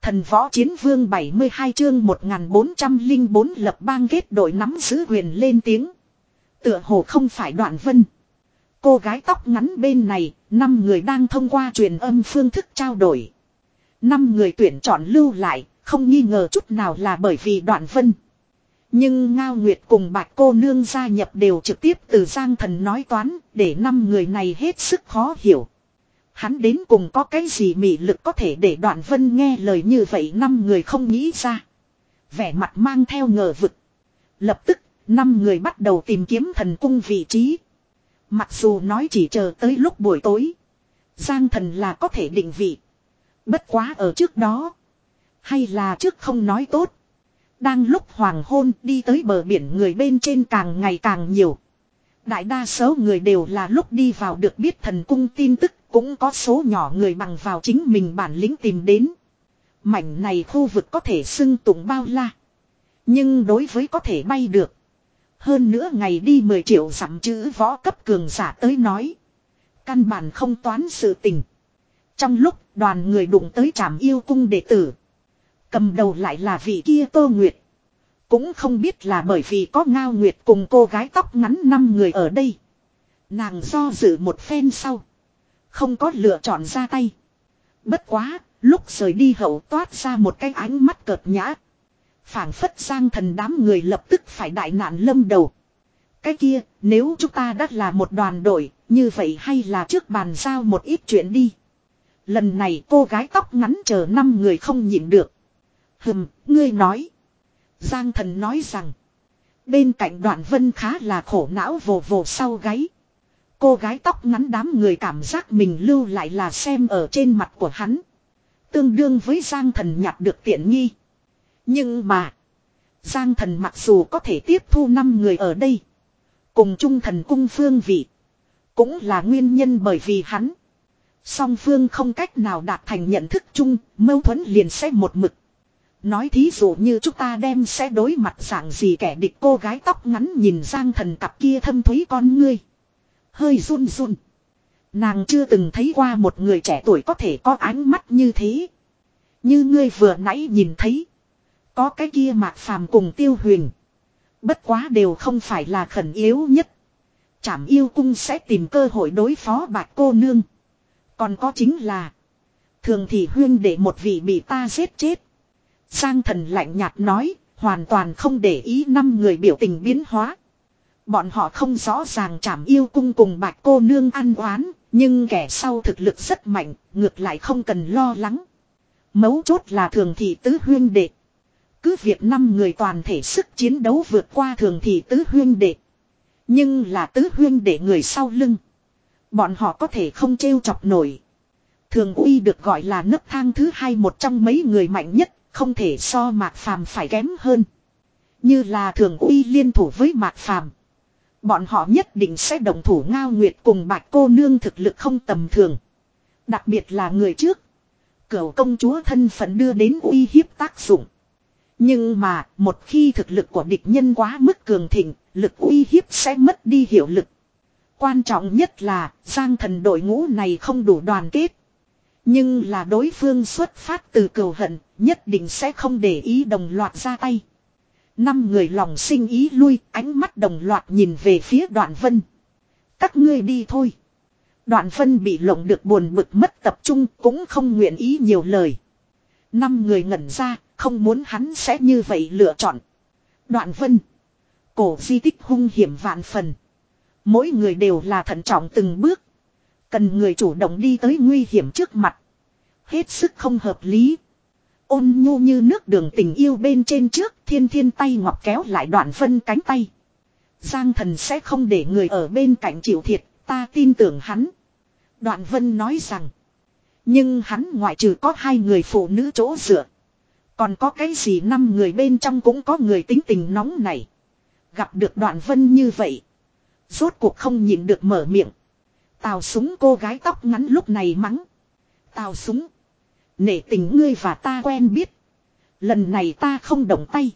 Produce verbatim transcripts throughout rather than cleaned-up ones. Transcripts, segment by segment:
Thần võ chiến vương bảy mươi hai chương một nghìn bốn trăm lẻ bốn lập bang kết đội nắm giữ quyền lên tiếng. Tựa hồ không phải Đoạn Vân. Cô gái tóc ngắn bên này, năm người đang thông qua truyền âm phương thức trao đổi. Năm người tuyển chọn lưu lại, không nghi ngờ chút nào là bởi vì Đoạn Vân. Nhưng Ngao Nguyệt cùng Bạch cô nương gia nhập đều trực tiếp từ Giang Thần nói toán, để năm người này hết sức khó hiểu. Hắn đến cùng có cái gì mị lực có thể để Đoạn Vân nghe lời như vậy, năm người không nghĩ ra. Vẻ mặt mang theo ngờ vực. Lập tức, năm người bắt đầu tìm kiếm thần cung vị trí. Mặc dù nói chỉ chờ tới lúc buổi tối, Giang Thần là có thể định vị. Bất quá ở trước đó, hay là trước không nói tốt. Đang lúc hoàng hôn đi tới bờ biển người bên trên càng ngày càng nhiều. Đại đa số người đều là lúc đi vào được biết thần cung tin tức, cũng có số nhỏ người bằng vào chính mình bản lĩnh tìm đến. Mảnh này khu vực có thể xưng tụng bao la. Nhưng đối với có thể bay được. Hơn nữa ngày đi mười triệu dặm chữ võ cấp cường giả tới nói. Căn bản không toán sự tình. Trong lúc đoàn người đụng tới Trảm Yêu cung đệ tử. Cầm đầu lại là vị kia Tô Nguyệt. Cũng không biết là bởi vì có Ngao Nguyệt cùng cô gái tóc ngắn năm người ở đây. Nàng do dự một phen sau. Không có lựa chọn ra tay. Bất quá, lúc rời đi hậu toát ra một cái ánh mắt cợt nhã. Phảng phất Giang Thần đám người lập tức phải đại nạn lâm đầu. Cái kia, nếu chúng ta đã là một đoàn đội, như vậy hay là trước bàn giao một ít chuyện đi. Lần này cô gái tóc ngắn chờ năm người không nhịn được. Hừm, ngươi nói. Giang Thần nói rằng. Bên cạnh Đoạn Vân khá là khổ não vồ vồ sau gáy. Cô gái tóc ngắn đám người cảm giác mình lưu lại là xem ở trên mặt của hắn. Tương đương với Giang Thần nhặt được tiện nghi. Nhưng mà. Giang Thần mặc dù có thể tiếp thu năm người ở đây. Cùng chung thần cung phương vị. Cũng là nguyên nhân bởi vì hắn. Song phương không cách nào đạt thành nhận thức chung, mâu thuẫn liền sẽ một mực. Nói thí dụ như chúng ta đem sẽ đối mặt dạng gì kẻ địch, cô gái tóc ngắn nhìn Giang Thần cặp kia thâm thúy con ngươi. Hơi run run. Nàng chưa từng thấy qua một người trẻ tuổi có thể có ánh mắt như thế. Như ngươi vừa nãy nhìn thấy. Có cái kia Mạc Phàm cùng Tiêu Huyền. Bất quá đều không phải là khẩn yếu nhất. Trảm Yêu cung sẽ tìm cơ hội đối phó Bạch cô nương. Còn có chính là. Thường thì huyên để một vị bị ta giết chết. Giang Thần lạnh nhạt nói. Hoàn toàn không để ý năm người biểu tình biến hóa. Bọn họ không rõ ràng Trảm Yêu cung cùng Bạch cô nương ăn oán. Nhưng kẻ sau thực lực rất mạnh. Ngược lại không cần lo lắng. Mấu chốt là Thường thị tứ huyên đệ. Cứ việc năm người toàn thể sức chiến đấu vượt qua Thường thị tứ huyên đệ. Nhưng là tứ huyên đệ người sau lưng. Bọn họ có thể không trêu chọc nổi. Thường Uy được gọi là nấc thang thứ hai, một trong mấy người mạnh nhất. Không thể so Mạc Phàm phải kém hơn. Như là Thường Uy liên thủ với Mạc Phàm, bọn họ nhất định sẽ đồng thủ. Ngao Nguyệt cùng Bạch cô nương thực lực không tầm thường. Đặc biệt là người trước. Cửu công chúa thân phận đưa đến uy hiếp tác dụng. Nhưng mà một khi thực lực của địch nhân quá mức cường thịnh, lực uy hiếp sẽ mất đi hiệu lực. Quan trọng nhất là Giang Thần đội ngũ này không đủ đoàn kết. Nhưng là đối phương xuất phát từ cừu hận, nhất định sẽ không để ý đồng loạt ra tay. Năm người lòng sinh ý lui, ánh mắt đồng loạt nhìn về phía Đoạn Vân. Các ngươi đi thôi. Đoạn Vân bị lộng được buồn bực mất tập trung, cũng không nguyện ý nhiều lời. Năm người ngẩn ra, không muốn hắn sẽ như vậy lựa chọn. Đoạn Vân. Cổ di tích hung hiểm vạn phần. Mỗi người đều là thận trọng từng bước. Cần người chủ động đi tới nguy hiểm trước mặt. Hết sức không hợp lý. Ôn nhu như nước đường tình yêu bên trên trước, Thiên Thiên tay ngọc kéo lại Đoạn Vân cánh tay. Giang Thần sẽ không để người ở bên cạnh chịu thiệt, ta tin tưởng hắn. Đoạn Vân nói rằng. Nhưng hắn ngoại trừ có hai người phụ nữ chỗ dựa. Còn có cái gì, năm người bên trong cũng có người tính tình nóng này. Gặp được Đoạn Vân như vậy. Rốt cuộc không nhịn được mở miệng. Tào Súng cô gái tóc ngắn lúc này mắng. Tào Súng. Nể tình ngươi và ta quen biết. Lần này ta không động tay.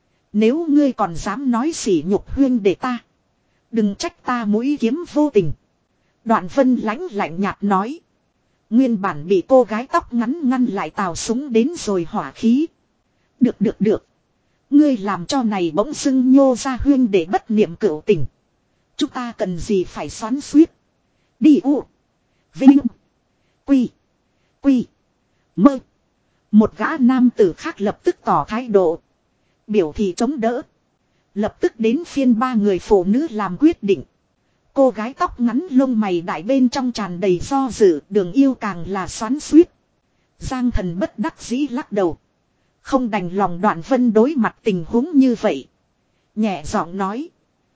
Nếu ngươi còn dám nói sỉ nhục huyên để ta. Đừng trách ta mũi kiếm vô tình. Đoạn Vân lãnh lạnh nhạt nói. Nguyên bản bị cô gái tóc ngắn ngăn lại Tào Súng đến rồi hỏa khí. Được được được. Ngươi làm cho này bỗng dưng nhô ra huyên để bất niệm cửu tình. Chúng ta cần gì phải xoắn xuýt. Đi u. Vinh. Quy. Quy. Mơ. Một gã nam tử khác lập tức tỏ thái độ. Biểu thị chống đỡ. Lập tức đến phiên ba người phụ nữ làm quyết định. Cô gái tóc ngắn lông mày đại bên trong tràn đầy do dự, Đường Yêu càng là xoắn xuýt. Giang Thần bất đắc dĩ lắc đầu. Không đành lòng Đoạn Vân đối mặt tình huống như vậy. Nhẹ giọng nói.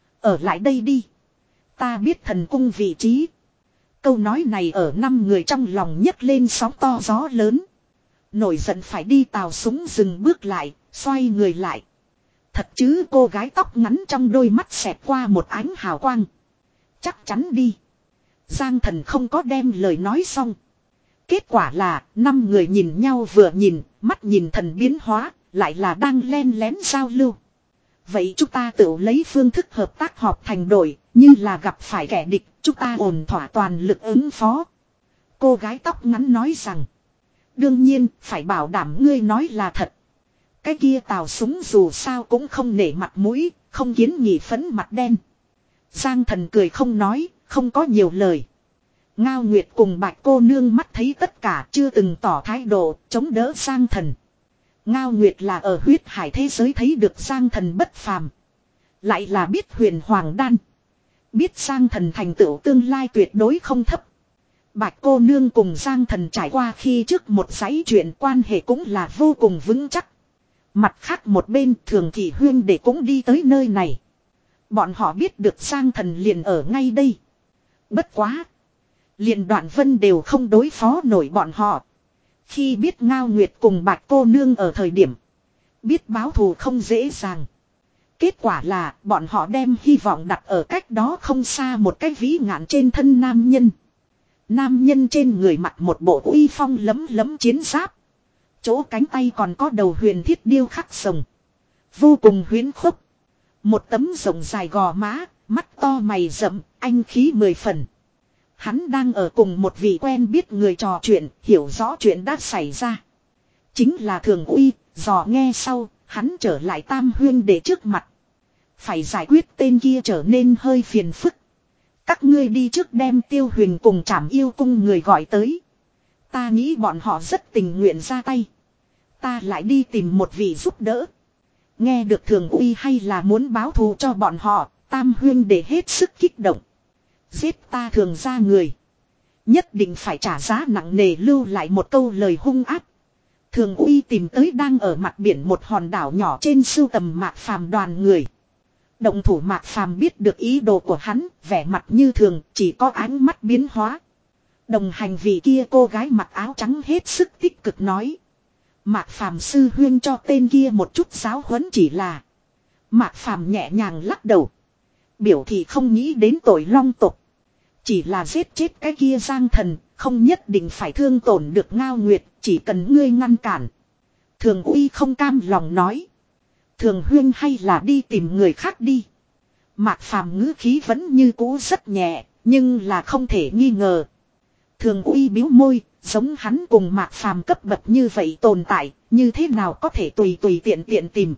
Ở lại đây đi. Ta biết thần cung vị trí. Câu nói này ở năm người trong lòng nhấc lên sóng to gió lớn. Nổi giận phải đi Tào Súng dừng bước lại, xoay người lại. Thật chứ, cô gái tóc ngắn trong đôi mắt xẹt qua một ánh hào quang. Chắc chắn đi. Giang Thần không có đem lời nói xong. Kết quả là, năm người nhìn nhau vừa nhìn, mắt nhìn thần biến hóa, lại là đang len lén giao lưu. Vậy chúng ta tự lấy phương thức hợp tác họp thành đội, như là gặp phải kẻ địch, chúng ta ổn thỏa toàn lực ứng phó. Cô gái tóc ngắn nói rằng. Đương nhiên, phải bảo đảm ngươi nói là thật. Cái kia Tào Súng dù sao cũng không nể mặt mũi, không kiến nghị phấn mặt đen. Giang Thần cười không nói, không có nhiều lời. Ngao Nguyệt cùng Bạch cô nương mắt thấy tất cả chưa từng tỏ thái độ, chống đỡ Giang Thần. Ngao Nguyệt là ở huyết hải thế giới thấy được Giang Thần bất phàm. Lại là biết huyền hoàng đan. Biết Giang Thần thành tựu tương lai tuyệt đối không thấp. Bạch cô nương cùng Giang Thần trải qua khi trước một dãy chuyện quan hệ cũng là vô cùng vững chắc. Mặt khác một bên Thường Thị Huyên để cũng đi tới nơi này. Bọn họ biết được Giang Thần liền ở ngay đây. Bất quá. Liền Đoạn Vân đều không đối phó nổi bọn họ. Khi biết Ngao Nguyệt cùng Bạch cô nương ở thời điểm. Biết báo thù không dễ dàng. Kết quả là bọn họ đem hy vọng đặt ở cách đó không xa một cái vĩ ngạn trên thân nam nhân. Nam nhân trên người mặc một bộ uy phong lấm lấm chiến giáp. Chỗ cánh tay còn có đầu huyền thiết điêu khắc rồng. Vô cùng huyến khúc. Một tấm rồng dài gò má, mắt to mày rậm, anh khí mười phần. Hắn đang ở cùng một vị quen biết người trò chuyện, hiểu rõ chuyện đã xảy ra. Chính là Thường Uy, dò nghe sau, hắn trở lại Tam Huyên để trước mặt. Phải giải quyết tên kia trở nên hơi phiền phức. Các ngươi đi trước đem Tiêu Huyền cùng Trảm Yêu cung người gọi tới. Ta nghĩ bọn họ rất tình nguyện ra tay. Ta lại đi tìm một vị giúp đỡ. Nghe được Thường Uy hay là muốn báo thù cho bọn họ, Tam Huyên để hết sức kích động. Giết ta Thường ra người. Nhất định phải trả giá nặng nề, lưu lại một câu lời hung ác. Thường Uy tìm tới đang ở mặt biển một hòn đảo nhỏ trên sưu tầm Mạc Phàm đoàn người. Động thủ Mạc Phàm biết được ý đồ của hắn, vẻ mặt như thường, chỉ có ánh mắt biến hóa. Đồng hành vị kia cô gái mặc áo trắng hết sức tích cực nói. Mạc Phàm sư huyên cho tên kia một chút giáo huấn chỉ là. Mạc Phàm nhẹ nhàng lắc đầu. Biểu thị không nghĩ đến tội long tục. Chỉ là giết chết cái kia Giang Thần, không nhất định phải thương tổn được Ngao Nguyệt, chỉ cần ngươi ngăn cản. Thường Uy không cam lòng nói. Thường huyên hay là đi tìm người khác đi. Mạc Phàm ngữ khí vẫn như cũ rất nhẹ, nhưng là không thể nghi ngờ. Thường Uy bĩu môi, giống hắn cùng Mạc Phàm cấp bậc như vậy tồn tại, như thế nào có thể tùy tùy tiện tiện tìm.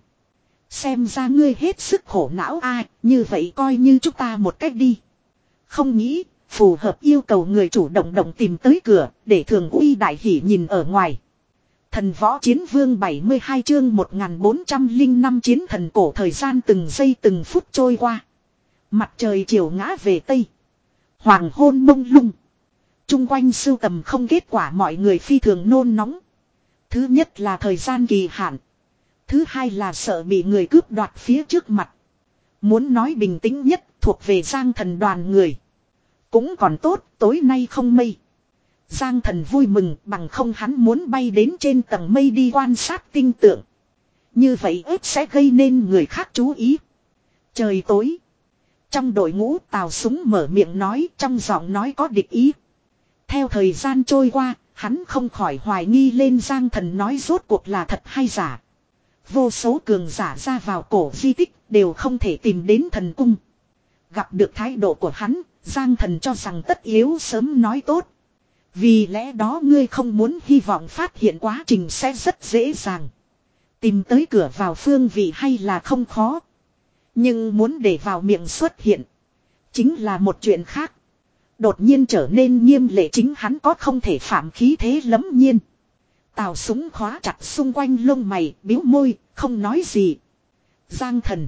Xem ra ngươi hết sức khổ não ai, như vậy coi như chúng ta một cách đi. Không nghĩ, phù hợp yêu cầu người chủ động động tìm tới cửa, để Thường Uy đại hỉ nhìn ở ngoài. Thần võ chiến vương bảy mươi hai chương một nghìn bốn trăm lẻ năm chiến thần cổ, thời gian từng giây từng phút trôi qua. Mặt trời chiều ngã về Tây. Hoàng hôn mông lung. Trung quanh sưu tầm không kết quả mọi người phi thường nôn nóng. Thứ nhất là thời gian kỳ hạn. Thứ hai là sợ bị người cướp đoạt phía trước mặt. Muốn nói bình tĩnh nhất thuộc về Giang Thần đoàn người. Cũng còn tốt, tối nay không mây. Giang Thần vui mừng, bằng không hắn muốn bay đến trên tầng mây đi quan sát tinh tượng. Như vậy ếp sẽ gây nên người khác chú ý. Trời tối. Trong đội ngũ Tào Súng mở miệng nói, trong giọng nói có địch ý. Theo thời gian trôi qua, hắn không khỏi hoài nghi lên Giang Thần nói rốt cuộc là thật hay giả. Vô số cường giả ra vào cổ di tích đều không thể tìm đến thần cung. Gặp được thái độ của hắn, Giang Thần cho rằng tất yếu sớm nói tốt. Vì lẽ đó ngươi không muốn hy vọng phát hiện quá trình sẽ rất dễ dàng. Tìm tới cửa vào phương vị hay là không khó. Nhưng muốn để vào miệng xuất hiện. Chính là một chuyện khác. Đột nhiên trở nên nghiêm lệ chính hắn có không thể phạm khí thế lẫm nhiên. Tào súng khóa chặt xung quanh lông mày, biếu môi, không nói gì. Giang thần.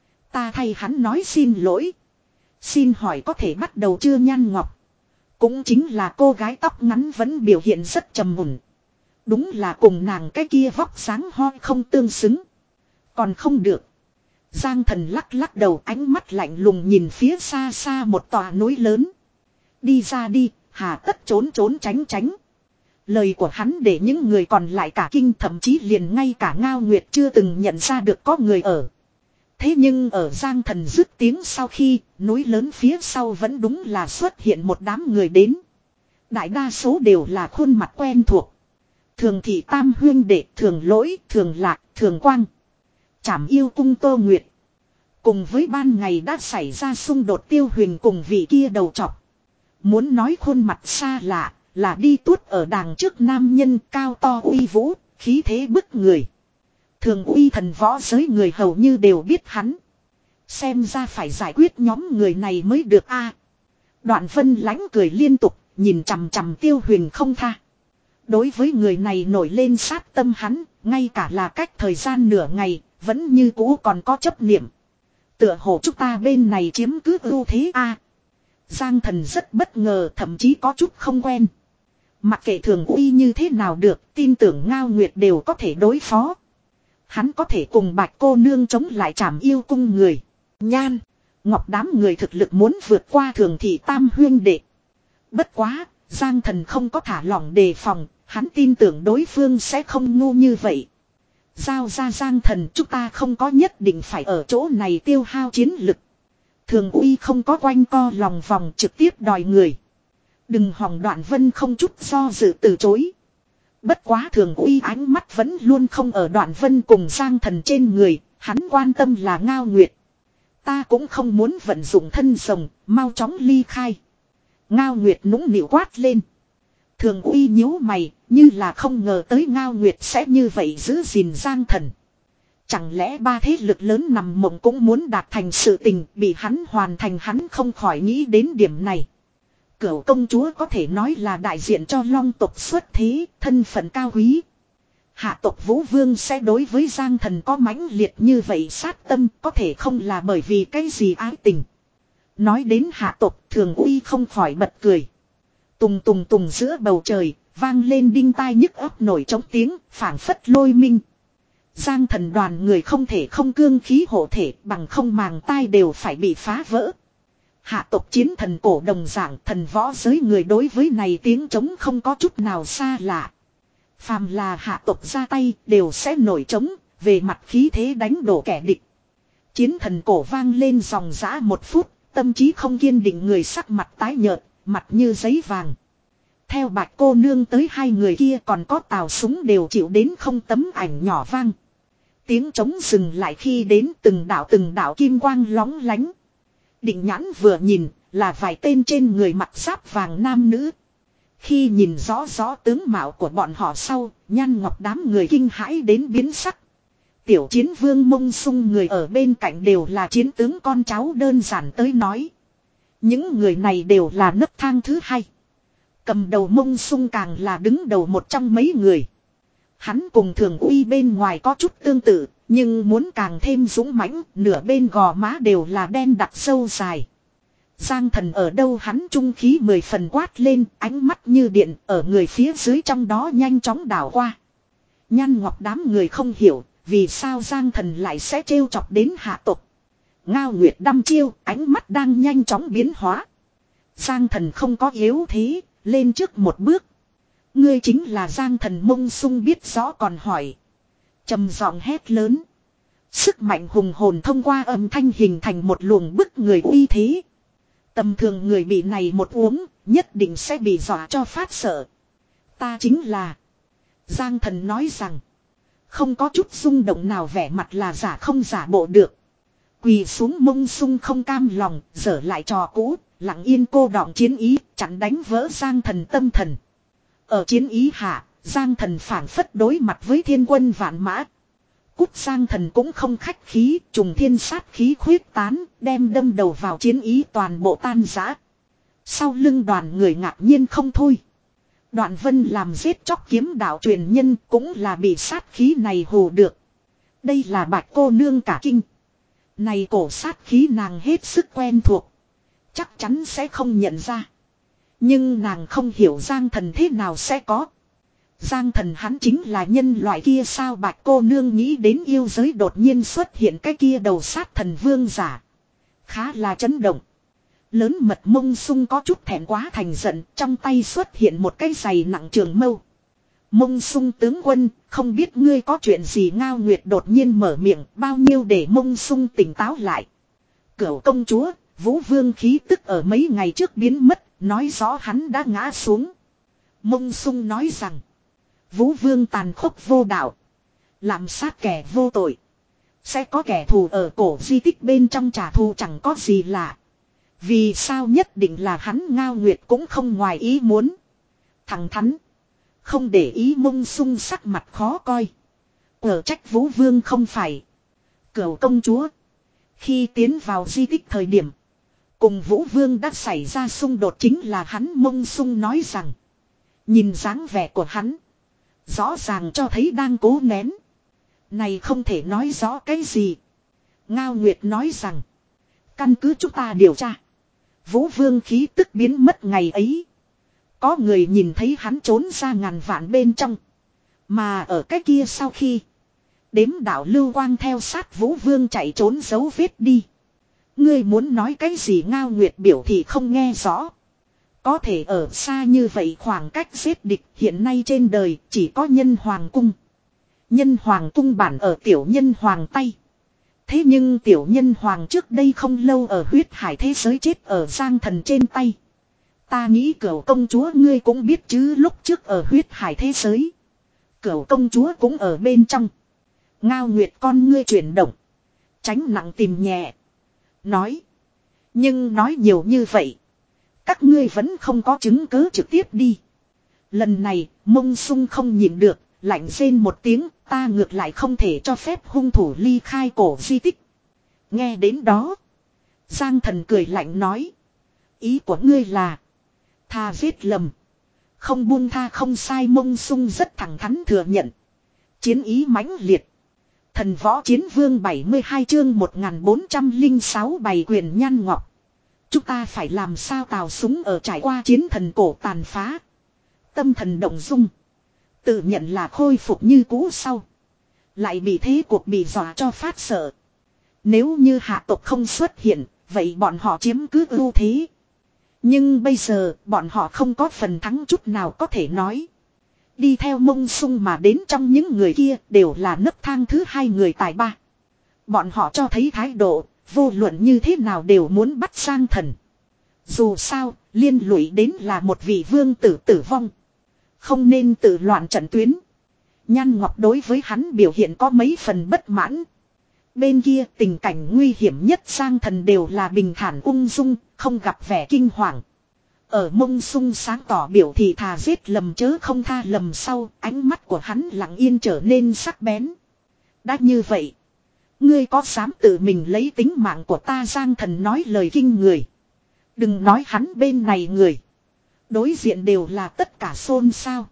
Ta thay hắn nói xin lỗi. Xin hỏi có thể bắt đầu chưa Nhan Ngọc. Cũng chính là cô gái tóc ngắn vẫn biểu hiện rất trầm mùn. Đúng là cùng nàng cái kia vóc sáng hoi không tương xứng. Còn không được. Giang thần lắc lắc đầu, ánh mắt lạnh lùng nhìn phía xa xa một tòa núi lớn. Đi ra đi, hà tất trốn trốn tránh tránh. Lời của hắn để những người còn lại cả kinh, thậm chí liền ngay cả Ngao Nguyệt chưa từng nhận ra được có người ở. Thế nhưng ở Giang thần dứt tiếng sau khi, núi lớn phía sau vẫn đúng là xuất hiện một đám người đến. Đại đa số đều là khuôn mặt quen thuộc. Thường thị tam huyên đệ, thường lỗi, thường lạc, thường quang. Trảm yêu cung Tô Nguyệt. Cùng với ban ngày đã xảy ra xung đột Tiêu Huyền cùng vị kia đầu trọc. Muốn nói khuôn mặt xa lạ, là đi tuốt ở đàng trước nam nhân cao to uy vũ, khí thế bức người. Thường uy thần võ giới người hầu như đều biết hắn. Xem ra phải giải quyết nhóm người này mới được a. Đoạn Vân lãnh cười liên tục, nhìn chằm chằm Tiêu Huyền không tha. Đối với người này nổi lên sát tâm hắn, ngay cả là cách thời gian nửa ngày, vẫn như cũ còn có chấp niệm. Tựa hồ chúng ta bên này chiếm cứ ưu thế a. Giang thần rất bất ngờ, thậm chí có chút không quen. Mặc kệ thường uy như thế nào được, tin tưởng Ngao Nguyệt đều có thể đối phó. Hắn có thể cùng Bạch cô nương chống lại Trảm yêu cung người. Nhan Ngọc đám người thực lực muốn vượt qua Thường thị tam huyên đệ. Bất quá, Giang thần không có thả lỏng đề phòng, hắn tin tưởng đối phương sẽ không ngu như vậy. Giao ra Giang thần, chúng ta không có nhất định phải ở chỗ này tiêu hao chiến lực. Thường uy không có quanh co lòng vòng, trực tiếp đòi người. Đừng hòng. Đoạn Vân không chút do dự từ chối. Bất quá thường uy ánh mắt vẫn luôn không ở Đoạn Vân cùng Giang thần trên người, hắn quan tâm là Ngao Nguyệt. Ta cũng không muốn vận dụng thân rồng, mau chóng ly khai. Ngao Nguyệt nũng nịu quát lên. Thường uy nhíu mày, như là không ngờ tới Ngao Nguyệt sẽ như vậy giữ gìn Giang thần. Chẳng lẽ ba thế lực lớn nằm mộng cũng muốn đạt thành sự tình, bị hắn hoàn thành, hắn không khỏi nghĩ đến điểm này. Cửu công chúa có thể nói là đại diện cho Long tộc xuất thế, thân phận cao quý. Hạ tộc Vũ Vương sẽ đối với Giang thần có mãnh liệt như vậy sát tâm, có thể không là bởi vì cái gì ái tình. Nói đến hạ tộc, Thường uy không khỏi bật cười. Tùng tùng tùng giữa bầu trời, vang lên đinh tai nhức óc nổi trống tiếng, phảng phất lôi minh. Giang thần đoàn người không thể không cương khí hộ thể, bằng không màng tai đều phải bị phá vỡ. Hạ tộc chiến thần cổ đồng dạng, thần võ giới người đối với này tiếng trống không có chút nào xa lạ. Phàm là hạ tộc ra tay đều sẽ nổi trống, về mặt khí thế đánh đổ kẻ địch. Chiến thần cổ vang lên dòng dã một phút, tâm trí không kiên định người sắc mặt tái nhợt, mặt như giấy vàng. Theo Bạch cô nương tới hai người kia còn có Tào súng đều chịu đến không tấm ảnh nhỏ vang. Tiếng trống dừng lại khi đến từng đạo từng đạo kim quang lóng lánh. Định nhãn vừa nhìn là vài tên trên người mặc giáp vàng nam nữ. Khi nhìn rõ rõ tướng mạo của bọn họ sau, Nhan Ngọc đám người kinh hãi đến biến sắc. Tiểu chiến vương Mông Sung người ở bên cạnh đều là chiến tướng con cháu, đơn giản tới nói. Những người này đều là nấc thang thứ hai. Cầm đầu Mông Sung càng là đứng đầu một trong mấy người. Hắn cùng Thường uy bên ngoài có chút tương tự, nhưng muốn càng thêm dũng mãnh, nửa bên gò má đều là đen đặc sâu dài. Giang thần ở đâu hắn trung khí mười phần quát lên, ánh mắt như điện ở người phía dưới trong đó nhanh chóng đảo qua. Nhan Ngọc đám người không hiểu, vì sao Giang thần lại sẽ trêu chọc đến hạ tộc. Ngao Nguyệt đăm chiêu, ánh mắt đang nhanh chóng biến hóa. Giang thần không có yếu thế, lên trước một bước. Ngươi chính là Giang thần. Mông Sung biết rõ còn hỏi. Trầm giọng hét lớn. Sức mạnh hùng hồn thông qua âm thanh hình thành một luồng bức người uy thế. Tầm thường người bị này một uống, nhất định sẽ bị dọa cho phát sợ. Ta chính là. Giang thần nói rằng. Không có chút rung động nào, vẻ mặt là giả không giả bộ được. Quỳ xuống. Mông Sung không cam lòng, dở lại trò cũ, lặng yên cô đọng chiến ý, chặn đánh vỡ Giang thần tâm thần. Ở chiến ý hạ, Giang Thần phảng phất đối mặt với thiên quân vạn mã. Cút Giang Thần cũng không khách khí, trùng thiên sát khí khuyết tán, đem đâm đầu vào chiến ý toàn bộ tan rã. Sau lưng đoàn người ngạc nhiên không thôi. Đoạn Vân làm giết chóc kiếm đạo truyền nhân cũng là bị sát khí này hù được. Đây là Bạch cô nương cả kinh. Này cổ sát khí nàng hết sức quen thuộc. Chắc chắn sẽ không nhận ra. Nhưng nàng không hiểu Giang Thần thế nào sẽ có. Giang Thần hắn chính là nhân loại kia sao? Bạch cô nương nghĩ đến yêu giới đột nhiên xuất hiện cái kia đầu sát thần vương giả. Khá là chấn động. Lớn mật Mông Sung có chút thẹn quá thành giận, trong tay xuất hiện một cái giày nặng trường mâu. Mông Sung tướng quân, không biết ngươi có chuyện gì? Ngao Nguyệt đột nhiên mở miệng, bao nhiêu để Mông Sung tỉnh táo lại. Cửu công chúa, Vũ Vương khí tức ở mấy ngày trước biến mất, nói rõ hắn đã ngã xuống. Mông Sung nói rằng, Vũ Vương tàn khốc vô đạo, làm sát kẻ vô tội. Sẽ có kẻ thù ở cổ di tích bên trong trả thù chẳng có gì lạ. Vì sao nhất định là hắn? Ngao Nguyệt cũng không ngoài ý muốn. Thẳng thắn, không để ý. Mông Sung sắc mặt khó coi. Ở trách Vũ Vương không phải. Cửu công chúa, khi tiến vào di tích thời điểm, cùng Vũ Vương đã xảy ra xung đột chính là hắn. Mông Sung nói rằng, nhìn dáng vẻ của hắn, rõ ràng cho thấy đang cố nén. Này không thể nói rõ cái gì. Ngao Nguyệt nói rằng, căn cứ chúng ta điều tra, Vũ Vương khí tức biến mất ngày ấy, có người nhìn thấy hắn trốn ra ngàn vạn bên trong. Mà ở cái kia sau khi, đếm đạo lưu quang theo sát Vũ Vương chạy trốn dấu vết đi. Ngươi muốn nói cái gì? Ngao Nguyệt biểu thị không nghe rõ. Có thể ở xa như vậy khoảng cách giết địch, hiện nay trên đời chỉ có Nhân Hoàng cung. Nhân Hoàng cung bản ở Tiểu Nhân Hoàng tay. Thế nhưng Tiểu Nhân Hoàng trước đây không lâu ở huyết hải thế giới chết ở Giang Thần trên tay. Ta nghĩ Cửu công chúa ngươi cũng biết chứ, lúc trước ở huyết hải thế giới, Cửu công chúa cũng ở bên trong. Ngao Nguyệt con ngươi chuyển động, tránh nặng tìm nhẹ, nói, nhưng nói nhiều như vậy, các ngươi vẫn không có chứng cứ trực tiếp đi. Lần này Mông Sung không nhịn được, lạnh rên một tiếng, ta ngược lại không thể cho phép hung thủ ly khai cổ di tích. Nghe đến đó, Giang Thần cười lạnh nói, ý của ngươi là tha giết lầm, không buông tha. Không sai. Mông Sung rất thẳng thắn thừa nhận, chiến ý mãnh liệt. Thần võ chiến vương bảy mươi hai chương một nghìn bốn trăm lẻ sáu bày quyền Nhan Ngọc. Chúng ta phải làm sao? Tào Súng ở trải qua chiến thần cổ tàn phá, tâm thần động dung, tự nhận là khôi phục như cũ sau, lại bị thế cuộc bị dọa cho phát sợ. Nếu như hạ tộc không xuất hiện, vậy bọn họ chiếm cứ ưu thế. Nhưng bây giờ bọn họ không có phần thắng chút nào có thể nói. Đi theo Mông Sung mà đến trong những người kia đều là nấc thang thứ hai người tài ba. Bọn họ cho thấy thái độ, vô luận như thế nào đều muốn bắt Giang Thần. Dù sao, liên lụy đến là một vị vương tử tử vong, không nên tự loạn trận tuyến. Nhan Ngọc đối với hắn biểu hiện có mấy phần bất mãn. Bên kia tình cảnh nguy hiểm nhất Giang Thần đều là bình thản ung dung, không gặp vẻ kinh hoàng. Ở Mông Sung sáng tỏ biểu thị thà giết lầm chớ không tha lầm sau, ánh mắt của hắn lặng yên trở nên sắc bén. Đã như vậy, ngươi có dám tự mình lấy tính mạng của ta? Giang Thần nói lời kinh người. Đừng nói hắn bên này người, đối diện đều là tất cả xôn xao.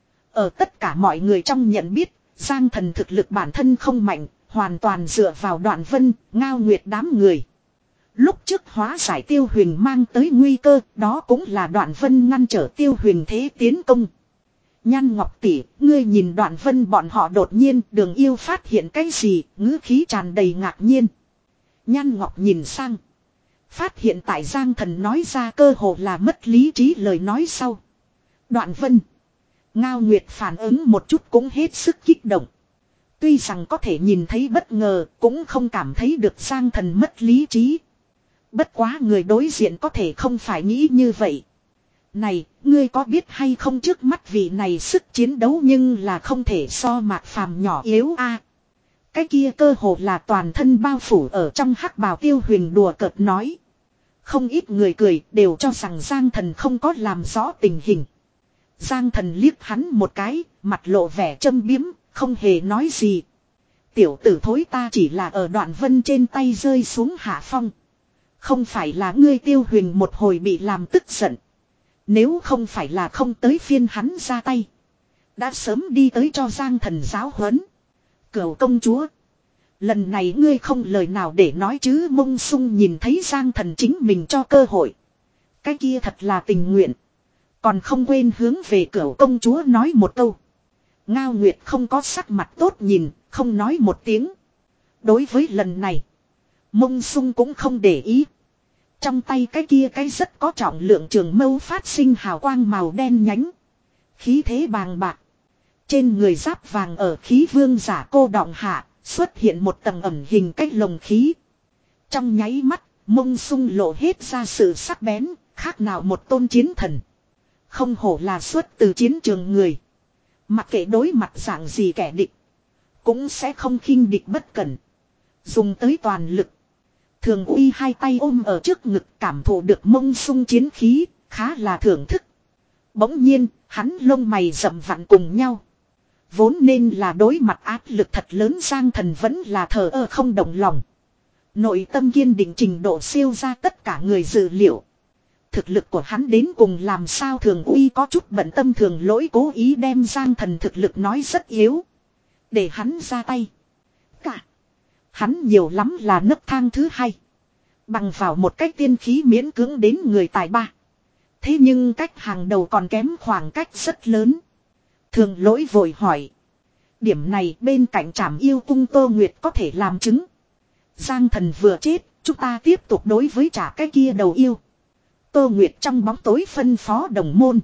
Ở tất cả mọi người trong nhận biết, Giang Thần thực lực bản thân không mạnh, hoàn toàn dựa vào Đoạn Vân, Ngao Nguyệt đám người. Lúc trước hóa giải Tiêu Huyền mang tới nguy cơ, đó cũng là Đoạn Vân ngăn trở Tiêu Huyền thế tiến công. Nhan Ngọc tỷ, ngươi nhìn Đoạn Vân bọn họ đột nhiên Đường Yêu phát hiện cái gì? Ngữ khí tràn đầy ngạc nhiên. Nhan Ngọc nhìn sang, phát hiện tại Giang Thần nói ra cơ hồ là mất lý trí lời nói sau. Đoạn Vân, Ngao Nguyệt phản ứng một chút cũng hết sức kích động. Tuy rằng có thể nhìn thấy bất ngờ, cũng không cảm thấy được Giang Thần mất lý trí. Bất quá người đối diện có thể không phải nghĩ như vậy. Này, ngươi có biết hay không, trước mắt vị này sức chiến đấu nhưng là không thể so Mạc Phàm nhỏ yếu a. Cái kia cơ hồ là toàn thân bao phủ ở trong hắc bào. Tiêu Huyền đùa cợt nói. Không ít người cười, đều cho rằng Giang Thần không có làm rõ tình hình. Giang Thần liếc hắn một cái, mặt lộ vẻ châm biếm, không hề nói gì. Tiểu tử thối, ta chỉ là ở Đoạn Vân trên tay rơi xuống hạ phong. Không phải là ngươi Tiêu Huyền một hồi bị làm tức giận. Nếu không phải là không tới phiên hắn ra tay, đã sớm đi tới cho Giang Thần giáo huấn. Cửu công chúa, lần này ngươi không lời nào để nói chứ? Mông Sung nhìn thấy Giang Thần chính mình cho cơ hội, cái kia thật là tình nguyện, còn không quên hướng về Cửu công chúa nói một câu. Ngao Nguyệt không có sắc mặt tốt nhìn, không nói một tiếng. Đối với lần này, Mông Sung cũng không để ý. Trong tay cái kia cái rất có trọng lượng trường mâu phát sinh hào quang màu đen nhánh, khí thế bàng bạc. Trên người giáp vàng ở khí vương giả cô đọng hạ, xuất hiện một tầng ẩm hình cách lồng khí. Trong nháy mắt, Mông Sung lộ hết ra sự sắc bén, khác nào một tôn chiến thần. Không hổ là xuất từ chiến trường người. Mặc kệ đối mặt dạng gì kẻ địch, cũng sẽ không khinh địch bất cẩn, dùng tới toàn lực. Thường Uy hai tay ôm ở trước ngực, cảm thụ được Mông Sung chiến khí, khá là thưởng thức. Bỗng nhiên, hắn lông mày rậm vặn cùng nhau. Vốn nên là đối mặt áp lực thật lớn, Giang Thần vẫn là thờ ơ không động lòng. Nội tâm kiên định trình độ siêu ra tất cả người dự liệu. Thực lực của hắn đến cùng làm sao? Thường Uy có chút bận tâm, Thường Lỗi cố ý đem Giang Thần thực lực nói rất yếu, để hắn ra tay. Cả hắn nhiều lắm là nấc thang thứ hai, bằng vào một cách tiên khí miễn cưỡng đến người tài ba. Thế nhưng cách hàng đầu còn kém khoảng cách rất lớn. Thường Lỗi vội hỏi. Điểm này bên cạnh Trảm Yêu Cung Tô Nguyệt có thể làm chứng. Giang Thần vừa chết, chúng ta tiếp tục đối với trả cái kia đầu yêu. Tô Nguyệt trong bóng tối phân phó đồng môn.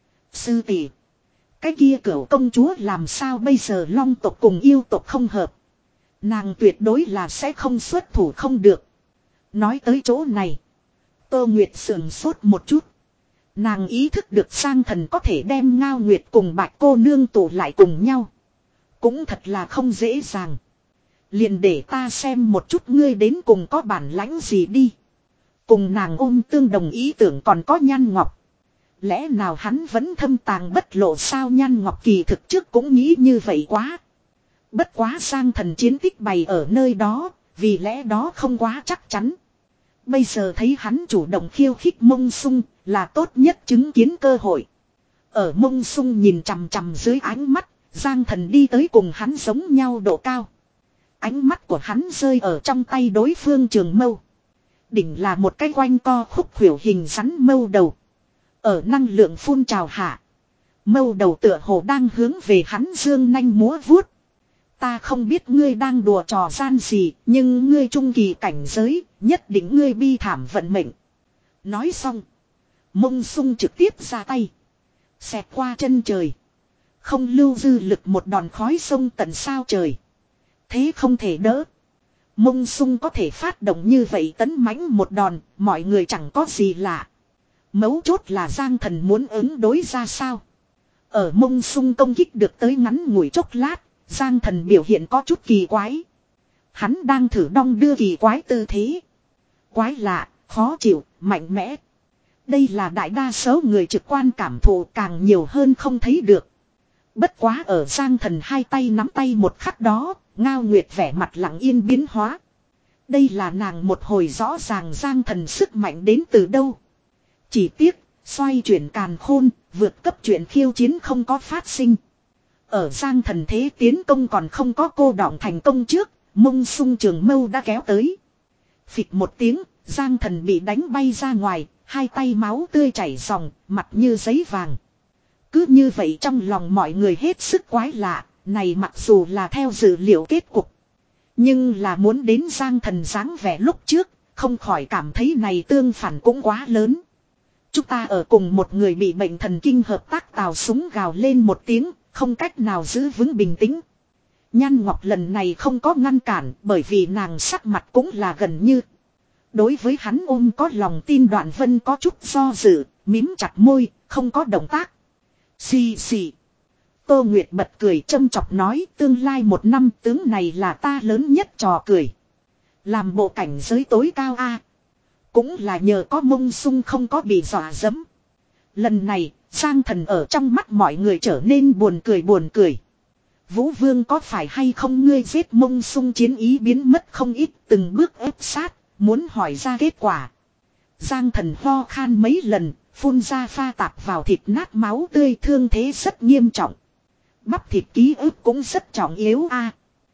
Sư tỷ, cái kia Cửu công chúa làm sao bây giờ? Long tộc cùng yêu tộc không hợp, nàng tuyệt đối là sẽ không xuất thủ không được. Nói tới chỗ này, Tô Nguyệt sườn sốt một chút. Nàng ý thức được Giang Thần có thể đem Ngao Nguyệt cùng Bạch cô nương tụ lại cùng nhau, cũng thật là không dễ dàng. Liền để ta xem một chút ngươi đến cùng có bản lãnh gì đi. Cùng nàng ôm tương đồng ý tưởng còn có Nhan Ngọc. Lẽ nào hắn vẫn thâm tàng bất lộ sao? Nhan Ngọc kỳ thực trước cũng nghĩ như vậy quá. Bất quá Giang Thần chiến tích bày ở nơi đó, vì lẽ đó không quá chắc chắn. Bây giờ thấy hắn chủ động khiêu khích Mông Sung, là tốt nhất chứng kiến cơ hội. Ở Mông Sung nhìn chằm chằm dưới ánh mắt, Giang Thần đi tới cùng hắn giống nhau độ cao. Ánh mắt của hắn rơi ở trong tay đối phương trường mâu. Đỉnh là một cái quanh co khúc khuỷu hình rắn mâu đầu. Ở năng lượng phun trào hạ, mâu đầu tựa hồ đang hướng về hắn dương nanh múa vuốt. Ta không biết ngươi đang đùa trò gian gì, nhưng ngươi trung kỳ cảnh giới, nhất định ngươi bi thảm vận mệnh. Nói xong, Mông Sung trực tiếp ra tay, xẹt qua chân trời, không lưu dư lực một đòn khói sông tận sao trời. Thế không thể đỡ. Mông Sung có thể phát động như vậy tấn mãnh một đòn, mọi người chẳng có gì lạ. Mấu chốt là Giang Thần muốn ứng đối ra sao. Ở Mông Sung công kích được tới ngắn ngủi chốc lát, Giang Thần biểu hiện có chút kỳ quái. Hắn đang thử đong đưa kỳ quái tư thế. Quái lạ, khó chịu, mạnh mẽ. Đây là đại đa số người trực quan cảm thụ, càng nhiều hơn không thấy được. Bất quá ở Giang Thần hai tay nắm tay một khắc đó, Ngao Nguyệt vẻ mặt lặng yên biến hóa. Đây là nàng một hồi rõ ràng Giang Thần sức mạnh đến từ đâu. Chỉ tiếc, xoay chuyển càn khôn, vượt cấp chuyện khiêu chiến không có phát sinh. Ở Giang Thần thế tiến công còn không có cô đọng thành công trước, Mông Sung trường mâu đã kéo tới. Phịch một tiếng, Giang Thần bị đánh bay ra ngoài, hai tay máu tươi chảy ròng, mặt như giấy vàng. Cứ như vậy trong lòng mọi người hết sức quái lạ, này mặc dù là theo dự liệu kết cục. Nhưng là muốn đến Giang Thần dáng vẻ lúc trước, không khỏi cảm thấy này tương phản cũng quá lớn. Chúng ta ở cùng một người bị bệnh thần kinh hợp tác tào súng gào lên một tiếng, không cách nào giữ vững bình tĩnh. Nhan Ngọc lần này không có ngăn cản, bởi vì nàng sắc mặt cũng là gần như. Đối với hắn ôm có lòng tin Đoạn Vân có chút do dự, mím chặt môi, không có động tác. Xì xì. Tô Nguyệt bật cười châm chọc nói, tương lai một năm tướng này là ta lớn nhất trò cười. Làm bộ cảnh giới tối cao a, cũng là nhờ có Mông Sung không có bị dọa dẫm. Lần này, Giang Thần ở trong mắt mọi người trở nên buồn cười buồn cười. Vũ Vương có phải hay không ngươi giết Mông Sung chiến ý biến mất không ít từng bước ép sát, muốn hỏi ra kết quả. Giang Thần ho khan mấy lần, phun ra pha tạp vào thịt nát máu tươi thương thế rất nghiêm trọng. Bắp thịt ký ức cũng rất trọng yếu a.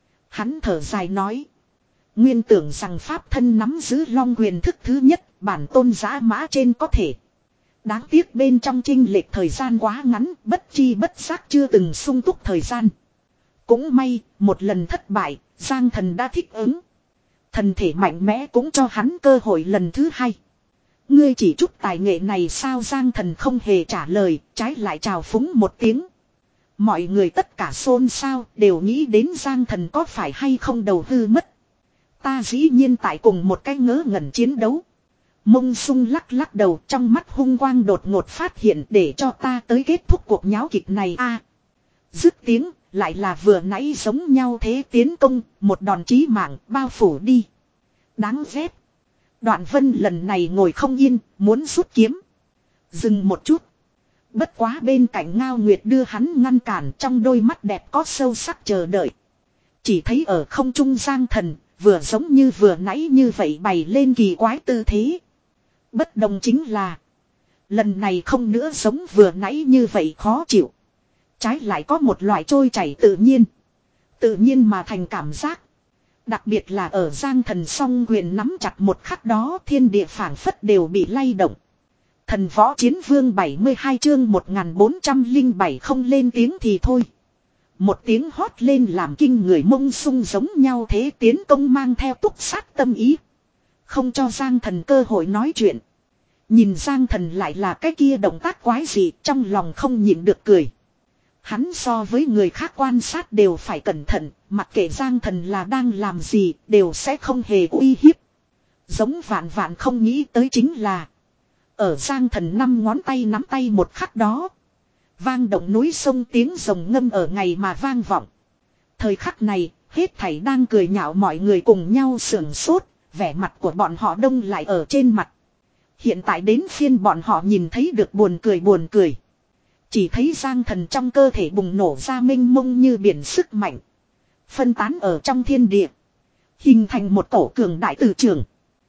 Hắn thở dài nói. Nguyên tưởng rằng pháp thân nắm giữ long quyền thức thứ nhất, bản tôn giã mã trên có thể. Đáng tiếc bên trong chênh lệch thời gian quá ngắn, bất chi bất giác chưa từng sung túc thời gian. Cũng may, một lần thất bại, Giang Thần đã thích ứng. Thần thể mạnh mẽ cũng cho hắn cơ hội lần thứ hai. Ngươi chỉ chút tài nghệ này sao? Giang Thần không hề trả lời, trái lại chào phúng một tiếng. Mọi người tất cả xôn xao, đều nghĩ đến Giang Thần có phải hay không đầu hư mất. Ta dĩ nhiên tại cùng một cái ngớ ngẩn chiến đấu. Mông Sung lắc lắc đầu, trong mắt hung quang đột ngột phát hiện, để cho ta tới kết thúc cuộc nháo kịch này a. Dứt tiếng, lại là vừa nãy giống nhau thế tiến công, một đòn chí mạng bao phủ đi. Đáng ghét. Đoạn Vân lần này ngồi không yên, muốn rút kiếm. Dừng một chút. Bất quá bên cạnh Ngao Nguyệt đưa hắn ngăn cản, trong đôi mắt đẹp có sâu sắc chờ đợi. Chỉ thấy ở không trung Giang Thần, vừa giống như vừa nãy như vậy bày lên kỳ quái tư thế. Bất đồng chính là, lần này không nữa giống vừa nãy như vậy khó chịu. Trái lại có một loại trôi chảy tự nhiên. Tự nhiên mà thành cảm giác. Đặc biệt là ở Giang Thần song quyền nắm chặt một khắc đó, thiên địa phảng phất đều bị lay động. Thần Võ Chiến Vương bảy mươi hai chương một nghìn bốn trăm lẻ bảy không lên tiếng thì thôi. Một tiếng hót lên làm kinh người Mông Sung giống nhau thế tiến công mang theo túc sát tâm ý. Không cho Giang Thần cơ hội nói chuyện. Nhìn Giang Thần lại là cái kia động tác quái gì, trong lòng không nhịn được cười. Hắn so với người khác quan sát đều phải cẩn thận, mặc kệ Giang Thần là đang làm gì, đều sẽ không hề uy hiếp. Giống vạn vạn không nghĩ tới chính là, ở Giang Thần năm ngón tay nắm tay một khắc đó, vang động núi sông tiếng rồng ngâm ở ngày mà vang vọng. Thời khắc này, hết thảy đang cười nhạo mọi người cùng nhau sưởng sốt, vẻ mặt của bọn họ đông lại ở trên mặt. Hiện tại đến phiên bọn họ nhìn thấy được buồn cười buồn cười. Chỉ thấy Giang Thần trong cơ thể bùng nổ ra mênh mông như biển sức mạnh. Phân tán ở trong thiên địa. Hình thành một cổ cường đại tử trường.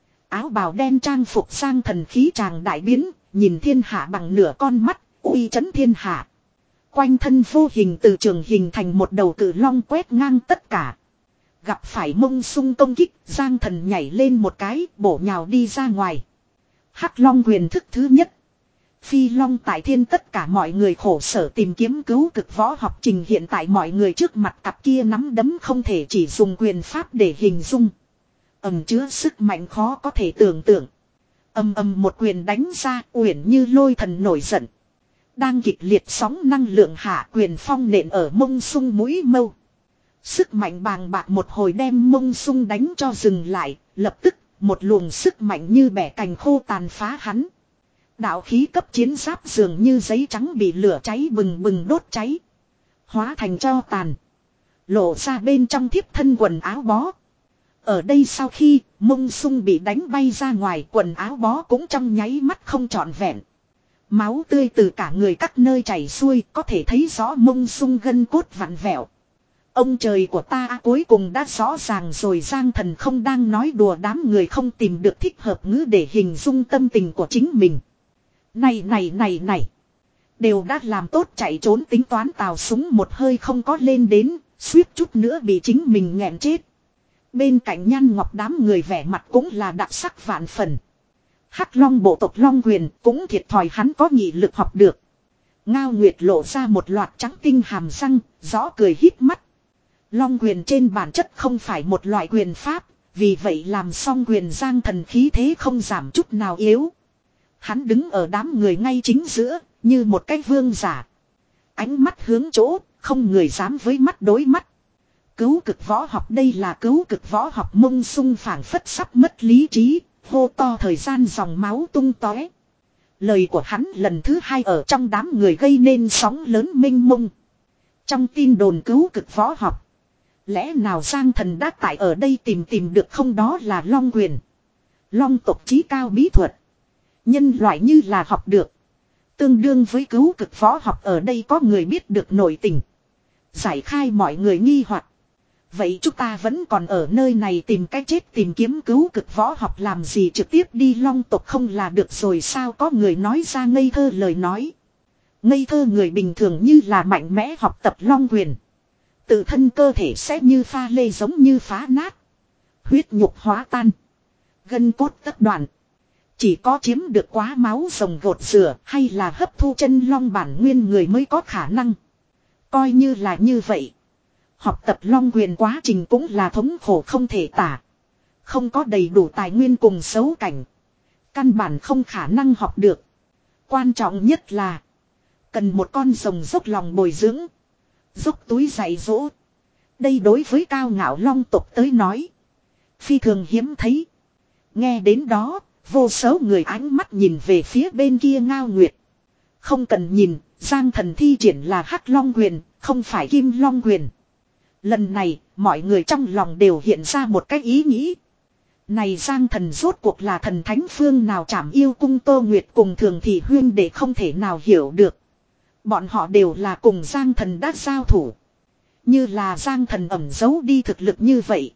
Áo bào đen trang phục Giang Thần khí tràng đại biến, nhìn thiên hạ bằng nửa con mắt, uy chấn thiên hạ. Quanh thân vô hình từ trường hình thành một đầu cự long quét ngang tất cả. Gặp phải Mông Sung công kích, Giang Thần nhảy lên một cái, bổ nhào đi ra ngoài. Hắc Long quyền thức thứ nhất. Phi Long tại thiên, tất cả mọi người khổ sở tìm kiếm cứu cực võ học trình hiện tại mọi người trước mặt cặp kia nắm đấm không thể chỉ dùng quyền pháp để hình dung. Ầm chứa sức mạnh khó có thể tưởng tượng. Ầm ầm một quyền đánh ra, uyển như lôi thần nổi giận. Đang kịch liệt sóng năng lượng hạ, quyền phong nện ở Mông Sung mũi mâu. Sức mạnh bàng bạc một hồi đem Mông Sung đánh cho dừng lại, lập tức một luồng sức mạnh như bẻ cành khô tàn phá hắn. Đạo khí cấp chiến giáp dường như giấy trắng bị lửa cháy bừng bừng đốt cháy. Hóa thành tro tàn. Lộ ra bên trong thiếp thân quần áo bó. Ở đây sau khi Mông Sung bị đánh bay ra ngoài, quần áo bó cũng trong nháy mắt không trọn vẹn. Máu tươi từ cả người các nơi chảy xuôi, có thể thấy rõ Mông Sung gân cốt vặn vẹo. Ông trời của ta, cuối cùng đã rõ ràng rồi. Giang Thần không đang nói đùa, đám người không tìm được thích hợp ngữ để hình dung tâm tình của chính mình. Này này này này. Đều đã làm tốt chạy trốn tính toán, tào súng một hơi không có lên đến, suýt chút nữa bị chính mình nghẹn chết. Bên cạnh Nhan Ngọc đám người vẻ mặt cũng là đặc sắc vạn phần. Hắc Long bộ tộc Long quyền cũng thiệt thòi hắn có nghị lực học được. Ngao Nguyệt lộ ra một loạt trắng tinh hàm răng, rõ cười híp mắt. Long quyền trên bản chất không phải một loại quyền pháp, vì vậy làm xong quyền Giang Thần khí thế không giảm chút nào yếu. Hắn đứng ở đám người ngay chính giữa, như một cái vương giả. Ánh mắt hướng chỗ, không người dám với mắt đối mắt. Cứu cực võ học, đây là cứu cực võ học. Mông Sung phảng phất sắp mất lý trí, hô to thời gian dòng máu tung tóe. Lời của hắn lần thứ hai ở trong đám người gây nên sóng lớn mênh mông. Trong tin đồn cứu cực võ học, lẽ nào Giang Thần đã tại ở đây tìm tìm được không? Đó là Long quyền, Long tộc chí cao bí thuật. Nhân loại như là học được, Tương đương với cứu cực võ học ở đây có người biết được nội tình. Giải khai mọi người nghi hoặc. Vậy chúng ta vẫn còn ở nơi này tìm cách chết tìm kiếm cứu cực võ học làm gì trực tiếp đi long tộc không là được rồi sao có người nói ra ngây thơ lời nói. Ngây thơ người bình thường như là mạnh mẽ học tập long quyền. Tự thân cơ thể sẽ như pha lê giống như phá nát. Huyết nhục hóa tan. Gân cốt tất đoạn. Chỉ có chiếm được quá máu rồng gột rửa hay là hấp thu chân long bản nguyên người mới có khả năng. Coi như là như vậy. Học tập long quyền quá trình cũng là thống khổ không thể tả. Không có đầy đủ tài nguyên cùng xấu cảnh. Căn bản không khả năng học được. Quan trọng nhất là. Cần một con rồng dốc lòng bồi dưỡng. Dốc túi dạy dỗ. Đây đối với cao ngạo long tộc tới nói. Phi thường hiếm thấy. Nghe đến đó. Vô số người ánh mắt nhìn về phía bên kia Ngao Nguyệt. Không cần nhìn. Giang thần thi triển là hắc long quyền. Không phải kim long quyền. Lần này mọi người trong lòng đều hiện ra một cái ý nghĩ. Này Giang thần rốt cuộc là thần thánh phương nào trảm yêu cung Tô Nguyệt cùng Thường Thị Huyên để không thể nào hiểu được. Bọn họ đều là cùng Giang thần đã giao thủ. Như là Giang thần ẩn giấu đi thực lực như vậy.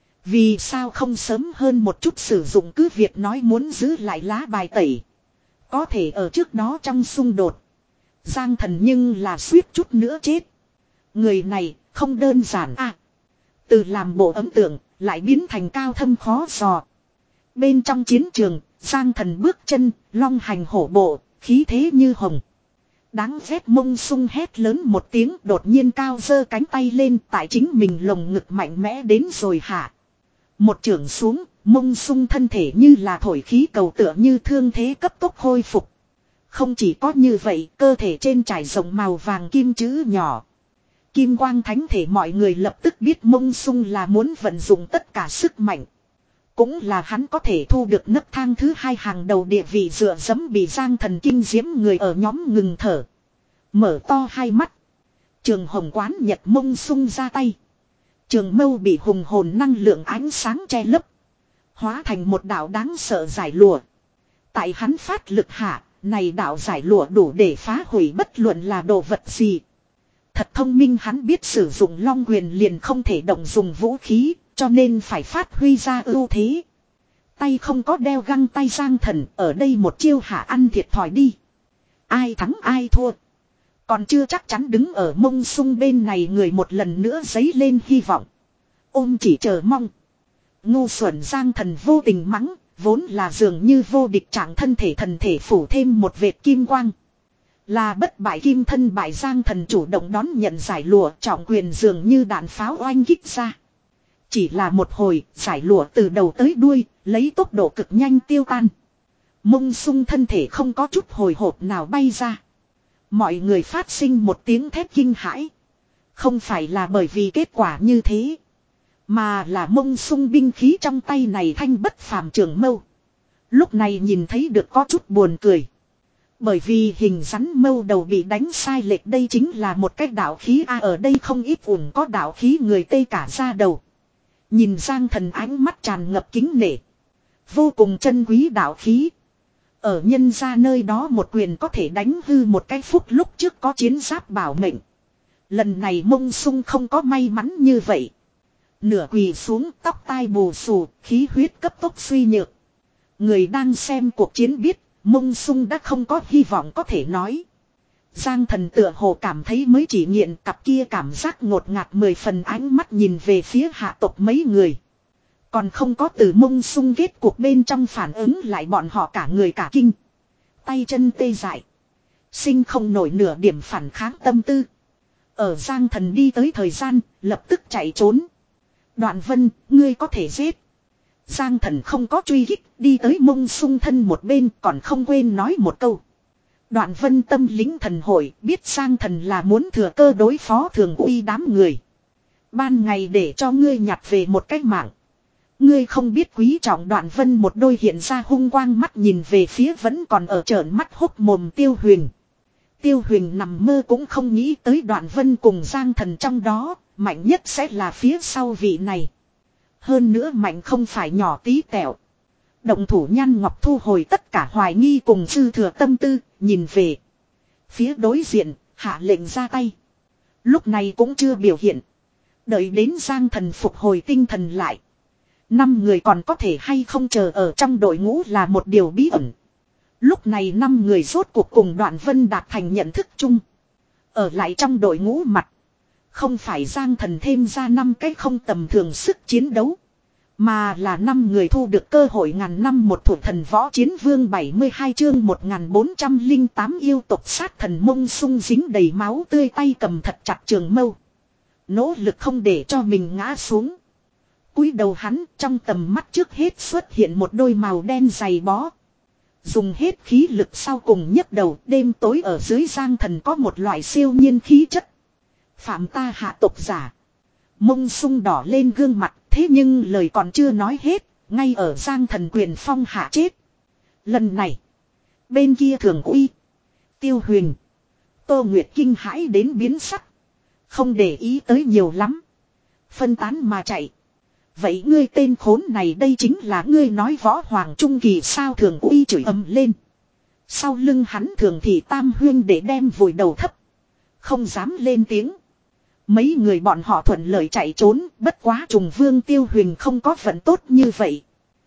Vì sao không sớm hơn một chút sử dụng cứ việc nói muốn giữ lại lá bài tẩy. Có thể ở trước đó trong xung đột. Giang thần nhưng là suýt chút nữa chết. Người này không đơn giản à. Từ làm bộ ấn tượng lại biến thành cao thâm khó dò. Bên trong chiến trường, Giang thần bước chân, long hành hổ bộ, khí thế như hồng. Đáng ghét Mông Sung hét lớn một tiếng đột nhiên cao giơ cánh tay lên tại chính mình lồng ngực mạnh mẽ đến rồi hạ. Một chưởng xuống, Mông Sung thân thể như là thổi khí cầu tựa như thương thế cấp tốc khôi phục. Không chỉ có như vậy, cơ thể trên trải rộng màu vàng kim chữ nhỏ. Kim quang thánh thể mọi người lập tức biết Mông Sung là muốn vận dụng tất cả sức mạnh. Cũng là hắn có thể thu được nấc thang thứ hai hàng đầu địa vị dựa dẫm bị Giang thần kinh diễm người ở nhóm ngừng thở. Mở to hai mắt. Trường hồng quán nhật Mông Sung ra tay. Trường mâu bị hùng hồn năng lượng ánh sáng che lấp. Hóa thành một đạo đáng sợ giải lụa. Tại hắn phát lực hạ, này đạo giải lụa đủ để phá hủy bất luận là đồ vật gì. Thật thông minh hắn biết sử dụng long quyền liền không thể động dùng vũ khí, cho nên phải phát huy ra ưu thế. Tay không có đeo găng tay Giang thần, ở đây một chiêu hạ ăn thiệt thòi đi. Ai thắng ai thua. Còn chưa chắc chắn đứng ở Mông Sung bên này người một lần nữa dấy lên hy vọng. Ôm chỉ chờ mong. Ngu xuẩn Giang thần vô tình mắng, vốn là dường như vô địch trạng thân thể thần thể phủ thêm một vệt kim quang. Là bất bại kim thân bại Giang thần chủ động đón nhận giải lụa trọng quyền dường như đạn pháo oanh kích ra. Chỉ là một hồi, giải lụa từ đầu tới đuôi, lấy tốc độ cực nhanh tiêu tan. Mông Sung thân thể không có chút hồi hộp nào bay ra. Mọi người phát sinh một tiếng thét kinh hãi. Không phải là bởi vì kết quả như thế. Mà là Mông Sung binh khí trong tay này thanh bất phàm trường mâu. Lúc này nhìn thấy được có chút buồn cười. Bởi vì hình rắn mâu đầu bị đánh sai lệch đây chính là một cách đạo khí A ở đây không ít ủng có đạo khí người Tây cả ra đầu. Nhìn Giang thần ánh mắt tràn ngập kính nể. Vô cùng chân quý đạo khí. Ở nhân gia nơi đó một quyền có thể đánh hư một cái phút lúc trước có chiến giáp bảo mệnh. Lần này Mông Sung không có may mắn như vậy. Nửa quỳ xuống tóc tai bù xù, khí huyết cấp tốc suy nhược. Người đang xem cuộc chiến biết, Mông Sung đã không có hy vọng có thể nói. Giang thần tựa hồ cảm thấy mới chỉ nghiện cặp kia cảm giác ngột ngạt mười phần ánh mắt nhìn về phía hạ tộc mấy người. Còn không có từ Mông Sung kết cuộc bên trong phản ứng lại bọn họ cả người cả kinh. Tay chân tê dại. Sinh không nổi nửa điểm phản kháng tâm tư. Ở Giang thần đi tới thời gian, lập tức chạy trốn. Đoạn Vân, ngươi có thể giết. Giang thần không có truy kích, đi tới Mông Sung thân một bên còn không quên nói một câu. Đoạn Vân tâm lính thần hội biết Giang thần là muốn thừa cơ đối phó Thường Uy đám người. Ban ngày để cho ngươi nhặt về một cách mạng. Ngươi không biết quý trọng Đoạn Vân một đôi hiện ra hung quang mắt nhìn về phía vẫn còn ở trợn mắt hốc mồm Tiêu Huyền. Tiêu Huyền nằm mơ cũng không nghĩ tới Đoạn Vân cùng Giang thần trong đó, mạnh nhất sẽ là phía sau vị này. Hơn nữa mạnh không phải nhỏ tí tẹo. Động thủ Nhan Ngọc thu hồi tất cả hoài nghi cùng dư thừa tâm tư, nhìn về. Phía đối diện, hạ lệnh ra tay. Lúc này cũng chưa biểu hiện. Đợi đến Giang Thần phục hồi tinh thần lại. Năm người còn có thể hay không chờ ở trong đội ngũ là một điều bí ẩn. Lúc này năm người rốt cuộc cùng Đoạn Vân đạt thành nhận thức chung. Ở lại trong đội ngũ mặt. Không phải Giang Thần thêm ra năm cái không tầm thường sức chiến đấu. Mà là năm người thu được cơ hội ngàn năm một thủ thần võ chiến vương bảy mươi hai chương một nghìn bốn trăm lẻ tám yêu tộc sát thần mông sung dính đầy máu tươi tay cầm thật chặt trường mâu. Nỗ lực không để cho mình ngã xuống. Cúi đầu hắn trong tầm mắt trước hết xuất hiện một đôi màu đen dày bó. Dùng hết khí lực sau cùng nhấc đầu đêm tối ở dưới Giang Thần có một loại siêu nhiên khí chất. Phạm ta hạ tộc giả. Mông sung đỏ lên gương mặt thế nhưng lời còn chưa nói hết. Ngay ở Giang Thần quyền phong hạ chết. Lần này. Bên kia Thường Uy. Tiêu Huyền. Tô Nguyệt kinh hãi đến biến sắc. Không để ý tới nhiều lắm. Phân tán mà chạy. Vậy ngươi tên khốn này đây chính là ngươi nói võ hoàng trung kỳ sao? Thường Uy chửi ầm lên. Sau lưng hắn Thường Thị Tam huyên để đem vùi đầu thấp. Không dám lên tiếng. Mấy người bọn họ thuận lợi chạy trốn. Bất quá Trùng Vương Tiêu Huyền không có vận tốt như vậy.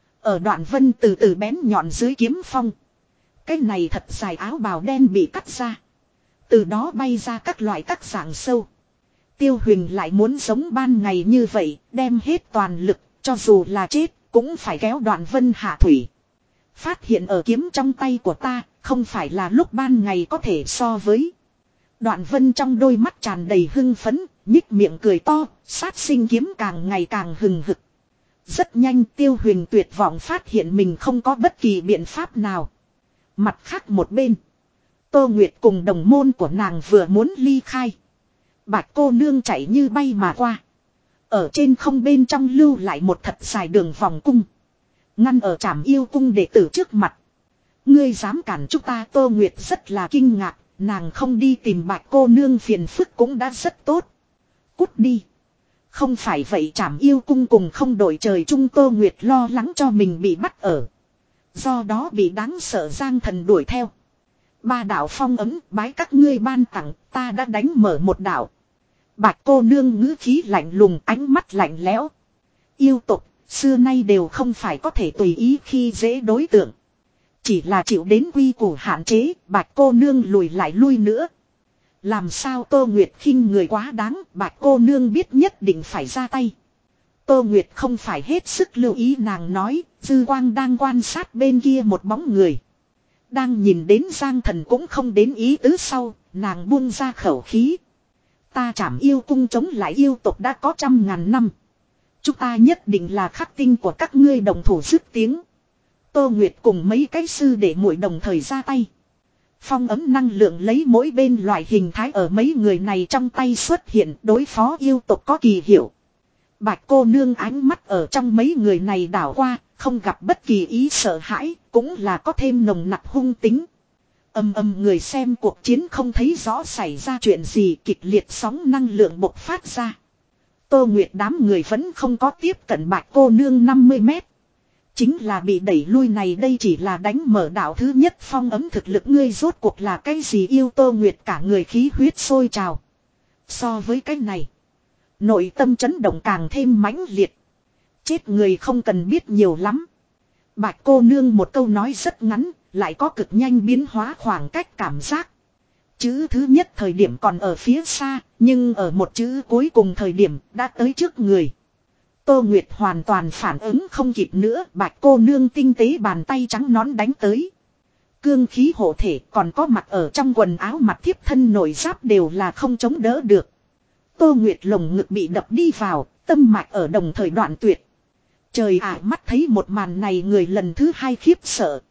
Ở Đoạn Vân từ từ bén nhọn dưới kiếm phong. Cái này thật dài áo bào đen bị cắt ra. Từ đó bay ra các loại các dạng sâu. Tiêu Huyền lại muốn giống ban ngày như vậy, đem hết toàn lực, cho dù là chết, cũng phải kéo Đoạn Vân hạ thủy. Phát hiện ở kiếm trong tay của ta, không phải là lúc ban ngày có thể so với. Đoạn Vân trong đôi mắt tràn đầy hưng phấn, nhích miệng cười to, sát sinh kiếm càng ngày càng hừng hực. Rất nhanh Tiêu Huyền tuyệt vọng phát hiện mình không có bất kỳ biện pháp nào. Mặt khác một bên, Tô Nguyệt cùng đồng môn của nàng vừa muốn ly khai. Bạch cô nương chạy như bay mà qua. Ở trên không bên trong lưu lại một thật dài đường vòng cung. Ngăn ở Trảm Yêu cung đệ tử trước mặt. Ngươi dám cản chúng ta? Tô Nguyệt rất là kinh ngạc. Nàng không đi tìm Bạch cô nương phiền phức cũng đã rất tốt. Cút đi. Không phải vậy Trảm Yêu cung cùng không đổi trời chung. Tô Nguyệt lo lắng cho mình bị bắt ở. Do đó bị đáng sợ Giang Thần đuổi theo. Ba đạo phong ấm bái các ngươi ban tặng, ta đã đánh mở một đạo. Bạch cô nương ngữ khí lạnh lùng, ánh mắt lạnh lẽo. Yêu tộc xưa nay đều không phải có thể tùy ý khi dễ đối tượng. Chỉ là chịu đến quy củ hạn chế, Bạch cô nương lùi lại lui nữa. Làm sao? Tô Nguyệt khinh người quá đáng, Bạch cô nương biết nhất định phải ra tay. Tô Nguyệt không phải hết sức lưu ý, nàng nói, dư quang đang quan sát bên kia một bóng người. Đang nhìn đến Giang Thần cũng không đến ý tứ sau, nàng buông ra khẩu khí. Ta Trảm Yêu cung chống lại yêu tộc đã có trăm ngàn năm. Chúng ta nhất định là khắc tinh của các ngươi. Đồng thủ dứt tiếng. Tô Nguyệt cùng mấy cái sư để muội đồng thời ra tay. Phong ấm năng lượng lấy mỗi bên loại hình thái ở mấy người này trong tay xuất hiện, đối phó yêu tộc có kỳ hiệu. Bạch cô nương ánh mắt ở trong mấy người này đảo qua, không gặp bất kỳ ý sợ hãi, cũng là có thêm nồng nặc hung tính. Âm âm người xem cuộc chiến không thấy rõ xảy ra chuyện gì, kịch liệt sóng năng lượng bộc phát ra. Tô Nguyệt đám người vẫn không có tiếp cận Bạch cô nương năm mươi mét. Chính là bị đẩy lui này, đây chỉ là đánh mở đạo thứ nhất phong ấm. Thực lực ngươi rốt cuộc là cái gì? Yêu Tô Nguyệt cả người khí huyết sôi trào. So với cái này, nội tâm chấn động càng thêm mãnh liệt. Chết người không cần biết nhiều lắm. Bạch cô nương một câu nói rất ngắn, lại có cực nhanh biến hóa khoảng cách cảm giác. Chữ thứ nhất thời điểm còn ở phía xa, nhưng ở một chữ cuối cùng thời điểm đã tới trước người. Tô Nguyệt hoàn toàn phản ứng không kịp nữa, Bạch cô nương tinh tế bàn tay trắng nón đánh tới. Cương khí hộ thể còn có mặt ở trong quần áo mặt thiếp thân nội giáp đều là không chống đỡ được. Tô Nguyệt lồng ngực bị đập đi vào, tâm mạch ở đồng thời đoạn tuyệt. Trời ạ, mắt thấy một màn này người lần thứ hai khiếp sợ.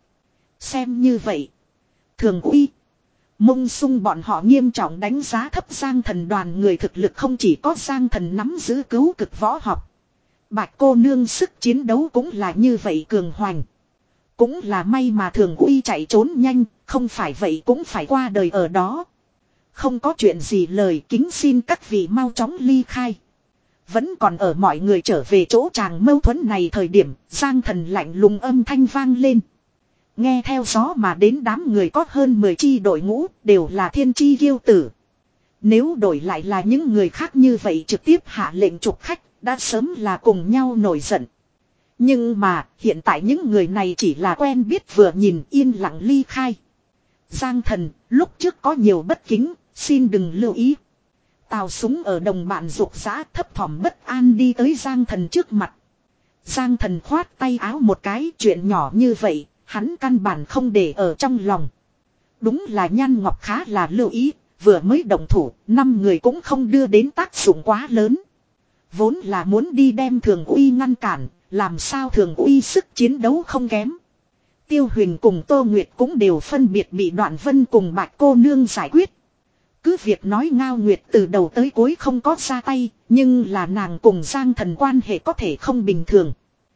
Xem như vậy, Thường Uy, Mông Sung bọn họ nghiêm trọng đánh giá thấp Giang Thần đoàn người thực lực. Không chỉ có Giang Thần nắm giữ cứu cực võ học, Bạch cô nương sức chiến đấu cũng là như vậy cường hoành. Cũng là may mà Thường Uy chạy trốn nhanh, không phải vậy cũng phải qua đời ở đó. Không có chuyện gì lời, kính xin các vị mau chóng ly khai. Vẫn còn ở mọi người trở về chỗ tràng mâu thuẫn này thời điểm, Giang Thần lạnh lùng âm thanh vang lên. Nghe theo gió mà đến đám người có hơn mười chi đội ngũ đều là thiên chi kiêu tử. Nếu đổi lại là những người khác như vậy trực tiếp hạ lệnh trục khách đã sớm là cùng nhau nổi giận. Nhưng mà hiện tại những người này chỉ là quen biết vừa nhìn yên lặng ly khai. Giang Thần lúc trước có nhiều bất kính, xin đừng lưu ý. Tào Súng ở đồng bạn rục rã thấp thỏm bất an đi tới Giang Thần trước mặt. Giang Thần khoát tay áo một cái, chuyện nhỏ như vậy, hắn căn bản không để ở trong lòng. Đúng là Nhan Ngọc khá là lưu ý, vừa mới động thủ, năm người cũng không đưa đến tác dụng quá lớn. Vốn là muốn đi đem Thường Uy ngăn cản, làm sao Thường Uy sức chiến đấu không kém. Tiêu Huỳnh cùng Tô Nguyệt cũng đều phân biệt bị Đoạn Vân cùng Bạch cô nương giải quyết. Cứ việc nói Ngao Nguyệt từ đầu tới cuối không có ra tay, nhưng là nàng cùng Giang Thần quan hệ có thể không bình thường.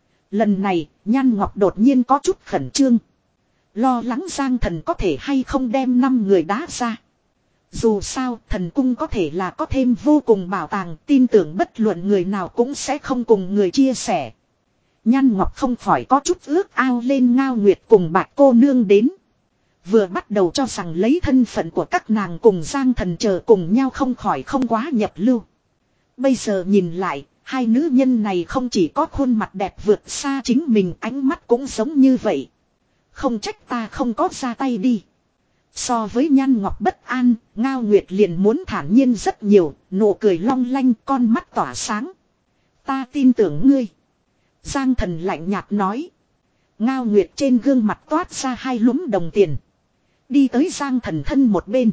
Lần này, Nhan Ngọc đột nhiên có chút khẩn trương. Lo lắng Giang Thần có thể hay không đem năm người đá ra. Dù sao, thần cung có thể là có thêm vô cùng bảo tàng, tin tưởng bất luận người nào cũng sẽ không cùng người chia sẻ. Nhan Ngọc không khỏi có chút ước ao lên Ngao Nguyệt cùng Bạch cô nương đến. Vừa bắt đầu cho rằng lấy thân phận của các nàng cùng Giang Thần chờ cùng nhau không khỏi không quá nhập lưu. Bây giờ nhìn lại, hai nữ nhân này không chỉ có khuôn mặt đẹp vượt xa chính mình, ánh mắt cũng giống như vậy. Không trách ta không có ra tay đi. So với Nhan Ngọc bất an, Ngao Nguyệt liền muốn thản nhiên rất nhiều, nụ cười long lanh, con mắt tỏa sáng. Ta tin tưởng ngươi. Giang Thần lạnh nhạt nói. Ngao Nguyệt trên gương mặt toát ra hai lúm đồng tiền. Đi tới Giang Thần thân một bên.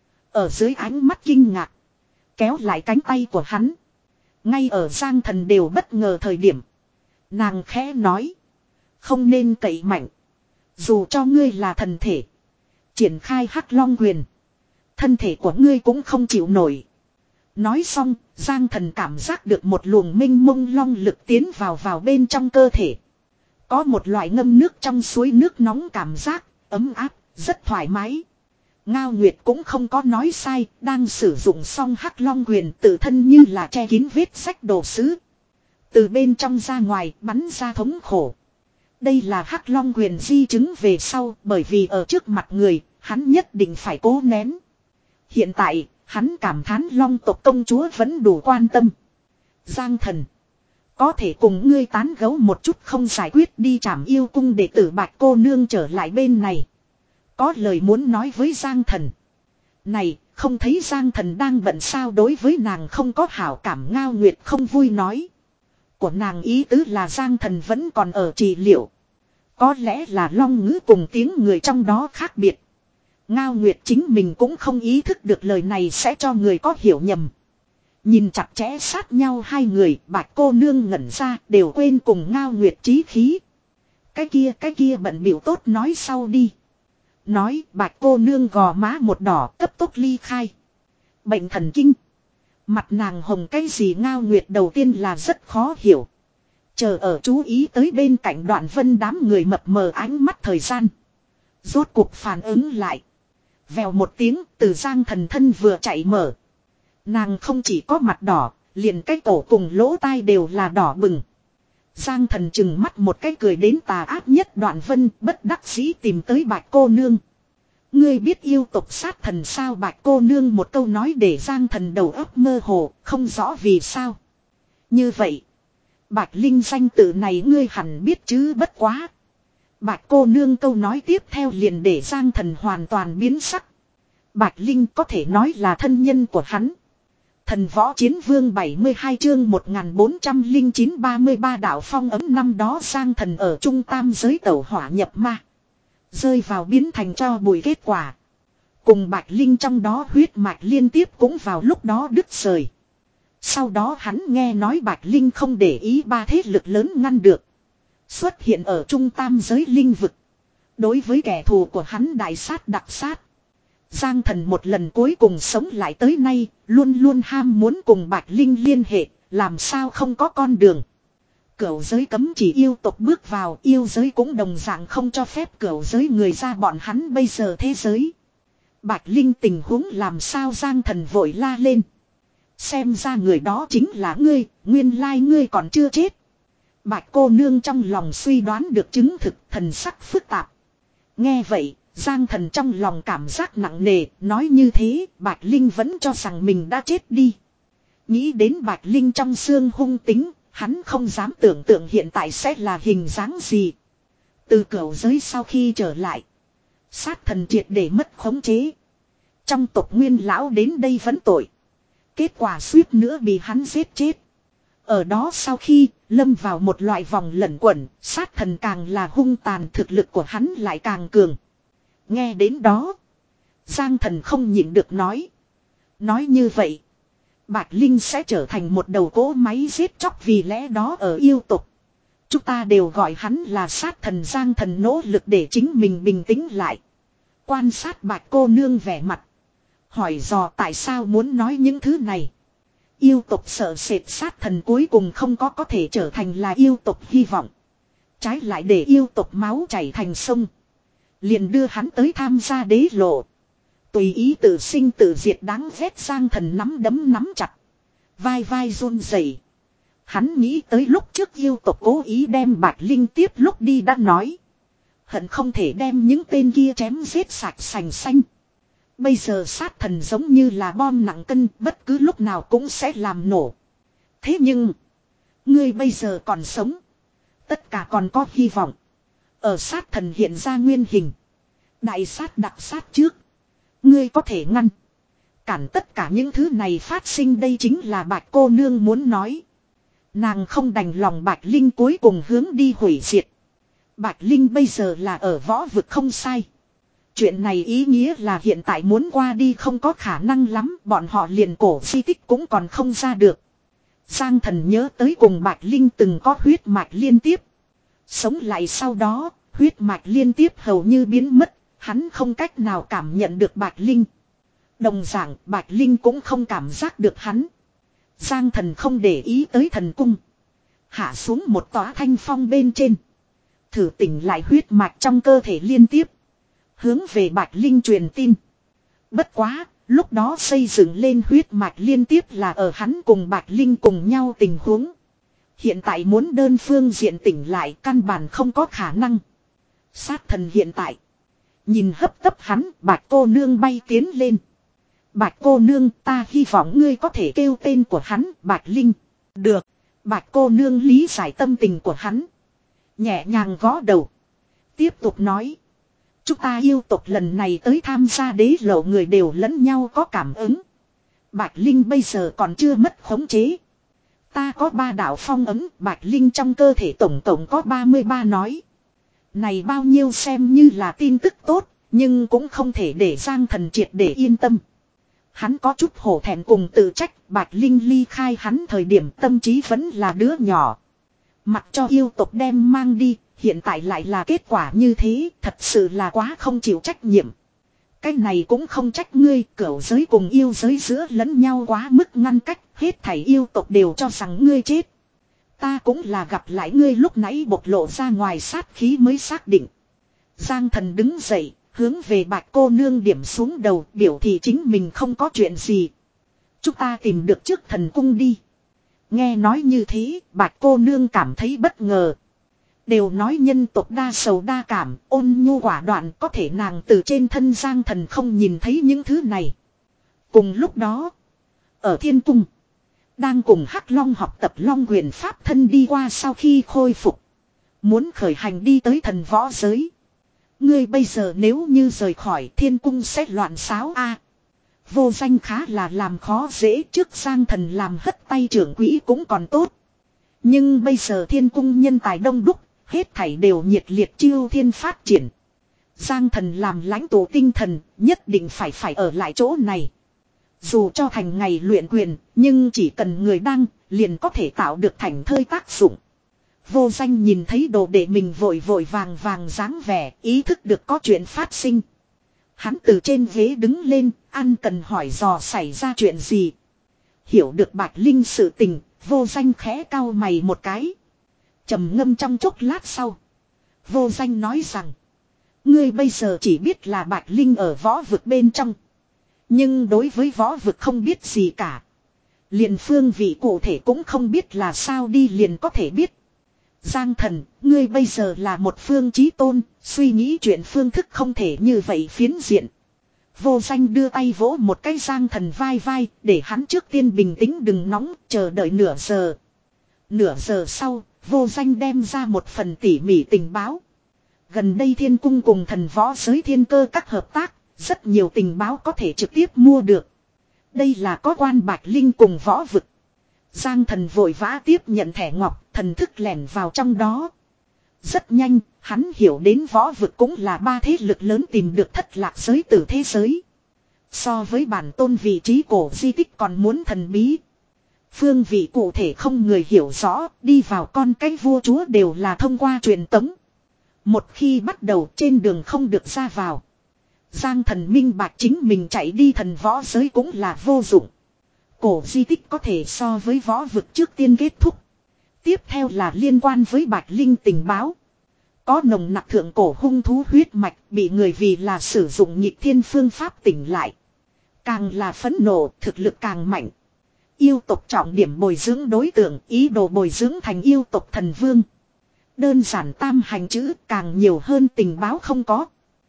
Ở dưới ánh mắt kinh ngạc. Kéo lại cánh tay của hắn. Ngay ở Giang Thần đều bất ngờ thời điểm. Nàng khẽ nói. Không nên cậy mạnh. Dù cho ngươi là thần thể. Triển khai Hắc Long quyền. Thân thể của ngươi cũng không chịu nổi. Nói xong, Giang Thần cảm giác được một luồng minh mông long lực tiến vào vào bên trong cơ thể. Có một loại ngâm nước trong suối nước nóng cảm giác, ấm áp, rất thoải mái. Ngao Nguyệt cũng không có nói sai, đang sử dụng xong Hắc Long quyền tự thân như là che kín vết sách đồ sứ. Từ bên trong ra ngoài bắn ra thống khổ. Đây là Hắc Long quyền di chứng về sau, bởi vì ở trước mặt người, hắn nhất định phải cố nén. Hiện tại, hắn cảm thán Long tộc công chúa vẫn đủ quan tâm. Giang Thần, có thể cùng ngươi tán gẫu một chút không giải quyết đi Trảm Yêu cung để tử Bạch cô nương trở lại bên này. Có lời muốn nói với Giang Thần. Này, không thấy Giang Thần đang bận sao, đối với nàng không có hảo cảm. Ngao Nguyệt không vui nói. Của nàng ý tứ là Giang Thần vẫn còn ở trị liệu. Có lẽ là long ngữ cùng tiếng người trong đó khác biệt. Ngao Nguyệt chính mình cũng không ý thức được lời này sẽ cho người có hiểu nhầm. Nhìn chặt chẽ sát nhau hai người, Bạch cô nương ngẩn ra đều quên cùng Ngao Nguyệt chí khí. Cái kia cái kia bận biểu tốt nói sau đi. Nói Bạch cô nương gò má một đỏ cấp tốc ly khai. Bệnh thần kinh. Mặt nàng hồng cái gì Ngao Nguyệt đầu tiên là rất khó hiểu. Chờ ở chú ý tới bên cạnh Đoạn Vân đám người mập mờ ánh mắt thời gian. Rốt cuộc phản ứng lại. Vèo một tiếng từ Giang Thần thân vừa chạy mở. Nàng không chỉ có mặt đỏ, liền cái cổ cùng lỗ tai đều là đỏ bừng. Giang Thần chừng mắt một cái cười đến tà ác nhất. Đoạn Vân bất đắc dĩ tìm tới Bạch cô nương. Ngươi biết yêu tộc sát thần sao? Bạch cô nương một câu nói để Giang Thần đầu óc mơ hồ, không rõ vì sao. Như vậy, Bạch Linh danh tự này ngươi hẳn biết chứ bất quá. Bạch cô nương câu nói tiếp theo liền để Giang Thần hoàn toàn biến sắc. Bạch Linh có thể nói là thân nhân của hắn. Thần võ chiến vương bảy mươi hai chương một nghìn bốn trăm lẻ chín ba mươi ba đạo phong ấm năm đó Giang Thần ở trung tam giới tẩu hỏa nhập ma. Rơi vào biến thành cho bùi kết quả. Cùng Bạch Linh trong đó huyết mạch liên tiếp cũng vào lúc đó đứt rời. Sau đó hắn nghe nói Bạch Linh không để ý ba thế lực lớn ngăn được. Xuất hiện ở trung tam giới linh vực. Đối với kẻ thù của hắn đại sát đặc sát. Giang Thần một lần cuối cùng sống lại tới nay, luôn luôn ham muốn cùng Bạch Linh liên hệ, làm sao không có con đường. Cửu giới cấm chỉ yêu tộc bước vào, yêu giới cũng đồng dạng không cho phép cửu giới người ra bọn hắn bây giờ thế giới. Bạch Linh tình huống làm sao? Giang Thần vội la lên. Xem ra người đó chính là ngươi, nguyên lai ngươi còn chưa chết. Bạch cô nương trong lòng suy đoán được chứng thực, thần sắc phức tạp. Nghe vậy, Giang Thần trong lòng cảm giác nặng nề, nói như thế, Bạch Linh vẫn cho rằng mình đã chết đi. Nghĩ đến Bạch Linh trong xương hung tính, hắn không dám tưởng tượng hiện tại sẽ là hình dáng gì. Từ cửu giới sau khi trở lại, sát thần triệt để mất khống chế. Trong tộc Nguyên lão đến đây vẫn tội. Kết quả suýt nữa bị hắn giết chết. Ở đó sau khi lâm vào một loại vòng lẩn quẩn, sát thần càng là hung tàn, thực lực của hắn lại càng cường. Nghe đến đó, Giang Thần không nhịn được nói. Nói như vậy, Bạch Linh sẽ trở thành một đầu cỗ máy giết chóc, vì lẽ đó ở yêu tộc chúng ta đều gọi hắn là sát thần. Giang Thần nỗ lực để chính mình bình tĩnh lại. Quan sát Bạch cô nương vẻ mặt. Hỏi dò tại sao muốn nói những thứ này. Yêu tộc sợ sệt sát thần cuối cùng không có có thể trở thành là yêu tộc hy vọng. Trái lại để yêu tộc máu chảy thành sông. Liền đưa hắn tới tham gia đế lộ. Tùy ý tự sinh tự diệt đáng ghét. Giang Thần nắm đấm nắm chặt. Vai vai run rẩy. Hắn nghĩ tới lúc trước yêu tộc cố ý đem Bạch Linh tiếp lúc đi đã nói. Hận không thể đem những tên kia chém giết sạch sành xanh. Bây giờ sát thần giống như là bom nặng cân, bất cứ lúc nào cũng sẽ làm nổ. Thế nhưng, ngươi bây giờ còn sống. Tất cả còn có hy vọng. Ở sát thần hiện ra nguyên hình. Đại sát đặc sát trước. Ngươi có thể ngăn cản tất cả những thứ này phát sinh, đây chính là Bạch cô nương muốn nói. Nàng không đành lòng Bạch Linh cuối cùng hướng đi hủy diệt. Bạch Linh bây giờ là ở võ vực không sai. Chuyện này ý nghĩa là hiện tại muốn qua đi không có khả năng lắm, bọn họ liền cổ di tích cũng còn không ra được. Giang Thần nhớ tới cùng Bạch Linh từng có huyết mạch liên tiếp. Sống lại sau đó, huyết mạch liên tiếp hầu như biến mất, hắn không cách nào cảm nhận được Bạch Linh. Đồng dạng, Bạch Linh cũng không cảm giác được hắn. Giang Thần không để ý tới thần cung. Hạ xuống một tòa thanh phong bên trên. Thử tỉnh lại huyết mạch trong cơ thể liên tiếp. Hướng về Bạch Linh truyền tin. Bất quá, lúc đó xây dựng lên huyết mạch liên tiếp là ở hắn cùng Bạch Linh cùng nhau tình huống. Hiện tại muốn đơn phương diện tỉnh lại căn bản không có khả năng. Sát thần hiện tại. Nhìn hấp tấp hắn, Bạch cô nương bay tiến lên. Bạch cô nương, ta hy vọng ngươi có thể kêu tên của hắn, Bạch Linh. Được. Bạch cô nương lý giải tâm tình của hắn. Nhẹ nhàng gõ đầu. Tiếp tục nói. Chúng ta yêu tộc lần này tới tham gia đế lộ người đều lẫn nhau có cảm ứng. Bạch Linh bây giờ còn chưa mất khống chế. Ta có ba đạo phong ấn, Bạch Linh trong cơ thể tổng tổng có ba mươi ba nói. Này bao nhiêu xem như là tin tức tốt, nhưng cũng không thể để Giang Thần triệt để yên tâm. Hắn có chút hổ thẹn cùng tự trách, Bạch Linh ly khai hắn thời điểm tâm trí vẫn là đứa nhỏ. Mặc cho yêu tộc đem mang đi, hiện tại lại là kết quả như thế, thật sự là quá không chịu trách nhiệm. Cái này cũng không trách ngươi, cửu giới cùng yêu giới giữa lẫn nhau quá mức ngăn cách, hết thảy yêu tộc đều cho rằng ngươi chết. Ta cũng là gặp lại ngươi lúc nãy bộc lộ ra ngoài sát khí mới xác định. Giang Thần đứng dậy, hướng về Bạch cô nương điểm xuống đầu, biểu thị chính mình không có chuyện gì. Chúng ta tìm được trước thần cung đi. Nghe nói như thế, Bạch cô nương cảm thấy bất ngờ. Đều nói nhân tộc đa sầu đa cảm, ôn nhu quả đoạn, có thể nàng từ trên thân Giang Thần không nhìn thấy những thứ này. Cùng lúc đó, ở thiên cung, đang cùng Hắc Long học tập Long Huyền Pháp thân đi qua sau khi khôi phục. Muốn khởi hành đi tới thần võ giới. Ngươi bây giờ nếu như rời khỏi thiên cung sẽ loạn xáo a. Vô danh khá là làm khó dễ, trước Giang Thần làm hất tay trưởng quỹ cũng còn tốt. Nhưng bây giờ thiên cung nhân tài đông đúc, hết thảy đều nhiệt liệt chiêu thiên phát triển. Giang Thần làm lãnh tụ tinh thần, nhất định phải phải ở lại chỗ này. Dù cho thành ngày luyện quyền, nhưng chỉ cần người đang, liền có thể tạo được thành thơi tác dụng. Vô danh nhìn thấy đồ đệ mình vội vội vàng vàng dáng vẻ, ý thức được có chuyện phát sinh. Hắn từ trên ghế đứng lên, ăn cần hỏi dò xảy ra chuyện gì. Hiểu được Bạch Linh sự tình, vô danh khẽ cau mày một cái. Trầm ngâm trong chốc lát sau. Vô danh nói rằng. Ngươi bây giờ chỉ biết là Bạch Linh ở võ vực bên trong. Nhưng đối với võ vực không biết gì cả. Liền phương vị cụ thể cũng không biết là sao đi liền có thể biết. Giang thần, ngươi bây giờ là một phương chí tôn, suy nghĩ chuyện phương thức không thể như vậy phiến diện. Vô danh đưa tay vỗ một cái Giang thần vai vai, để hắn trước tiên bình tĩnh đừng nóng, chờ đợi nửa giờ. Nửa giờ sau, vô danh đem ra một phần tỉ mỉ tình báo. Gần đây thiên cung cùng thần võ giới thiên cơ các hợp tác, rất nhiều tình báo có thể trực tiếp mua được. Đây là có quan Bạch Linh cùng võ vực. Giang thần vội vã tiếp nhận thẻ ngọc, thần thức lẻn vào trong đó. Rất nhanh, hắn hiểu đến võ vực cũng là ba thế lực lớn tìm được thất lạc giới tử thế giới. So với bản tôn vị trí cổ di tích còn muốn thần bí. Phương vị cụ thể không người hiểu rõ, đi vào con cái vua chúa đều là thông qua truyền tống. Một khi bắt đầu trên đường không được ra vào. Giang thần minh bạch chính mình chạy đi thần võ giới cũng là vô dụng. Cổ di tích có thể so với võ vực trước tiên kết thúc. Tiếp theo là liên quan với Bạch Linh tình báo. Có nồng nặc thượng cổ hung thú huyết mạch bị người vì là sử dụng nhịp thiên phương pháp tỉnh lại. Càng là phẫn nộ, thực lực càng mạnh. Yêu tộc trọng điểm bồi dưỡng đối tượng, ý đồ bồi dưỡng thành yêu tộc thần vương. Đơn giản tam hành chữ càng nhiều hơn tình báo không có.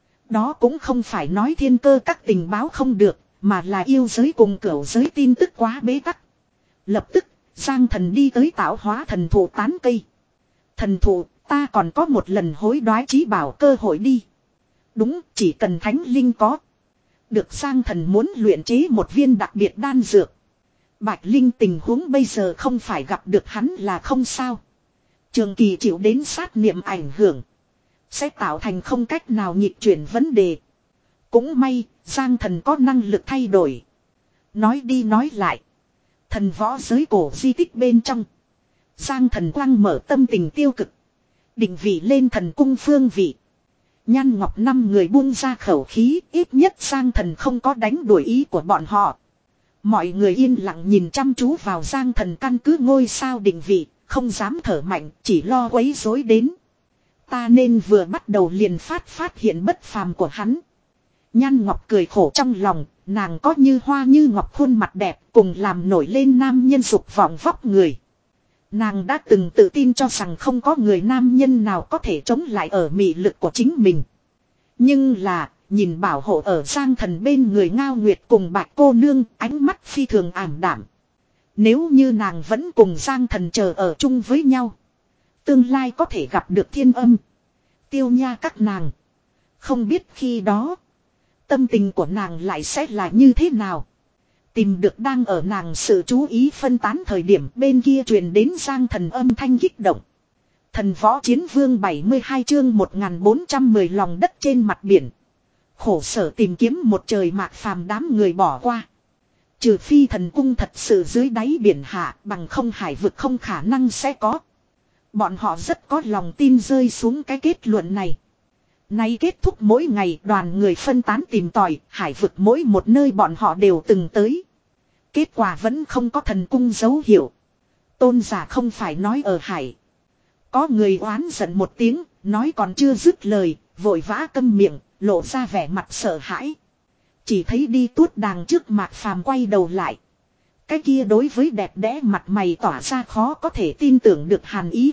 Đó cũng không phải nói thiên cơ các tình báo không được, mà là yêu giới cùng cửu giới tin tức quá bế tắc. Lập tức, Giang thần đi tới tạo hóa thần thụ tán cây. Thần thụ, ta còn có một lần hối đoái trí bảo cơ hội đi. Đúng, chỉ cần thánh linh có. Được Giang thần muốn luyện chế một viên đặc biệt đan dược. Bạch Linh tình huống bây giờ không phải gặp được hắn là không sao. Trường kỳ chịu đến sát niệm ảnh hưởng. Sẽ tạo thành không cách nào nhịp chuyển vấn đề. Cũng may, Giang thần có năng lực thay đổi. Nói đi nói lại. Thần võ giới cổ di tích bên trong. Giang thần quang mở tâm tình tiêu cực. Định vị lên thần cung phương vị. Nhan Ngọc năm người buông ra khẩu khí, ít nhất Giang thần không có đánh đuổi ý của bọn họ. Mọi người yên lặng nhìn chăm chú vào Giang thần căn cứ ngôi sao định vị, không dám thở mạnh, chỉ lo quấy rối đến. Ta nên vừa bắt đầu liền phát phát hiện bất phàm của hắn. Nhan Ngọc cười khổ trong lòng, nàng có như hoa như ngọc khuôn mặt đẹp cùng làm nổi lên nam nhân dục vọng vóc người. Nàng đã từng tự tin cho rằng không có người nam nhân nào có thể chống lại ở mị lực của chính mình. Nhưng là, nhìn bảo hộ ở Giang thần bên người Ngao Nguyệt cùng Bạch cô nương, ánh mắt phi thường ảm đạm. Nếu như nàng vẫn cùng Giang thần chờ ở chung với nhau, tương lai có thể gặp được thiên âm, tiêu nha các nàng. Không biết khi đó, tâm tình của nàng lại sẽ là như thế nào. Tìm được đang ở nàng sự chú ý phân tán thời điểm bên kia truyền đến Giang thần âm thanh kích động. Thần võ chiến vương bảy mươi hai chương một nghìn bốn trăm mười lòng đất trên mặt biển. Khổ sở tìm kiếm một trời mạc phàm đám người bỏ qua. Trừ phi thần cung thật sự dưới đáy biển hạ, bằng không hải vực không khả năng sẽ có. Bọn họ rất có lòng tin rơi xuống cái kết luận này. Nay kết thúc mỗi ngày đoàn người phân tán tìm tòi, hải vực mỗi một nơi bọn họ đều từng tới. Kết quả vẫn không có thần cung dấu hiệu. Tôn giả không phải nói ở hải. Có người oán giận một tiếng, nói còn chưa dứt lời, vội vã câm miệng, lộ ra vẻ mặt sợ hãi. Chỉ thấy đi tuốt đàng trước Mạc Phàm quay đầu lại. Cái kia đối với đẹp đẽ mặt mày tỏa ra khó có thể tin tưởng được hàn ý.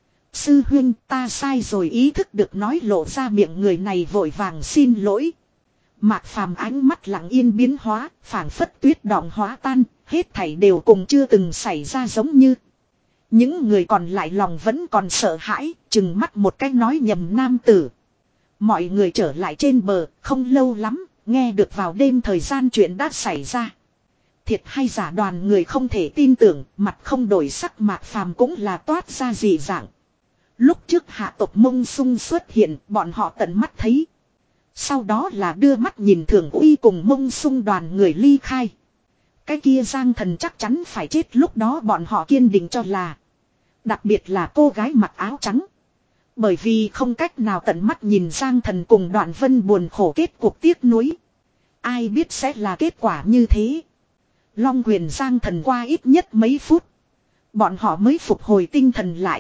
Sư huynh, ta sai rồi, ý thức được nói lộ ra miệng người này vội vàng xin lỗi. Mạc Phàm ánh mắt lặng yên biến hóa, phảng phất tuyết đọng hóa tan, hết thảy đều cùng chưa từng xảy ra giống như. Những người còn lại lòng vẫn còn sợ hãi, chừng mắt một cách nói nhầm nam tử. Mọi người trở lại trên bờ, không lâu lắm, nghe được vào đêm thời gian chuyện đã xảy ra. Thiệt hay giả đoàn người không thể tin tưởng, mặt không đổi sắc Mạc Phàm cũng là toát ra dị dạng. Lúc trước hạ tộc Mông Sung xuất hiện, bọn họ tận mắt thấy. Sau đó là đưa mắt nhìn Thường Uy cùng Mông Sung đoàn người ly khai. Cái kia Giang thần chắc chắn phải chết, lúc đó bọn họ kiên định cho là. Đặc biệt là cô gái mặc áo trắng. Bởi vì không cách nào tận mắt nhìn Giang thần cùng Đoạn Vân buồn khổ kết cuộc tiếc nuối. Ai biết sẽ là kết quả như thế. Long quyền Giang thần qua ít nhất mấy phút. Bọn họ mới phục hồi tinh thần lại.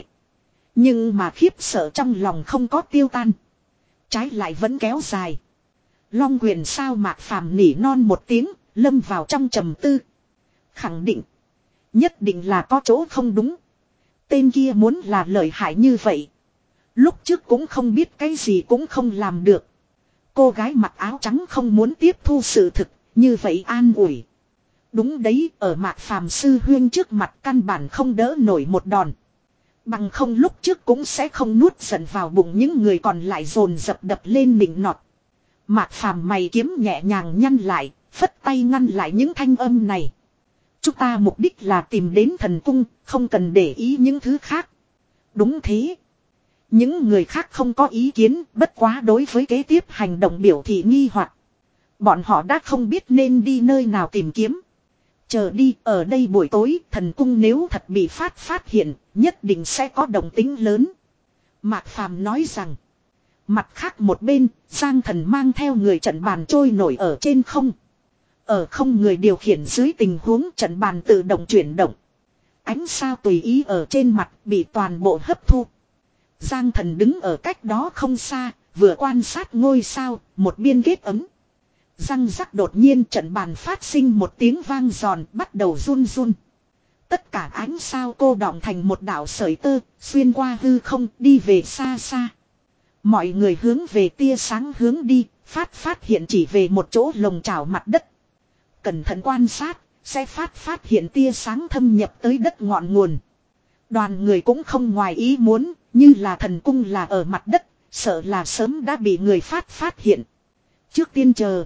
Nhưng mà khiếp sợ trong lòng không có tiêu tan. Trái lại vẫn kéo dài. Long quyền sao Mạc Phàm nỉ non một tiếng, lâm vào trong trầm tư. Khẳng định. Nhất định là có chỗ không đúng. Tên kia muốn là lợi hại như vậy. Lúc trước cũng không biết cái gì cũng không làm được. Cô gái mặc áo trắng không muốn tiếp thu sự thực, như vậy an ủi. Đúng đấy, ở Mạc Phàm sư huyên trước mặt căn bản không đỡ nổi một đòn. Bằng không lúc trước cũng sẽ không nuốt giận vào bụng những người còn lại dồn dập đập lên nịnh nọt. Mạc Phàm mày kiếm nhẹ nhàng nhăn lại, phất tay ngăn lại những thanh âm này. Chúng ta mục đích là tìm đến thần cung, không cần để ý những thứ khác. Đúng thế. Những người khác không có ý kiến, bất quá đối với kế tiếp hành động biểu thị nghi hoặc. Bọn họ đã không biết nên đi nơi nào tìm kiếm. Chờ đi, ở đây buổi tối, thần cung nếu thật bị phát phát hiện, nhất định sẽ có động tĩnh lớn. Mạc Phàm nói rằng, mặt khác một bên, Giang Thần mang theo người trận bàn trôi nổi ở trên không. Ở không người điều khiển dưới tình huống trận bàn tự động chuyển động. Ánh sao tùy ý ở trên mặt bị toàn bộ hấp thu. Giang Thần đứng ở cách đó không xa, vừa quan sát ngôi sao, một biên kết ấm. Răng rắc đột nhiên trận bàn phát sinh một tiếng vang giòn bắt đầu run run. Tất cả ánh sao cô đọng thành một đạo sợi tơ, xuyên qua hư không đi về xa xa. Mọi người hướng về tia sáng hướng đi, phát phát hiện chỉ về một chỗ lồng chảo mặt đất. Cẩn thận quan sát, sẽ phát phát hiện tia sáng thâm nhập tới đất ngọn nguồn. Đoàn người cũng không ngoài ý muốn, như là thần cung là ở mặt đất, sợ là sớm đã bị người phát phát hiện. Trước tiên chờ.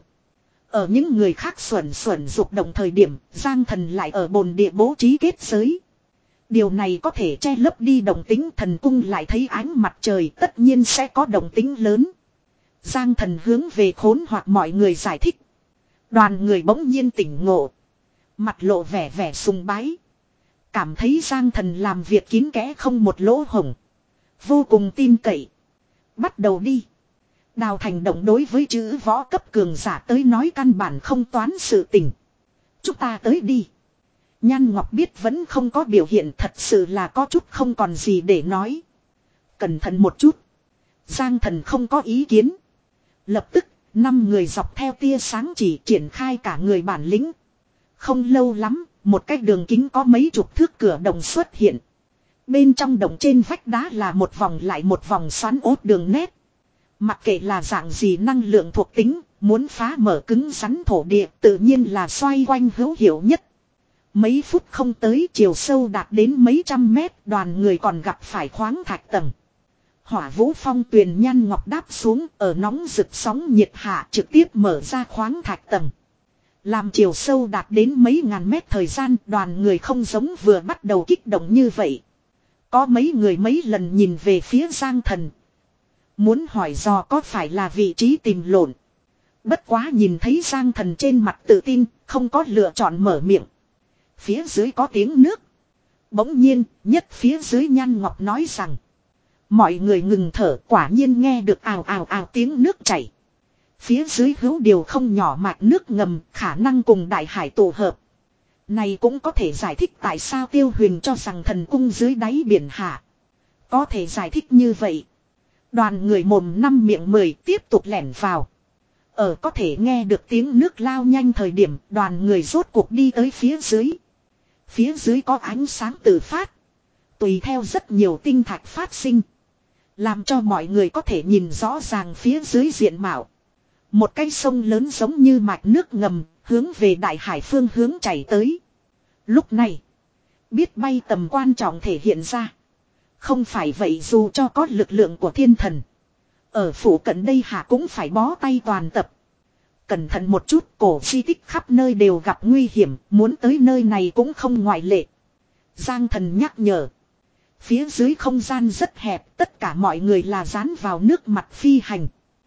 Ở những người khác xuẩn xuẩn dục động thời điểm, Giang Thần lại ở bồn địa bố trí kết giới. Điều này có thể che lấp đi động tính, thần cung lại thấy ánh mặt trời tất nhiên sẽ có động tính lớn. Giang Thần hướng về khốn hoặc mọi người giải thích. Đoàn người bỗng nhiên tỉnh ngộ. Mặt lộ vẻ vẻ sùng bái. Cảm thấy Giang Thần làm việc kín kẽ không một lỗ hổng. Vô cùng tin cậy. Bắt đầu đi. Đào thành động đối với chữ võ cấp cường giả tới nói căn bản không toán sự tình. Chúng ta tới đi. Nhan Ngọc biết vẫn không có biểu hiện, thật sự là có chút không còn gì để nói. Cẩn thận một chút. Giang Thần không có ý kiến. Lập tức, năm người dọc theo tia sáng chỉ triển khai cả người bản lĩnh. Không lâu lắm, một cái đường kính có mấy chục thước cửa đồng xuất hiện. Bên trong đồng trên vách đá là một vòng lại một vòng xoắn ốt đường nét. Mặc kệ là dạng gì năng lượng thuộc tính, muốn phá mở cứng rắn thổ địa tự nhiên là xoay quanh hữu hiệu nhất. Mấy phút không tới, chiều sâu đạt đến mấy trăm mét, đoàn người còn gặp phải khoáng thạch tầng. Hỏa Vũ Phong tuyền Nhan Ngọc đáp xuống, ở nóng rực sóng nhiệt hạ trực tiếp mở ra khoáng thạch tầng. Làm chiều sâu đạt đến mấy ngàn mét thời gian, đoàn người không giống vừa bắt đầu kích động như vậy. Có mấy người mấy lần nhìn về phía Giang Thần. Muốn hỏi do có phải là vị trí tìm lộn. Bất quá nhìn thấy Giang Thần trên mặt tự tin, không có lựa chọn mở miệng. Phía dưới có tiếng nước. Bỗng nhiên, nhất phía dưới Nhan Ngọc nói rằng. Mọi người ngừng thở, quả nhiên nghe được ào ào ào tiếng nước chảy. Phía dưới hữu điều không nhỏ mạch nước ngầm, khả năng cùng đại hải tổ hợp. Này cũng có thể giải thích tại sao Tiêu Huyền cho rằng thần cung dưới đáy biển hạ. Có thể giải thích như vậy. Đoàn người mồm năm miệng mười tiếp tục lẻn vào. Ở có thể nghe được tiếng nước lao nhanh thời điểm, đoàn người rốt cuộc đi tới phía dưới. Phía dưới có ánh sáng tự phát. Tùy theo rất nhiều tinh thạch phát sinh. Làm cho mọi người có thể nhìn rõ ràng phía dưới diện mạo. Một cái sông lớn giống như mạch nước ngầm, hướng về đại hải phương hướng chảy tới. Lúc này, biết bay tầm quan trọng thể hiện ra. Không phải vậy dù cho có lực lượng của thiên thần. Ở phủ cận đây hạ cũng phải bó tay toàn tập. Cẩn thận một chút, cổ di tích khắp nơi đều gặp nguy hiểm, muốn tới nơi này cũng không ngoại lệ. Giang Thần nhắc nhở. Phía dưới không gian rất hẹp, tất cả mọi người là dán vào nước mặt phi hành.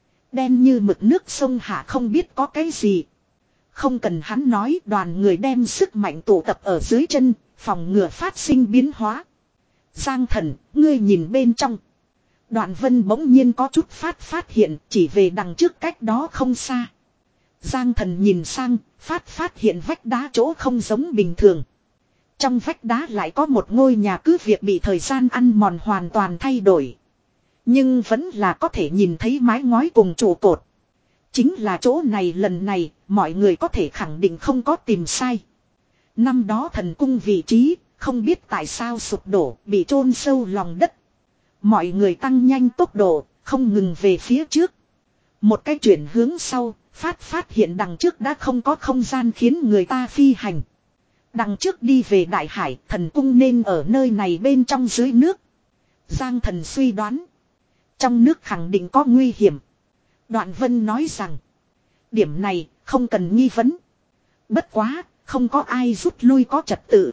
Đen như mực nước sông hạ không biết có cái gì. Không cần hắn nói, đoàn người đem sức mạnh tụ tập ở dưới chân, phòng ngừa phát sinh biến hóa. Giang Thần, ngươi nhìn bên trong. Đoạn Vân bỗng nhiên có chút phát phát hiện, chỉ về đằng trước cách đó không xa. Giang Thần nhìn sang, phát phát hiện vách đá chỗ không giống bình thường. Trong vách đá lại có một ngôi nhà cứ việc bị thời gian ăn mòn hoàn toàn thay đổi. Nhưng vẫn là có thể nhìn thấy mái ngói cùng trụ cột. Chính là chỗ này, lần này, mọi người có thể khẳng định không có tìm sai. Năm đó thần cung vị trí, không biết tại sao sụp đổ, bị chôn sâu lòng đất. Mọi người tăng nhanh tốc độ, không ngừng về phía trước. Một cái chuyển hướng sau, phát phát hiện đằng trước đã không có không gian khiến người ta phi hành. Đằng trước đi về đại hải, thần cung nên ở nơi này bên trong dưới nước. Giang Thần suy đoán. Trong nước khẳng định có nguy hiểm. Đoạn Vân nói rằng. Điểm này không cần nghi vấn. Bất quá, không có ai rút lui có trật tự.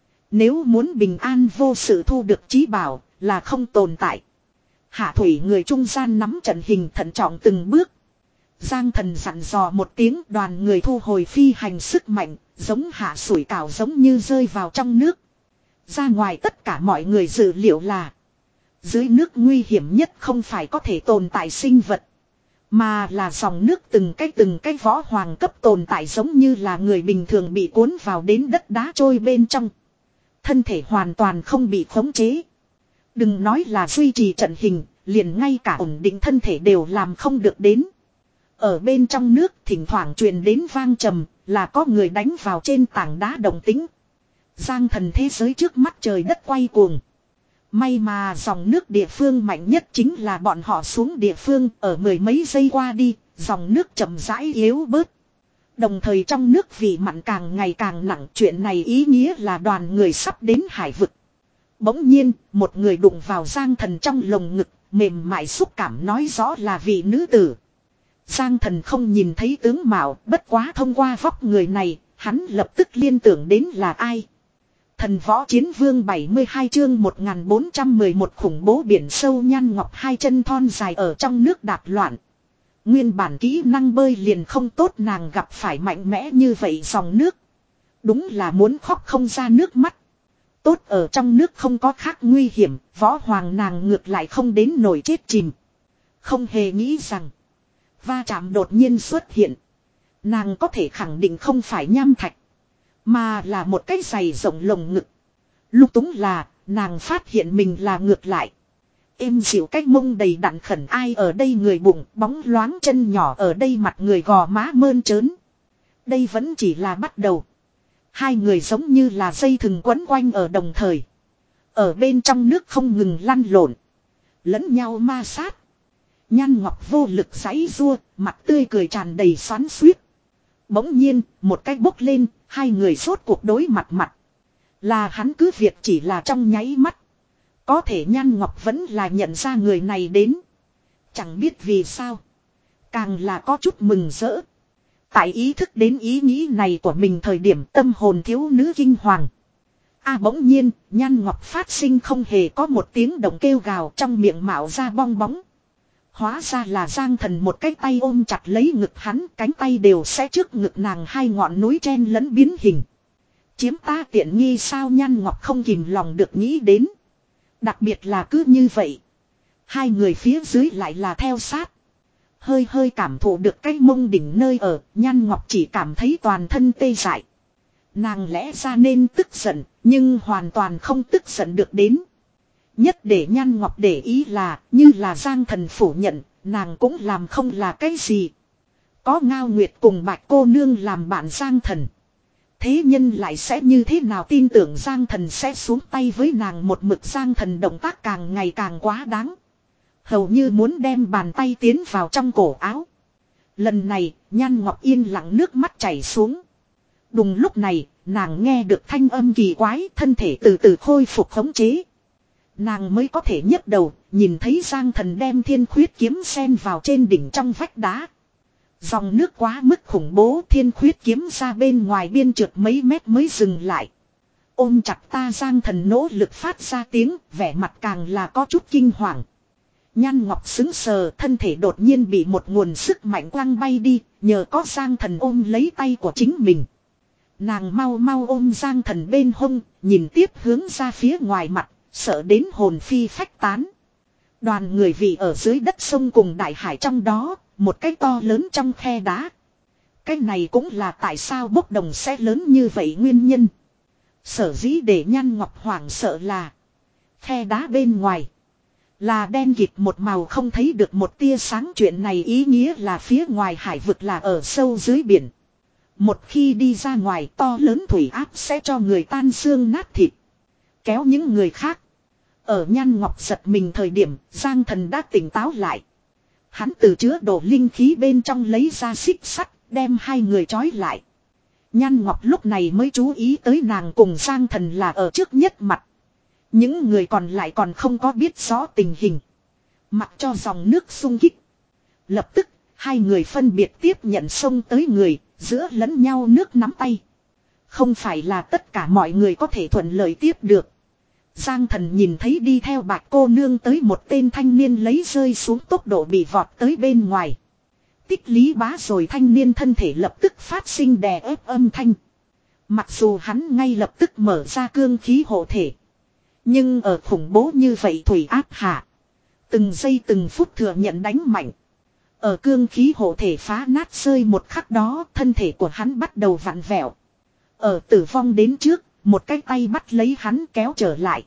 Nếu muốn bình an vô sự thu được chí bảo là không tồn tại. Hạ thủy người trung gian nắm trận hình thận trọng từng bước. Giang Thần dặn dò một tiếng, đoàn người thu hồi phi hành sức mạnh, giống hạ sủi cảo giống như rơi vào trong nước. Ra ngoài tất cả mọi người dự liệu là dưới nước nguy hiểm nhất không phải có thể tồn tại sinh vật, mà là dòng nước từng cái từng cái võ hoàng cấp tồn tại, giống như là người bình thường bị cuốn vào đến đất đá trôi bên trong. Thân thể hoàn toàn không bị khống chế. Đừng nói là duy trì trận hình, liền ngay cả ổn định thân thể đều làm không được đến. Ở bên trong nước thỉnh thoảng truyền đến vang trầm, là có người đánh vào trên tảng đá động tĩnh. Giang Thần thế giới trước mắt trời đất quay cuồng. May mà dòng nước địa phương mạnh nhất chính là bọn họ xuống địa phương, ở mười mấy giây qua đi, dòng nước chậm rãi yếu bớt. Đồng thời trong nước vị mặn càng ngày càng nặng, chuyện này ý nghĩa là đoàn người sắp đến hải vực. Bỗng nhiên, một người đụng vào Giang Thần trong lồng ngực, mềm mại xúc cảm nói rõ là vị nữ tử. Giang Thần không nhìn thấy tướng mạo, bất quá thông qua vóc người này, hắn lập tức liên tưởng đến là ai. Thần Võ Chiến Vương bảy mươi hai chương một nghìn bốn trăm mười một khủng bố biển sâu. Nhan Ngọc hai chân thon dài ở trong nước đạp loạn. Nguyên bản kỹ năng bơi liền không tốt, nàng gặp phải mạnh mẽ như vậy dòng nước. Đúng là muốn khóc không ra nước mắt. Tốt ở trong nước không có khác nguy hiểm, võ hoàng nàng ngược lại không đến nổi chết chìm. Không hề nghĩ rằng va chạm đột nhiên xuất hiện. Nàng có thể khẳng định không phải nham thạch, mà là một cái giày rộng lồng ngực. Lúc túng là, nàng phát hiện mình là ngược lại. Êm dịu cách mông đầy đặn khẩn, ai ở đây người bụng, bóng loáng chân nhỏ ở đây mặt người gò má mơn trớn. Đây vẫn chỉ là bắt đầu. Hai người giống như là dây thừng quấn quanh ở đồng thời. Ở bên trong nước không ngừng lăn lộn. Lẫn nhau ma sát. Nhan Ngọc vô lực giãy giụa, mặt tươi cười tràn đầy xoắn xuýt. Bỗng nhiên, một cái bốc lên, hai người sốt cuộc đối mặt mặt. Là hắn cứ việc chỉ là trong nháy mắt. Có thể Nhan Ngọc vẫn là nhận ra người này đến. Chẳng biết vì sao. Càng là có chút mừng rỡ. Tại ý thức đến ý nghĩ này của mình thời điểm, tâm hồn thiếu nữ kinh hoàng. A bỗng nhiên, Nhan Ngọc phát sinh không hề có một tiếng động kêu gào, trong miệng mạo ra bong bóng. Hóa ra là Giang Thần một cái tay ôm chặt lấy ngực hắn, cánh tay đều sẽ trước ngực nàng hai ngọn núi chen lẫn biến hình. Chiếm ta tiện nghi sao, Nhan Ngọc không kìm lòng được nghĩ đến. Đặc biệt là cứ như vậy, hai người phía dưới lại là theo sát. Hơi hơi cảm thụ được cái mông đỉnh nơi ở, Nhan Ngọc chỉ cảm thấy toàn thân tê dại. Nàng lẽ ra nên tức giận, nhưng hoàn toàn không tức giận được đến. Nhất để Nhan Ngọc để ý là, như là Giang Thần phủ nhận, nàng cũng làm không là cái gì. Có Ngao Nguyệt cùng Bạch cô nương làm bạn Giang Thần. Thế nhân lại sẽ như thế nào tin tưởng Giang Thần sẽ xuống tay với nàng một mực. Giang Thần động tác càng ngày càng quá đáng. Hầu như muốn đem bàn tay tiến vào trong cổ áo. Lần này, Nhan Ngọc yên lặng nước mắt chảy xuống. Đùng lúc này, nàng nghe được thanh âm kỳ quái, thân thể từ từ khôi phục khống chế. Nàng mới có thể nhấc đầu, nhìn thấy Giang Thần đem thiên khuyết kiếm xen vào trên đỉnh trong vách đá. Dòng nước quá mức khủng bố, thiên khuyết kiếm ra bên ngoài biên trượt mấy mét mới dừng lại. Ôm chặt ta, Giang Thần nỗ lực phát ra tiếng, vẻ mặt càng là có chút kinh hoàng. Nhan Ngọc sững sờ, thân thể đột nhiên bị một nguồn sức mạnh quăng bay đi, nhờ có Giang Thần ôm lấy tay của chính mình. Nàng mau mau ôm Giang Thần bên hông, nhìn tiếp hướng ra phía ngoài mặt, sợ đến hồn phi phách tán. Đoàn người vì ở dưới đất sông cùng đại hải trong đó, một cái to lớn trong khe đá. Cái này cũng là tại sao bốc đồng sẽ lớn như vậy nguyên nhân. Sở dĩ để Nhan Ngọc hoảng sợ là khe đá bên ngoài là đen kịt một màu, không thấy được một tia sáng. Chuyện này ý nghĩa là phía ngoài hải vực là ở sâu dưới biển. Một khi đi ra ngoài, to lớn thủy áp sẽ cho người tan xương nát thịt. kéo những người khác. Ở Nhan Ngọc giật mình thời điểm, Giang Thần đã tỉnh táo lại. Hắn từ chứa đổ linh khí bên trong lấy ra xích sắt, đem hai người trói lại. Nhan Ngọc lúc này mới chú ý tới nàng cùng Giang Thần là ở trước nhất mặt. Những người còn lại còn không có biết rõ tình hình. Mặc cho dòng nước xung kích. Lập tức, hai người phân biệt tiếp nhận xông tới người, giữa lẫn nhau nước nắm tay. Không phải là tất cả mọi người có thể thuận lợi tiếp được. Giang Thần nhìn thấy đi theo Bạch cô nương tới một tên thanh niên lấy rơi xuống tốc độ bị vọt tới bên ngoài. Tích lý bá rồi thanh niên thân thể lập tức phát sinh đè ép âm thanh. Mặc dù hắn ngay lập tức mở ra cương khí hộ thể. Nhưng ở khủng bố như vậy thủy áp hạ. Từng giây từng phút thừa nhận đánh mạnh. Ở cương khí hộ thể phá nát rơi một khắc đó, thân thể của hắn bắt đầu vặn vẹo. Ở tử vong đến trước, một cái tay bắt lấy hắn kéo trở lại.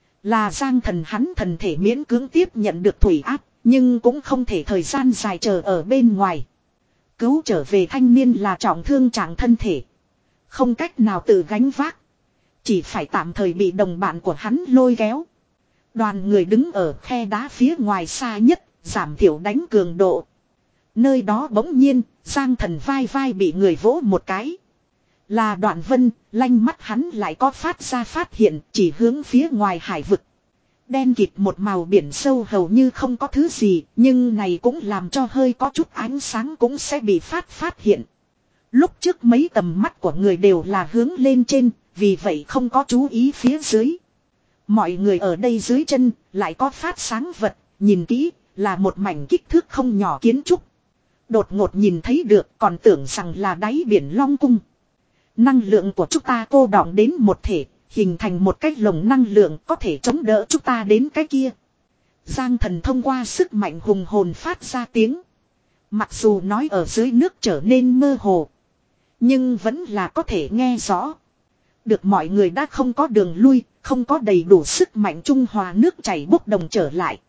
Là Giang Thần, hắn thần thể miễn cưỡng tiếp nhận được thủy áp, nhưng cũng không thể thời gian dài chờ ở bên ngoài. Cứu trở về thanh niên là trọng thương trạng thân thể. Không cách nào tự gánh vác. Chỉ phải tạm thời bị đồng bạn của hắn lôi kéo. Đoàn người đứng ở khe đá phía ngoài xa nhất, giảm thiểu đánh cường độ. Nơi đó bỗng nhiên, Giang Thần vai vai bị người vỗ một cái. Là Đoạn Vân, lanh mắt hắn lại có phát ra phát hiện, chỉ hướng phía ngoài hải vực. Đen kịt một màu biển sâu hầu như không có thứ gì, nhưng này cũng làm cho hơi có chút ánh sáng cũng sẽ bị phát phát hiện. Lúc trước mấy tầm mắt của người đều là hướng lên trên, vì vậy không có chú ý phía dưới. Mọi người ở đây dưới chân, lại có phát sáng vật, nhìn kỹ, là một mảnh kích thước không nhỏ kiến trúc. Đột ngột nhìn thấy được, còn tưởng rằng là đáy biển Long Cung. Năng lượng của chúng ta cô đọng đến một thể, hình thành một cái lồng năng lượng có thể chống đỡ chúng ta đến cái kia. Giang Thần thông qua sức mạnh hùng hồn phát ra tiếng. Mặc dù nói ở dưới nước trở nên mơ hồ, nhưng vẫn là có thể nghe rõ. Được mọi người đã không có đường lui, không có đầy đủ sức mạnh trung hòa nước chảy bốc đồng trở lại.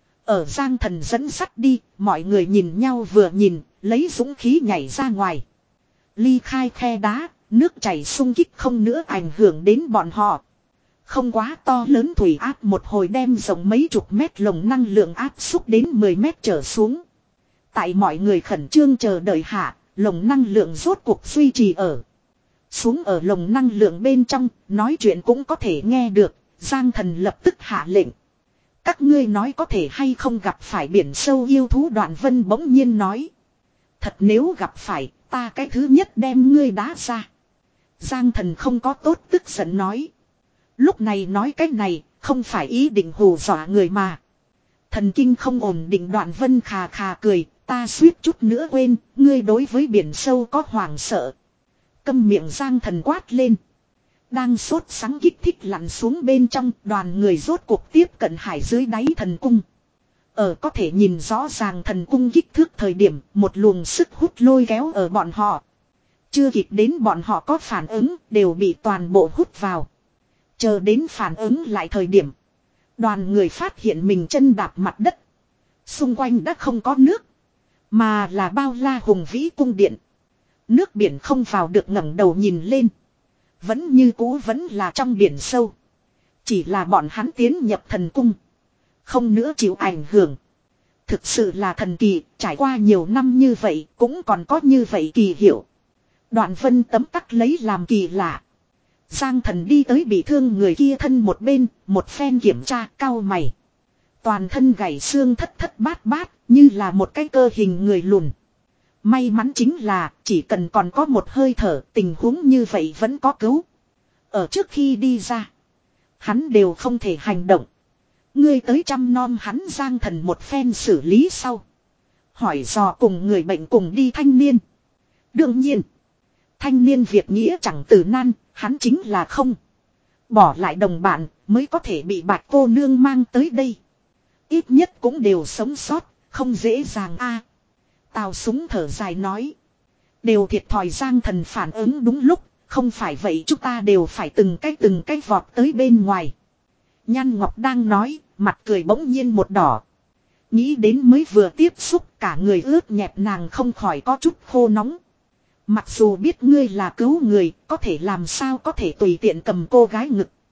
Ở Giang Thần dẫn sắt đi, mọi người nhìn nhau vừa nhìn, lấy dũng khí nhảy ra ngoài. Ly khai khe đá, nước chảy xung kích không nữa ảnh hưởng đến bọn họ. Không quá to lớn thủy áp một hồi đem rộng mấy chục mét lồng năng lượng áp xúc đến mười mét trở xuống. Tại mọi người khẩn trương chờ đợi hạ, lồng năng lượng rốt cuộc duy trì ở. Xuống ở lồng năng lượng bên trong, nói chuyện cũng có thể nghe được, Giang Thần lập tức hạ lệnh. Các ngươi nói có thể hay không gặp phải biển sâu yêu thú, Đoạn Vân bỗng nhiên nói. Thật nếu gặp phải, ta cái thứ nhất đem ngươi đá ra. Giang Thần không có tốt tức giận nói. Lúc này nói cái này, không phải ý định hù dọa người mà. Thần kinh không ổn định, Đoạn Vân khà khà cười, ta suýt chút nữa quên, ngươi đối với biển sâu có hoảng sợ. Câm miệng, Giang Thần quát lên. Đang sốt sắng kích thích lặn xuống bên trong, đoàn người rốt cuộc tiếp cận hải dưới đáy thần cung. Ở có thể nhìn rõ ràng thần cung kích thước thời điểm, một luồng sức hút lôi kéo ở bọn họ. Chưa kịp đến bọn họ có phản ứng, đều bị toàn bộ hút vào. Chờ đến phản ứng lại thời điểm, đoàn người phát hiện mình chân đạp mặt đất. Xung quanh đã không có nước, mà là bao la hùng vĩ cung điện. Nước biển không vào được, ngẩng đầu nhìn lên. Vẫn như cũ vẫn là trong biển sâu. Chỉ là bọn hắn tiến nhập thần cung, không nữa chịu ảnh hưởng. Thực sự là thần kỳ, trải qua nhiều năm như vậy cũng còn có như vậy kỳ hiệu. Đoạn Vân tấm tắc lấy làm kỳ lạ. Giang Thần đi tới bị thương người kia thân một bên, một phen kiểm tra, cau mày. Toàn thân gãy xương thất thất bát bát, như là một cái cơ hình người lùn. May mắn chính là chỉ cần còn có một hơi thở, tình huống như vậy vẫn có cứu. Ở trước khi đi ra, hắn đều không thể hành động. Ngươi tới chăm nom hắn. Giang Thần một phen xử lý sau, hỏi dò cùng người bệnh cùng đi thanh niên. Đương nhiên, thanh niên việc nghĩa chẳng từ nan, hắn chính là không bỏ lại đồng bạn mới có thể bị Bạch cô nương mang tới đây. Ít nhất cũng đều sống sót, không dễ dàng a. Tào Súng thở dài nói. Đều thiệt thòi Giang Thần phản ứng đúng lúc, không phải vậy chúng ta đều phải từng cái từng cái vọt tới bên ngoài. Nhan Ngọc đang nói, mặt cười bỗng nhiên một đỏ. Nghĩ đến mới vừa tiếp xúc, cả người ướt nhẹp, nàng không khỏi có chút khô nóng. Mặc dù biết ngươi là cứu người, có thể làm sao có thể tùy tiện cầm cô gái ngực.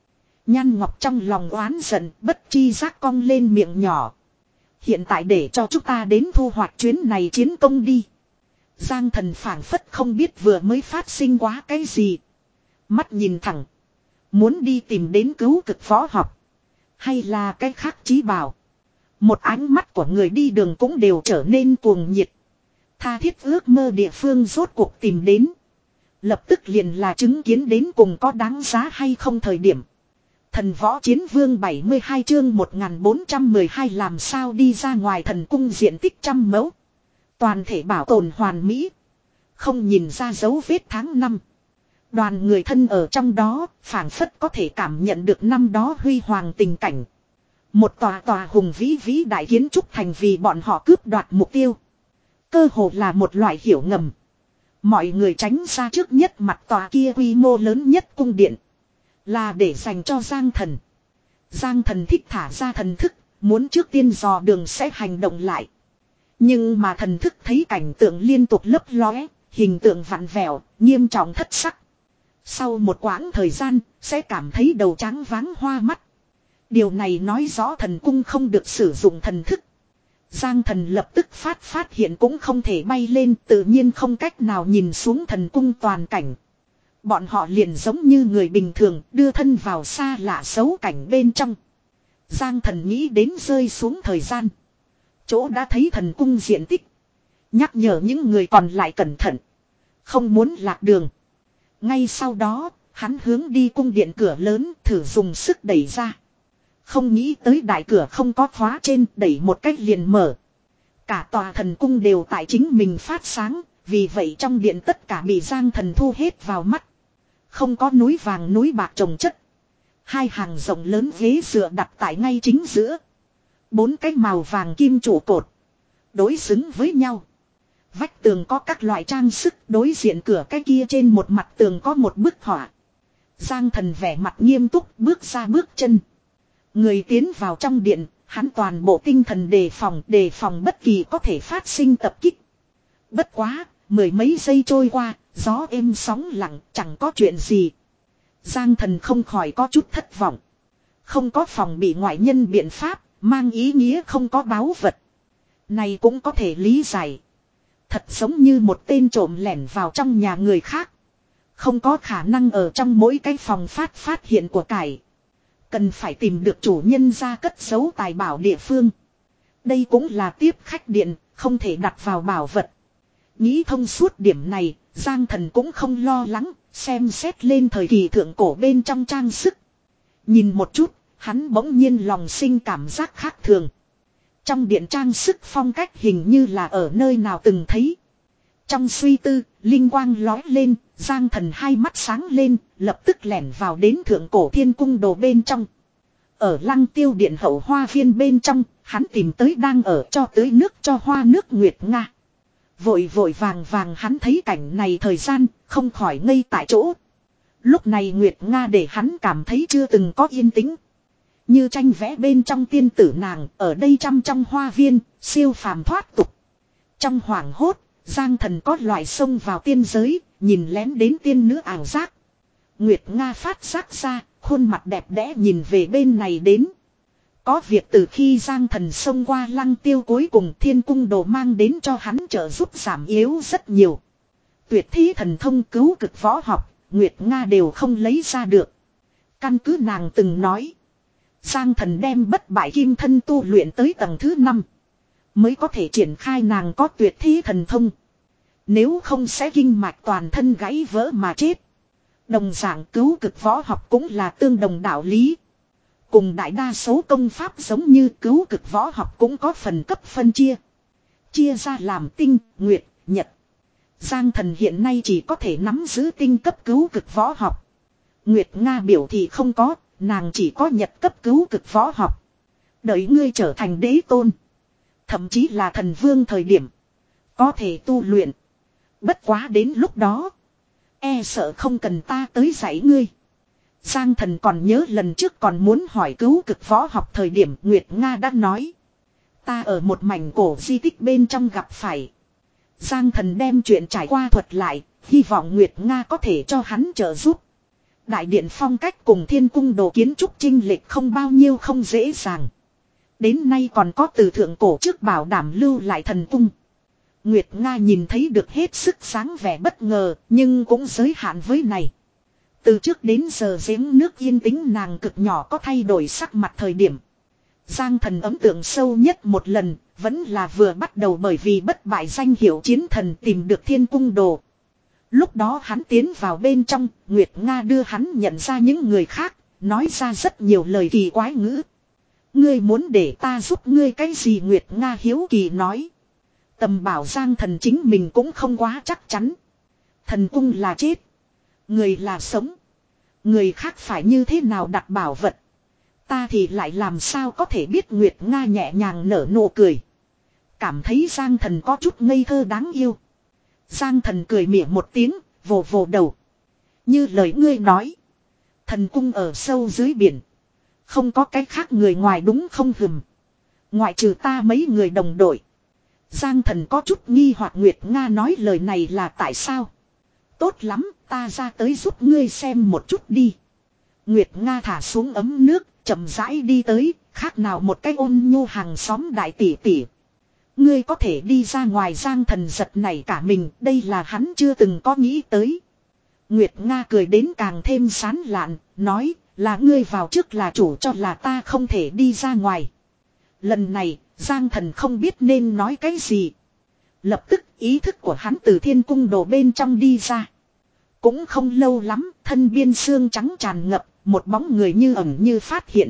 Nhan Ngọc trong lòng oán giận, bất chi giác cong lên miệng nhỏ. Hiện tại để cho chúng ta đến thu hoạch chuyến này chiến công đi. Giang Thần phảng phất không biết vừa mới phát sinh quá cái gì. Mắt nhìn thẳng. Muốn đi tìm đến cứu cực võ học. Hay là cái khác chí bảo. Một ánh mắt của người đi đường cũng đều trở nên cuồng nhiệt. Tha thiết ước mơ địa phương rốt cuộc tìm đến. Lập tức liền là chứng kiến đến cùng có đáng giá hay không thời điểm. Thần võ chiến vương bảy mươi hai chương một nghìn bốn trăm mười hai làm sao đi ra ngoài thần cung diện tích trăm mẫu. Toàn thể bảo tồn hoàn mỹ. Không nhìn ra dấu vết tháng năm. Đoàn người thân ở trong đó, phảng phất có thể cảm nhận được năm đó huy hoàng tình cảnh. Một tòa tòa hùng vĩ vĩ đại kiến trúc thành vì bọn họ cướp đoạt mục tiêu. Cơ hồ là một loại hiểu ngầm. Mọi người tránh ra trước nhất mặt tòa kia quy mô lớn nhất cung điện. Là để dành cho Giang Thần. Giang Thần thích thả ra thần thức, muốn trước tiên dò đường sẽ hành động lại. Nhưng mà thần thức thấy cảnh tượng liên tục lấp lóe, hình tượng vặn vẹo, nghiêm trọng thất sắc. Sau một quãng thời gian, sẽ cảm thấy đầu trắng váng hoa mắt. Điều này nói rõ thần cung không được sử dụng thần thức. Giang Thần lập tức phát phát hiện cũng không thể bay lên, tự nhiên không cách nào nhìn xuống thần cung toàn cảnh. Bọn họ liền giống như người bình thường đưa thân vào xa lạ xấu cảnh bên trong. Giang Thần nghĩ đến rơi xuống thời gian. Chỗ đã thấy thần cung diện tích. Nhắc nhở những người còn lại cẩn thận. Không muốn lạc đường. Ngay sau đó, hắn hướng đi cung điện cửa lớn thử dùng sức đẩy ra. Không nghĩ tới đại cửa không có khóa trên, đẩy một cách liền mở. Cả tòa thần cung đều tại chính mình phát sáng, vì vậy trong điện tất cả bị Giang Thần thu hết vào mắt. Không có núi vàng núi bạc trồng chất. Hai hàng rộng lớn ghế dựa đặt tại ngay chính giữa. Bốn cái màu vàng kim trụ cột. Đối xứng với nhau. Vách tường có các loại trang sức, đối diện cửa cái kia trên một mặt tường có một bức họa. Giang Thần vẻ mặt nghiêm túc bước ra bước chân. Người tiến vào trong điện, hắn toàn bộ tinh thần đề phòng, đề phòng bất kỳ có thể phát sinh tập kích. Bất quá, mười mấy giây trôi qua, gió êm sóng lặng, chẳng có chuyện gì. Giang Thần không khỏi có chút thất vọng. Không có phòng bị ngoại nhân biện pháp, mang ý nghĩa không có báu vật. Này cũng có thể lý giải. Thật giống như một tên trộm lẻn vào trong nhà người khác. Không có khả năng ở trong mỗi cái phòng phát phát hiện của cải. Cần phải tìm được chủ nhân ra cất giấu tài bảo địa phương. Đây cũng là tiếp khách điện, không thể đặt vào bảo vật. Nghĩ thông suốt điểm này, Giang Thần cũng không lo lắng, xem xét lên thời kỳ thượng cổ bên trong trang sức. Nhìn một chút, hắn bỗng nhiên lòng sinh cảm giác khác thường. Trong điện trang sức phong cách hình như là ở nơi nào từng thấy. Trong suy tư, linh quang lói lên, Giang Thần hai mắt sáng lên, lập tức lẻn vào đến thượng cổ thiên cung đồ bên trong. Ở Lăng Tiêu điện hậu hoa viên bên trong, hắn tìm tới đang ở cho tưới nước cho hoa nước Nguyệt Nga. Vội vội vàng vàng hắn thấy cảnh này thời gian, không khỏi ngây tại chỗ. Lúc này Nguyệt Nga để hắn cảm thấy chưa từng có yên tĩnh. Như tranh vẽ bên trong tiên tử nàng, ở đây trăm trong hoa viên, siêu phàm thoát tục. Trong hoảng hốt, Giang Thần có loại xông vào tiên giới, nhìn lén đến tiên nữ ảo giác. Nguyệt Nga phát giác ra, khuôn mặt đẹp đẽ nhìn về bên này đến. Có việc từ khi Giang Thần xông qua Lăng Tiêu cuối cùng thiên cung đồ mang đến cho hắn trợ giúp giảm yếu rất nhiều. Tuyệt thi thần thông cứu cực võ học, Nguyệt Nga đều không lấy ra được. Căn cứ nàng từng nói. Giang Thần đem bất bại kim thân tu luyện tới tầng thứ năm. Mới có thể triển khai nàng có tuyệt thi thần thông. Nếu không sẽ kinh mạch toàn thân gãy vỡ mà chết. Đồng dạng cứu cực võ học cũng là tương đồng đạo lý. Cùng đại đa số công pháp giống như cứu cực võ học cũng có phần cấp phân chia. Chia ra làm tinh, nguyệt, nhật. Giang Thần hiện nay chỉ có thể nắm giữ tinh cấp cứu cực võ học. Nguyệt Nga biểu thị không có, nàng chỉ có nhật cấp cứu cực võ học. Đợi ngươi trở thành đế tôn. Thậm chí là thần vương thời điểm. Có thể tu luyện. Bất quá đến lúc đó. E sợ không cần ta tới dạy ngươi. Giang Thần còn nhớ lần trước còn muốn hỏi cứu cực võ học thời điểm Nguyệt Nga đã nói. Ta ở một mảnh cổ di tích bên trong gặp phải. Giang Thần đem chuyện trải qua thuật lại, hy vọng Nguyệt Nga có thể cho hắn trợ giúp. Đại điện phong cách cùng thiên cung đồ kiến trúc chinh lệch không bao nhiêu không dễ dàng. Đến nay còn có từ thượng cổ trước bảo đảm lưu lại thần cung. Nguyệt Nga nhìn thấy được hết sức sáng vẻ bất ngờ, nhưng cũng giới hạn với này. Từ trước đến giờ giếng nước yên tĩnh nàng cực nhỏ có thay đổi sắc mặt thời điểm. Giang Thần ấn tượng sâu nhất một lần, vẫn là vừa bắt đầu bởi vì bất bại danh hiệu chiến thần tìm được thiên cung đồ. Lúc đó hắn tiến vào bên trong, Nguyệt Nga đưa hắn nhận ra những người khác, nói ra rất nhiều lời kỳ quái ngữ. Ngươi muốn để ta giúp ngươi cái gì? Nguyệt Nga hiếu kỳ nói. Tầm bảo Giang Thần chính mình cũng không quá chắc chắn. Thần cung là chết, người là sống. Người khác phải như thế nào đặt bảo vật, ta thì lại làm sao có thể biết? Nguyệt Nga nhẹ nhàng nở nụ cười. Cảm thấy Giang Thần có chút ngây thơ đáng yêu. Giang Thần cười mỉa một tiếng, vồ vồ đầu. Như lời ngươi nói, thần cung ở sâu dưới biển, không có cái khác người ngoài đúng không? Hừm, ngoại trừ ta mấy người đồng đội. Giang Thần có chút nghi hoặc Nguyệt Nga nói lời này là tại sao? Tốt lắm, ta ra tới giúp ngươi xem một chút đi. Nguyệt Nga thả xuống ấm nước, chậm rãi đi tới, khác nào một cái ôn nhu hàng xóm đại tỷ tỷ. Ngươi có thể đi ra ngoài? Giang Thần giật nảy cả mình, đây là hắn chưa từng có nghĩ tới. Nguyệt Nga cười đến càng thêm sán lạn, nói là ngươi vào trước là chủ cho là ta không thể đi ra ngoài. Lần này, Giang Thần không biết nên nói cái gì. Lập tức ý thức của hắn từ thiên cung đồ bên trong đi ra. Cũng không lâu lắm, thân biên xương trắng tràn ngập, một bóng người như ẩn như phát hiện.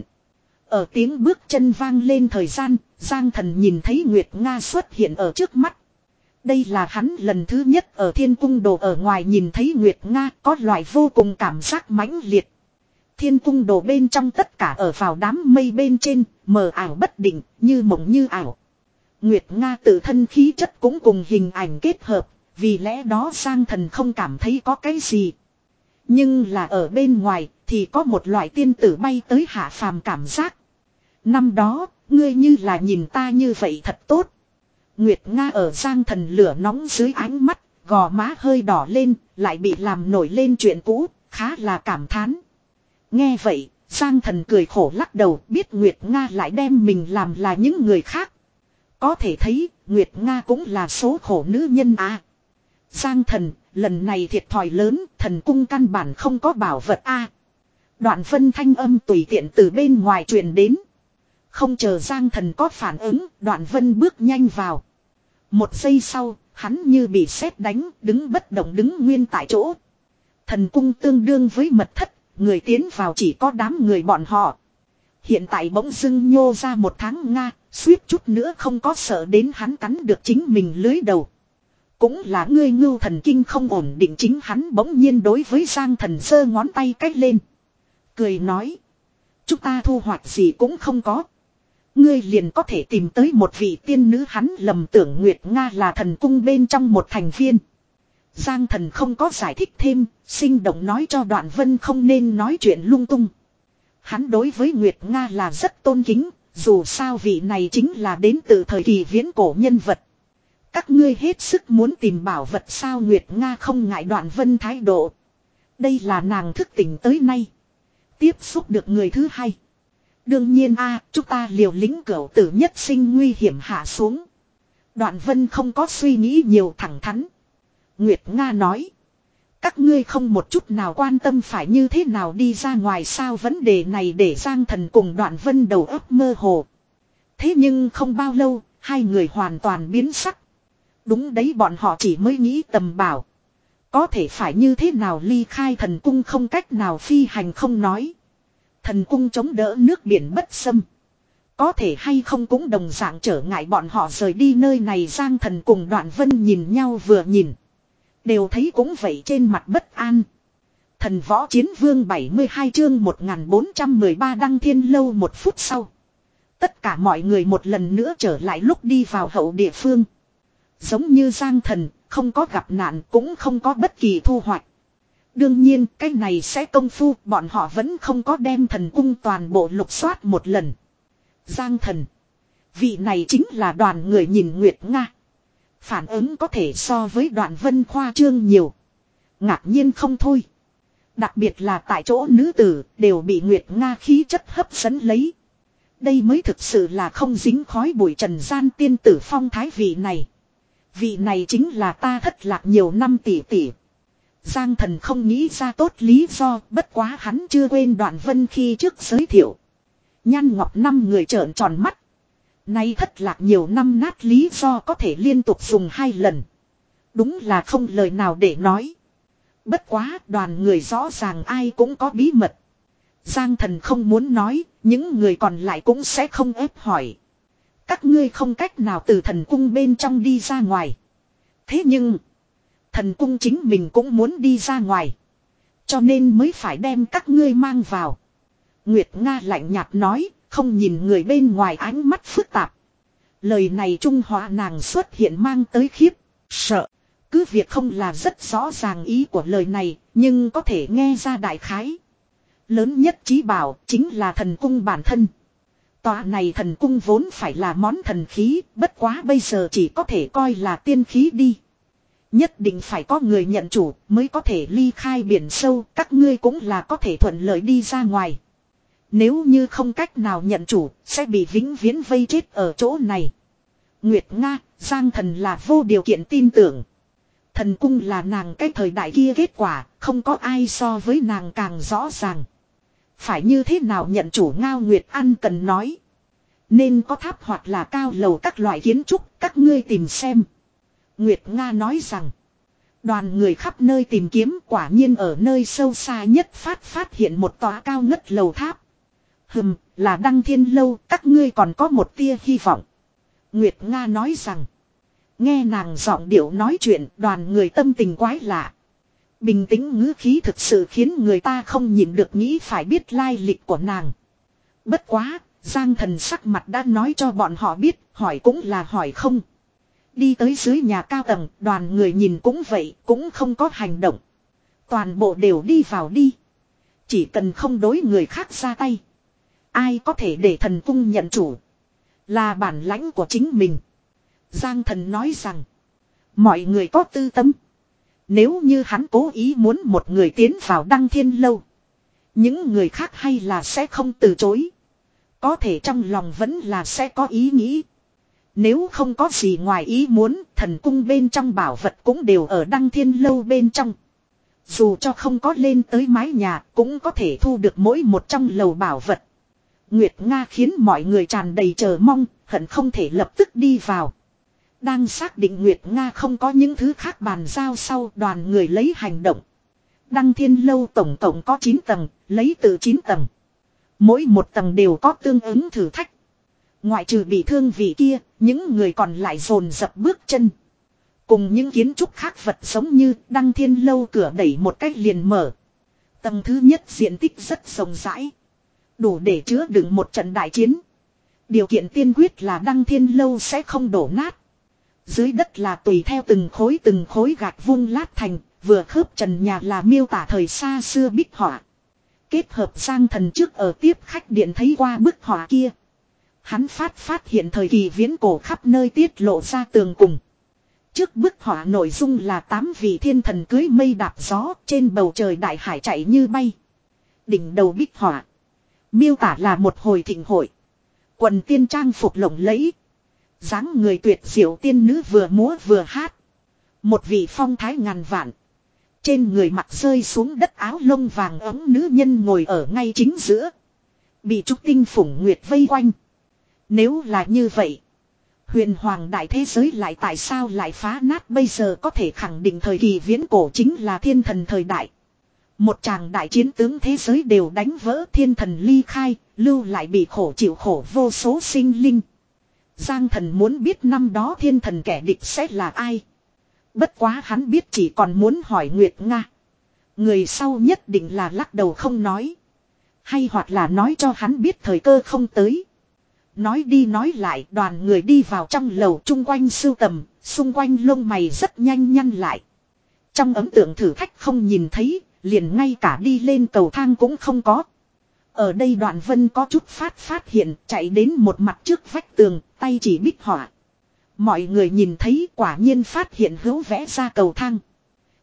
Ở tiếng bước chân vang lên thời gian, Giang Thần nhìn thấy Nguyệt Nga xuất hiện ở trước mắt. Đây là hắn lần thứ nhất ở thiên cung đồ ở ngoài nhìn thấy Nguyệt Nga, có loại vô cùng cảm giác mãnh liệt. Thiên cung đồ bên trong tất cả ở vào đám mây bên trên, mờ ảo bất định, như mộng như ảo. Nguyệt Nga tự thân khí chất cũng cùng hình ảnh kết hợp, vì lẽ đó Giang Thần không cảm thấy có cái gì. Nhưng là ở bên ngoài thì có một loại tiên tử bay tới hạ phàm cảm giác. Năm đó, ngươi như là nhìn ta như vậy thật tốt. Nguyệt Nga ở Giang Thần lửa nóng dưới ánh mắt, gò má hơi đỏ lên, lại bị làm nổi lên chuyện cũ, khá là cảm thán. Nghe vậy, Giang Thần cười khổ lắc đầu, biết Nguyệt Nga lại đem mình làm là những người khác. Có thể thấy, Nguyệt Nga cũng là số khổ nữ nhân à. Giang Thần, lần này thiệt thòi lớn, thần cung căn bản không có bảo vật a. À. Đoạn Vân thanh âm tùy tiện từ bên ngoài truyền đến. Không chờ Giang Thần có phản ứng, Đoạn Vân bước nhanh vào. Một giây sau, hắn như bị sét đánh, đứng bất động đứng nguyên tại chỗ. Thần cung tương đương với mật thất, người tiến vào chỉ có đám người bọn họ. Hiện tại bỗng dưng nhô ra một tháng Nga, suýt chút nữa không có sợ đến hắn cắn được chính mình lưới đầu. Cũng là ngươi ngưu thần kinh không ổn định. Chính hắn bỗng nhiên đối với Giang Thần giơ ngón tay cách lên. Cười nói. Chúng ta thu hoạch gì cũng không có. Ngươi liền có thể tìm tới một vị tiên nữ. Hắn lầm tưởng Nguyệt Nga là thần cung bên trong một thành viên. Giang Thần không có giải thích thêm, sinh động nói cho Đoạn Vân không nên nói chuyện lung tung. Hắn đối với Nguyệt Nga là rất tôn kính, dù sao vị này chính là đến từ thời kỳ viễn cổ nhân vật. Các ngươi hết sức muốn tìm bảo vật sao? Nguyệt Nga không ngại Đoạn Vân thái độ. Đây là nàng thức tỉnh tới nay tiếp xúc được người thứ hai. Đương nhiên a, chúng ta liều lĩnh cửu tử nhất sinh nguy hiểm hạ xuống. Đoạn Vân không có suy nghĩ nhiều, thẳng thắn. Nguyệt Nga nói. Các ngươi không một chút nào quan tâm phải như thế nào đi ra ngoài sao? Vấn đề này để Giang Thần cùng Đoạn Vân đầu óc mơ hồ. Thế nhưng không bao lâu, hai người hoàn toàn biến sắc. Đúng đấy, bọn họ chỉ mới nghĩ tầm bảo. Có thể phải như thế nào ly khai thần cung, không cách nào phi hành không nói. Thần cung chống đỡ nước biển bất xâm. Có thể hay không cũng đồng dạng trở ngại bọn họ rời đi nơi này. Giang Thần cùng Đoạn Vân nhìn nhau vừa nhìn. Đều thấy cũng vậy, trên mặt bất an. Thần võ chiến vương bảy mươi hai chương một nghìn bốn trăm mười ba đăng thiên lâu. Một phút sau. Tất cả mọi người một lần nữa trở lại lúc đi vào hậu địa phương. Giống như Giang Thần, không có gặp nạn cũng không có bất kỳ thu hoạch. Đương nhiên cái này sẽ công phu, bọn họ vẫn không có đem thần cung toàn bộ lục soát một lần. Giang Thần, vị này chính là đoàn người nhìn Nguyệt Nga. Phản ứng có thể so với Đoạn Vân khoa trương nhiều. Ngạc nhiên không thôi. Đặc biệt là tại chỗ nữ tử đều bị Nguyệt Nga khí chất hấp dẫn lấy. Đây mới thực sự là không dính khói bụi trần gian tiên tử phong thái vị này. Vị này chính là ta thất lạc nhiều năm tỷ tỷ. Giang Thần không nghĩ ra tốt lý do, bất quá hắn chưa quên Đoạn Vân khi trước giới thiệu. Nhan Ngọc năm người trợn tròn mắt. Nay thất lạc nhiều năm nát lý do có thể liên tục dùng hai lần. Đúng là không lời nào để nói. Bất quá đoàn người rõ ràng ai cũng có bí mật. Giang Thần không muốn nói, những người còn lại cũng sẽ không ép hỏi. Các ngươi không cách nào từ thần cung bên trong đi ra ngoài. Thế nhưng, thần cung chính mình cũng muốn đi ra ngoài. Cho nên mới phải đem các ngươi mang vào. Nguyệt Nga lạnh nhạt nói, không nhìn người bên ngoài ánh mắt phức tạp. Lời này trung hóa nàng xuất hiện mang tới khiếp, sợ. Cứ việc không là rất rõ ràng ý của lời này, nhưng có thể nghe ra đại khái. Lớn nhất trí bảo chính là thần cung bản thân. Tòa này thần cung vốn phải là món thần khí, bất quá bây giờ chỉ có thể coi là tiên khí đi. Nhất định phải có người nhận chủ mới có thể ly khai biển sâu, các ngươi cũng là có thể thuận lợi đi ra ngoài. Nếu như không cách nào nhận chủ, sẽ bị vĩnh viễn vây chết ở chỗ này. Nguyệt Nga, Giang Thần là vô điều kiện tin tưởng. Thần cung là nàng cái thời đại kia kết quả, không có ai so với nàng càng rõ ràng. Phải như thế nào nhận chủ Ngao Nguyệt An cần nói. Nên có tháp hoặc là cao lầu các loại kiến trúc, các ngươi tìm xem. Nguyệt Nga nói rằng, đoàn người khắp nơi tìm kiếm quả nhiên ở nơi sâu xa nhất phát phát hiện một tòa cao ngất lầu tháp. Hừm, là Đăng Thiên Lâu, các ngươi còn có một tia hy vọng. Nguyệt Nga nói rằng, nghe nàng giọng điệu nói chuyện, đoàn người tâm tình quái lạ. Bình tĩnh ngữ khí thực sự khiến người ta không nhịn được nghĩ phải biết lai lịch của nàng. Bất quá, Giang Thần sắc mặt đã nói cho bọn họ biết, hỏi cũng là hỏi không. Đi tới dưới nhà cao tầng, đoàn người nhìn cũng vậy, cũng không có hành động. Toàn bộ đều đi vào đi. Chỉ cần không đối người khác ra tay. Ai có thể để thần cung nhận chủ. Là bản lãnh của chính mình. Giang Thần nói rằng, mọi người có tư tâm. Nếu như hắn cố ý muốn một người tiến vào Đăng Thiên Lâu, những người khác hay là sẽ không từ chối. Có thể trong lòng vẫn là sẽ có ý nghĩ. Nếu không có gì ngoài ý muốn, thần cung bên trong bảo vật cũng đều ở Đăng Thiên Lâu bên trong. Dù cho không có lên tới mái nhà, cũng có thể thu được mỗi một trong lầu bảo vật. Nguyệt Nga khiến mọi người tràn đầy chờ mong, hận không thể lập tức đi vào. Đang xác định Nguyệt Nga không có những thứ khác bàn giao sau, đoàn người lấy hành động. Đăng Thiên Lâu tổng tổng có chín tầng, lấy từ chín tầng. Mỗi một tầng đều có tương ứng thử thách. Ngoại trừ bị thương vị kia, những người còn lại dồn dập bước chân. Cùng những kiến trúc khác vật giống như Đăng Thiên Lâu cửa đẩy một cách liền mở. Tầng thứ nhất diện tích rất rộng rãi. Đủ để chứa đựng một trận đại chiến. Điều kiện tiên quyết là Đăng Thiên Lâu sẽ không đổ nát. Dưới đất là tùy theo từng khối từng khối gạch vung lát thành, vừa khớp trần nhà là miêu tả thời xa xưa bích họa. Kết hợp Giang Thần trước ở tiếp khách điện thấy qua bức họa kia. Hắn phát phát hiện thời kỳ viễn cổ khắp nơi tiết lộ ra tường cùng. Trước bức họa nội dung là tám vị thiên thần cưới mây đạp gió trên bầu trời đại hải chạy như bay. Đỉnh đầu bích họa miêu tả là một hồi thịnh hội. Quần tiên trang phục lộng lẫy. Dáng người tuyệt diệu tiên nữ vừa múa vừa hát. Một vị phong thái ngàn vạn. Trên người mặc rơi xuống đất áo lông vàng ấm nữ nhân ngồi ở ngay chính giữa. Bị trúc tinh phủng nguyệt vây quanh. Nếu là như vậy, huyền hoàng đại thế giới lại tại sao lại phá nát, bây giờ có thể khẳng định thời kỳ viễn cổ chính là thiên thần thời đại. Một tràng đại chiến tướng thế giới đều đánh vỡ, thiên thần ly khai, lưu lại bị khổ chịu khổ vô số sinh linh. Giang Thần muốn biết năm đó thiên thần kẻ địch sẽ là ai. Bất quá hắn biết chỉ còn muốn hỏi Nguyệt Nga. Người sau nhất định là lắc đầu không nói. Hay hoặc là nói cho hắn biết thời cơ không tới. Nói đi nói lại, đoàn người đi vào trong lầu chung quanh sưu tầm, xung quanh lông mày rất nhanh nhăn lại. Trong ấn tượng thử thách không nhìn thấy, liền ngay cả đi lên cầu thang cũng không có. Ở đây Đoạn Vân có chút phát phát hiện, chạy đến một mặt trước vách tường, tay chỉ bích họa. Mọi người nhìn thấy quả nhiên phát hiện hữu vẽ ra cầu thang.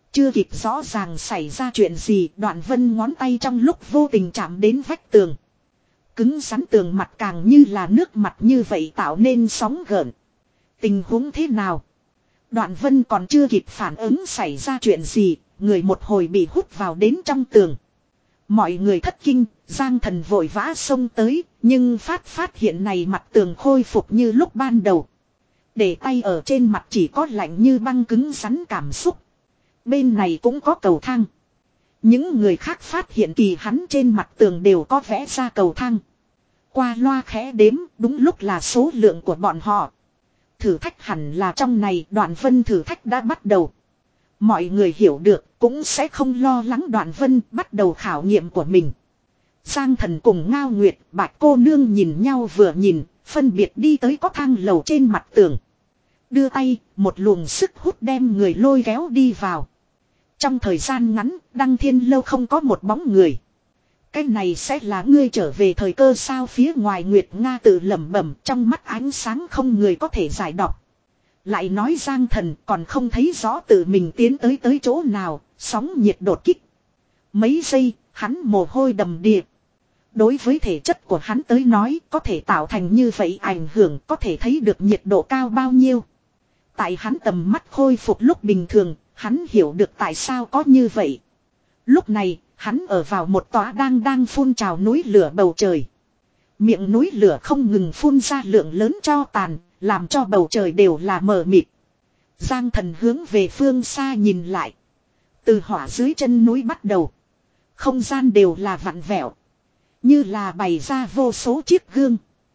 Chưa kịp rõ ràng xảy ra chuyện gì, Đoạn Vân ngón tay trong lúc vô tình chạm đến vách tường. Cứng rắn tường mặt càng như là nước mặt như vậy tạo nên sóng gợn. Tình huống thế nào? Đoạn Vân còn chưa kịp phản ứng xảy ra chuyện gì, người một hồi bị hút vào đến trong tường. Mọi người thất kinh, Giang Thần vội vã xông tới, nhưng phát phát hiện này mặt tường khôi phục như lúc ban đầu. Để tay ở trên mặt chỉ có lạnh như băng cứng rắn cảm xúc. Bên này cũng có cầu thang. Những người khác phát hiện kỳ hắn trên mặt tường đều có vẽ ra cầu thang. Qua loa khẽ đếm, đúng lúc là số lượng của bọn họ. Thử thách hẳn là trong này, Đoạn Vân thử thách đã bắt đầu. Mọi người hiểu được, cũng sẽ không lo lắng Đoạn Vân bắt đầu khảo nghiệm của mình. Giang Thần cùng Ngao Nguyệt, Bạch cô nương nhìn nhau vừa nhìn, phân biệt đi tới có thang lầu trên mặt tường. Đưa tay, một luồng sức hút đem người lôi kéo đi vào. Trong thời gian ngắn, Đăng Thiên Lâu không có một bóng người. Cái này sẽ là ngươi trở về thời cơ sao? Phía ngoài Nguyệt Nga tự lẩm bẩm, trong mắt ánh sáng không người có thể giải đọc. Lại nói Giang Thần còn không thấy rõ tự mình tiến tới tới chỗ nào, sóng nhiệt đột kích. Mấy giây, hắn mồ hôi đầm đìa. Đối với thể chất của hắn tới nói, có thể tạo thành như vậy ảnh hưởng, có thể thấy được nhiệt độ cao bao nhiêu. Tại hắn tầm mắt khôi phục lúc bình thường, hắn hiểu được tại sao có như vậy. Lúc này, hắn ở vào một tòa đang đang phun trào núi lửa bầu trời. Miệng núi lửa không ngừng phun ra lượng lớn tro tàn, làm cho bầu trời đều là mờ mịt. Giang Thần hướng về phương xa nhìn lại. Từ hỏa dưới chân núi bắt đầu. Không gian đều là vặn vẹo. Như là bày ra vô số chiếc gương.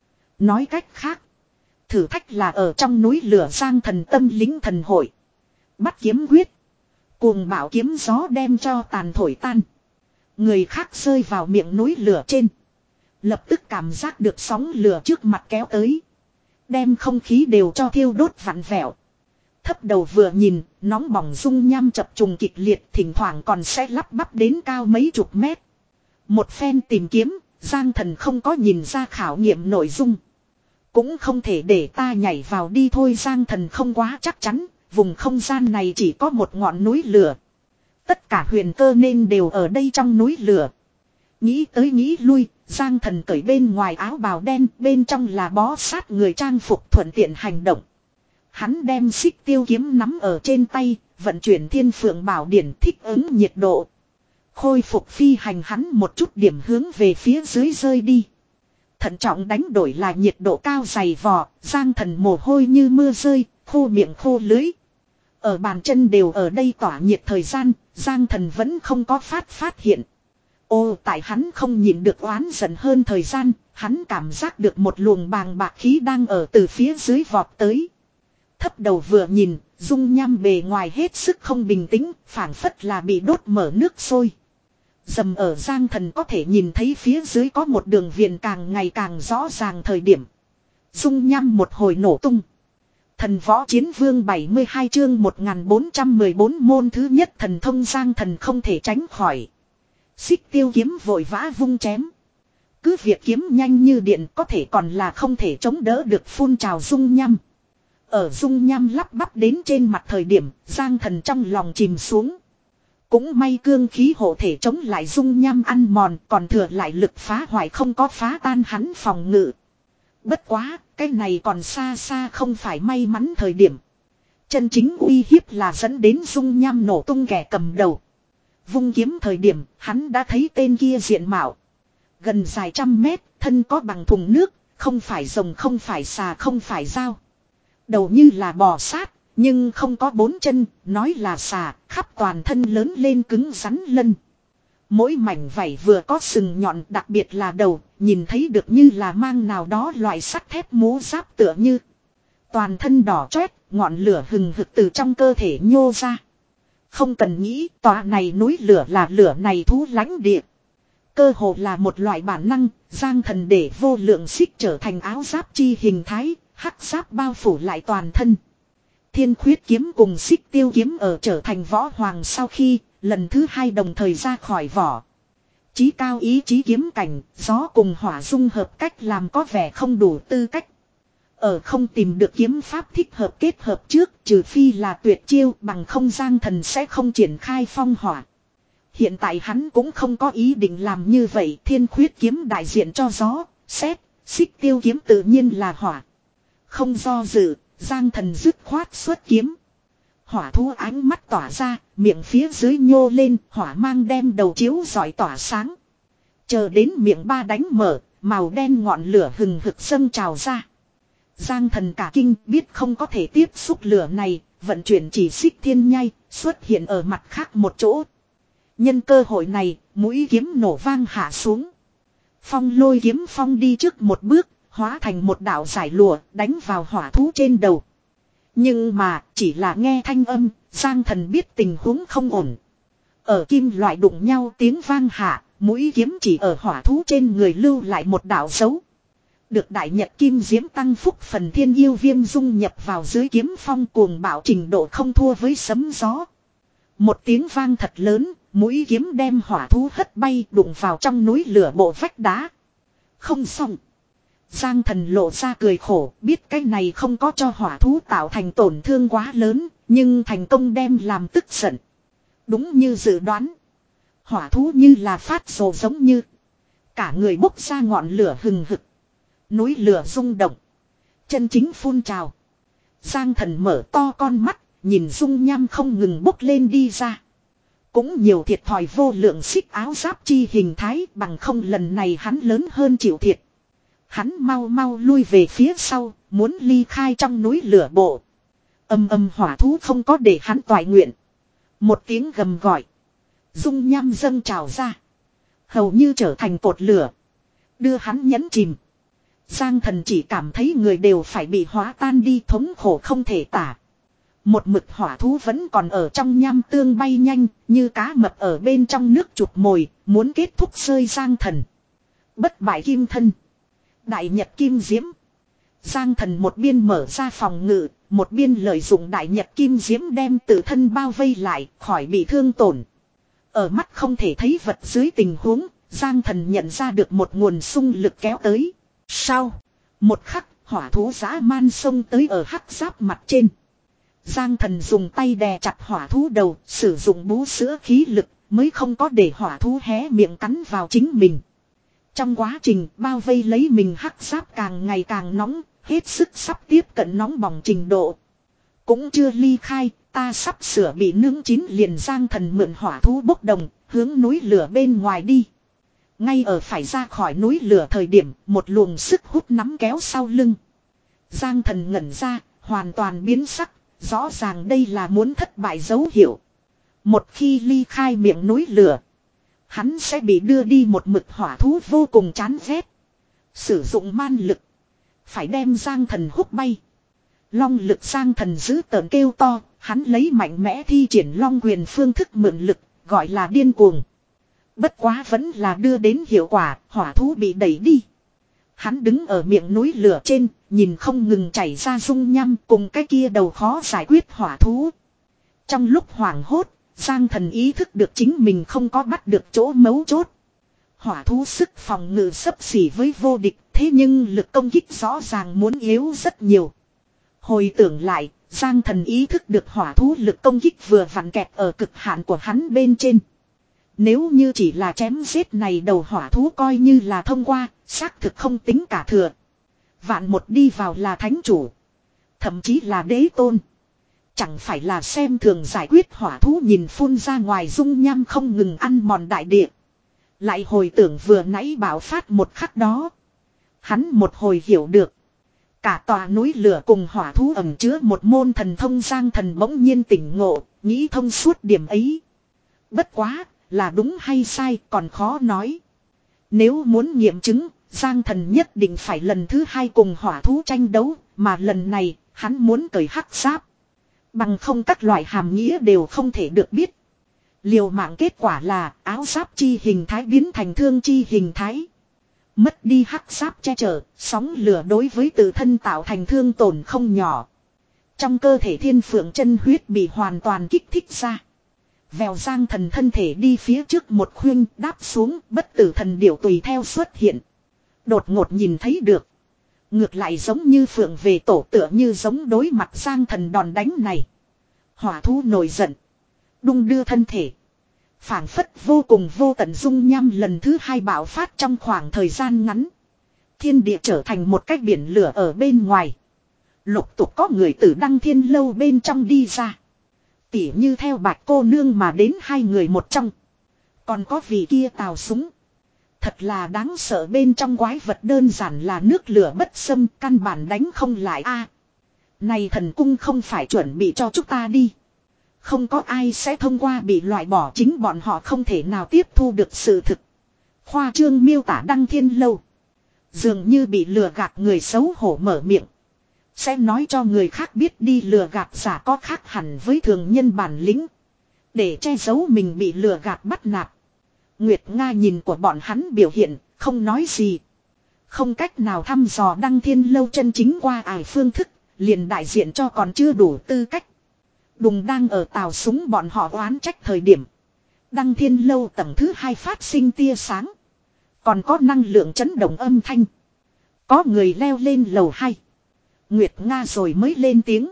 Nói cách khác. Thử thách là ở trong núi lửa. Giang Thần tâm lính thần hội. Bắt kiếm quyết. Cuồng bạo kiếm gió đem cho tàn thổi tan. Người khác rơi vào miệng núi lửa trên. Lập tức cảm giác được sóng lửa trước mặt kéo tới. Đem không khí đều cho thiêu đốt vặn vẹo. Thấp đầu vừa nhìn, nóng bỏng dung nham chập trùng kịch liệt, thỉnh thoảng còn sẽ lắp bắp đến cao mấy chục mét. Một phen tìm kiếm, Giang Thần không có nhìn ra khảo nghiệm nội dung. Cũng không thể để ta nhảy vào đi thôi. Giang Thần không quá chắc chắn, vùng không gian này chỉ có một ngọn núi lửa. Tất cả huyền cơ nên đều ở đây trong núi lửa. Nghĩ tới nghĩ lui, Giang Thần cởi bên ngoài áo bào đen, bên trong là bó sát người trang phục thuận tiện hành động. Hắn đem xích tiêu kiếm nắm ở trên tay, vận chuyển thiên phượng bảo điển thích ứng nhiệt độ. Khôi phục phi hành, hắn một chút điểm hướng về phía dưới rơi đi. Thận trọng đánh đổi là nhiệt độ cao dày vò, Giang Thần mồ hôi như mưa rơi, khô miệng khô lưới. Ở bàn chân đều ở đây tỏa nhiệt thời gian, Giang Thần vẫn không có phát phát hiện. Ô, tại hắn không nhìn được oán giận hơn thời gian, hắn cảm giác được một luồng bàng bạc khí đang ở từ phía dưới vọt tới. Thấp đầu vừa nhìn, dung nham bề ngoài hết sức không bình tĩnh, phảng phất là bị đốt mở nước sôi. Dầm ở Giang Thần có thể nhìn thấy phía dưới có một đường viền càng ngày càng rõ ràng thời điểm. Dung nham một hồi nổ tung. Thần võ chiến vương bảy mươi hai chương một nghìn bốn trăm mười bốn môn thứ nhất thần thông. Giang Thần không thể tránh khỏi. Xích tiêu kiếm vội vã vung chém. Cứ việc kiếm nhanh như điện có thể còn là không thể chống đỡ được phun trào dung nham. Ở dung nham lắp bắp đến trên mặt thời điểm, Giang Thần trong lòng chìm xuống. Cũng may cương khí hộ thể chống lại dung nham ăn mòn, còn thừa lại lực phá hoại không có phá tan hắn phòng ngự. Bất quá, cái này còn xa xa không phải may mắn thời điểm. Chân chính uy hiếp là dẫn đến dung nham nổ tung kẻ cầm đầu. Vung kiếm thời điểm, hắn đã thấy tên kia diện mạo. Gần dài trăm mét, thân có bằng thùng nước, không phải rồng không phải xà không phải dao. Đầu như là bò sát, nhưng không có bốn chân, nói là xà, khắp toàn thân lớn lên cứng rắn lân. Mỗi mảnh vảy vừa có sừng nhọn, đặc biệt là đầu, nhìn thấy được như là mang nào đó loại sắt thép mũ giáp tựa như. Toàn thân đỏ chót, ngọn lửa hừng hực từ trong cơ thể nhô ra. Không cần nghĩ, tòa này núi lửa là lửa này thú lãnh địa. Cơ hồ là một loại bản năng, Giang Thần để vô lượng xích trở thành áo giáp chi hình thái, hắc giáp bao phủ lại toàn thân. Thiên khuyết kiếm cùng xích tiêu kiếm ở trở thành võ hoàng sau khi, lần thứ hai đồng thời ra khỏi vỏ. Chí cao ý chí kiếm cảnh, gió cùng hỏa dung hợp cách làm có vẻ không đủ tư cách. Ở không tìm được kiếm pháp thích hợp kết hợp trước, trừ phi là tuyệt chiêu, bằng không Giang Thần sẽ không triển khai phong hỏa. Hiện tại hắn cũng không có ý định làm như vậy, thiên khuyết kiếm đại diện cho gió, sét, xích tiêu kiếm tự nhiên là hỏa. Không do dự, Giang Thần dứt khoát xuất kiếm. Hỏa thú ánh mắt tỏa ra, miệng phía dưới nhô lên, hỏa mang đem đầu chiếu rọi tỏa sáng. Chờ đến miệng ba đánh mở, màu đen ngọn lửa hừng hực dâng trào ra. Giang Thần cả kinh biết không có thể tiếp xúc lửa này, vận chuyển chỉ xích thiên nhai, xuất hiện ở mặt khác một chỗ. Nhân cơ hội này, mũi kiếm nổ vang hạ xuống. Phong lôi kiếm phong đi trước một bước, hóa thành một đạo giải lụa, đánh vào hỏa thú trên đầu. Nhưng mà, chỉ là nghe thanh âm, Giang Thần biết tình huống không ổn. Ở kim loại đụng nhau tiếng vang hạ, mũi kiếm chỉ ở hỏa thú trên người lưu lại một đạo dấu. Được đại nhật kim diễm tăng phúc phần thiên yêu viêm dung nhập vào dưới kiếm phong cuồng bạo trình độ không thua với sấm gió. Một tiếng vang thật lớn, mũi kiếm đem hỏa thú hất bay đụng vào trong núi lửa bộ vách đá. Không xong. Giang Thần lộ ra cười khổ, biết cái này không có cho hỏa thú tạo thành tổn thương quá lớn, nhưng thành công đem làm tức giận. Đúng như dự đoán. Hỏa thú như là phát rồ giống như. Cả người bốc ra ngọn lửa hừng hực. Núi lửa rung động. Chân chính phun trào. Giang Thần mở to con mắt, nhìn dung nham không ngừng bốc lên đi ra. Cũng nhiều thiệt thòi vô lượng xích áo giáp chi hình thái, bằng không lần này hắn lớn hơn chịu thiệt. Hắn mau mau lui về phía sau, muốn ly khai trong núi lửa bộ. Âm âm hỏa thú không có để hắn toại nguyện. Một tiếng gầm gọi. Dung nham dâng trào ra. Hầu như trở thành cột lửa. Đưa hắn nhấn chìm. Giang Thần chỉ cảm thấy người đều phải bị hóa tan đi, thống khổ không thể tả. Một mực hỏa thú vẫn còn ở trong nham tương bay nhanh, như cá mập ở bên trong nước chụp mồi, muốn kết thúc rơi Giang Thần. Bất bại kim thân. Đại nhật kim diễm. Giang Thần một biên mở ra phòng ngự, một biên lợi dụng đại nhật kim diễm đem tự thân bao vây lại, khỏi bị thương tổn. Ở mắt không thể thấy vật dưới tình huống, Giang Thần nhận ra được một nguồn xung lực kéo tới. Sau một khắc, hỏa thú dã man xông tới ở hắc giáp mặt trên. Giang Thần dùng tay đè chặt hỏa thú đầu, sử dụng bú sữa khí lực, mới không có để hỏa thú hé miệng cắn vào chính mình. Trong quá trình bao vây lấy mình hắc giáp càng ngày càng nóng, hết sức sắp tiếp cận nóng bỏng trình độ. Cũng chưa ly khai, ta sắp sửa bị nướng chín liền. Giang Thần mượn hỏa thú bốc đồng, hướng núi lửa bên ngoài đi. Ngay ở phải ra khỏi núi lửa thời điểm, một luồng sức hút nắm kéo sau lưng. Giang Thần ngẩn ra, hoàn toàn biến sắc, rõ ràng đây là muốn thất bại dấu hiệu. Một khi ly khai miệng núi lửa, hắn sẽ bị đưa đi một mực hỏa thú vô cùng chán ghét. Sử dụng man lực, phải đem Giang Thần hút bay. Long lực. Giang Thần giữ tợn kêu to, hắn lấy mạnh mẽ thi triển long quyền phương thức mượn lực, gọi là điên cuồng. Bất quá vẫn là đưa đến hiệu quả, hỏa thú bị đẩy đi. Hắn đứng ở miệng núi lửa trên, nhìn không ngừng chảy ra dung nham cùng cái kia đầu khó giải quyết hỏa thú. Trong lúc hoảng hốt, Giang Thần ý thức được chính mình không có bắt được chỗ mấu chốt. Hỏa thú sức phòng ngự xấp xỉ với vô địch, thế nhưng lực công kích rõ ràng muốn yếu rất nhiều. Hồi tưởng lại, Giang Thần ý thức được hỏa thú lực công kích vừa vặn kẹt ở cực hạn của hắn bên trên. Nếu như chỉ là chém giết này đầu hỏa thú coi như là thông qua, xác thực không tính cả thừa. Vạn một đi vào là thánh chủ, thậm chí là đế tôn. Chẳng phải là xem thường giải quyết hỏa thú. Nhìn phun ra ngoài dung nham không ngừng ăn mòn đại địa. Lại hồi tưởng vừa nãy bạo phát một khắc đó. Hắn một hồi hiểu được. Cả tòa núi lửa cùng hỏa thú ẩn chứa một môn thần thông. Giang Thần bỗng nhiên tỉnh ngộ, nghĩ thông suốt điểm ấy. Bất quá, là đúng hay sai còn khó nói. Nếu muốn nghiệm chứng, Giang Thần nhất định phải lần thứ hai cùng hỏa thú tranh đấu, mà lần này, hắn muốn cởi hắc giáp. Bằng không các loại hàm nghĩa đều không thể được biết. Liều mạng kết quả là áo giáp chi hình thái biến thành thương chi hình thái. Mất đi hắc giáp che chở, sóng lửa đối với tự thân tạo thành thương tổn không nhỏ. Trong cơ thể thiên phượng chân huyết bị hoàn toàn kích thích ra. Vèo. Giang Thần thân thể đi phía trước một khuyên đáp xuống, bất tử thần điểu tùy theo xuất hiện. Đột ngột nhìn thấy được. Ngược lại giống như phượng về tổ tựa như giống đối mặt Giang Thần đòn đánh này. Hỏa thú nổi giận. Đung đưa thân thể. Phảng phất vô cùng vô tận dung nham lần thứ hai bạo phát trong khoảng thời gian ngắn. Thiên địa trở thành một cái biển lửa ở bên ngoài. Lục tục có người từ Đăng Thiên Lâu bên trong đi ra. Tỉ như theo Bạch cô nương mà đến hai người một trong. Còn có vị kia tào súng. Thật là đáng sợ, bên trong quái vật đơn giản là nước lửa bất xâm, căn bản đánh không lại a. Này thần cung không phải chuẩn bị cho chúng ta đi. Không có ai sẽ thông qua bị loại bỏ, chính bọn họ không thể nào tiếp thu được sự thực. Khoa trương miêu tả Đăng Thiên Lâu. Dường như bị lừa gạt người xấu hổ mở miệng. Sẽ nói cho người khác biết đi lừa gạt giả có khác hẳn với thường nhân bản lĩnh. Để che giấu mình bị lừa gạt bắt nạt. Nguyệt Nga nhìn của bọn hắn biểu hiện, không nói gì. Không cách nào thăm dò Đăng Thiên Lâu chân chính qua ải phương thức, liền đại diện cho còn chưa đủ tư cách. Đùng đang ở tàu súng bọn họ oán trách thời điểm. Đăng Thiên Lâu tầng thứ hai phát sinh tia sáng. Còn có năng lượng chấn động âm thanh. Có người leo lên lầu hai. Nguyệt Nga rồi mới lên tiếng.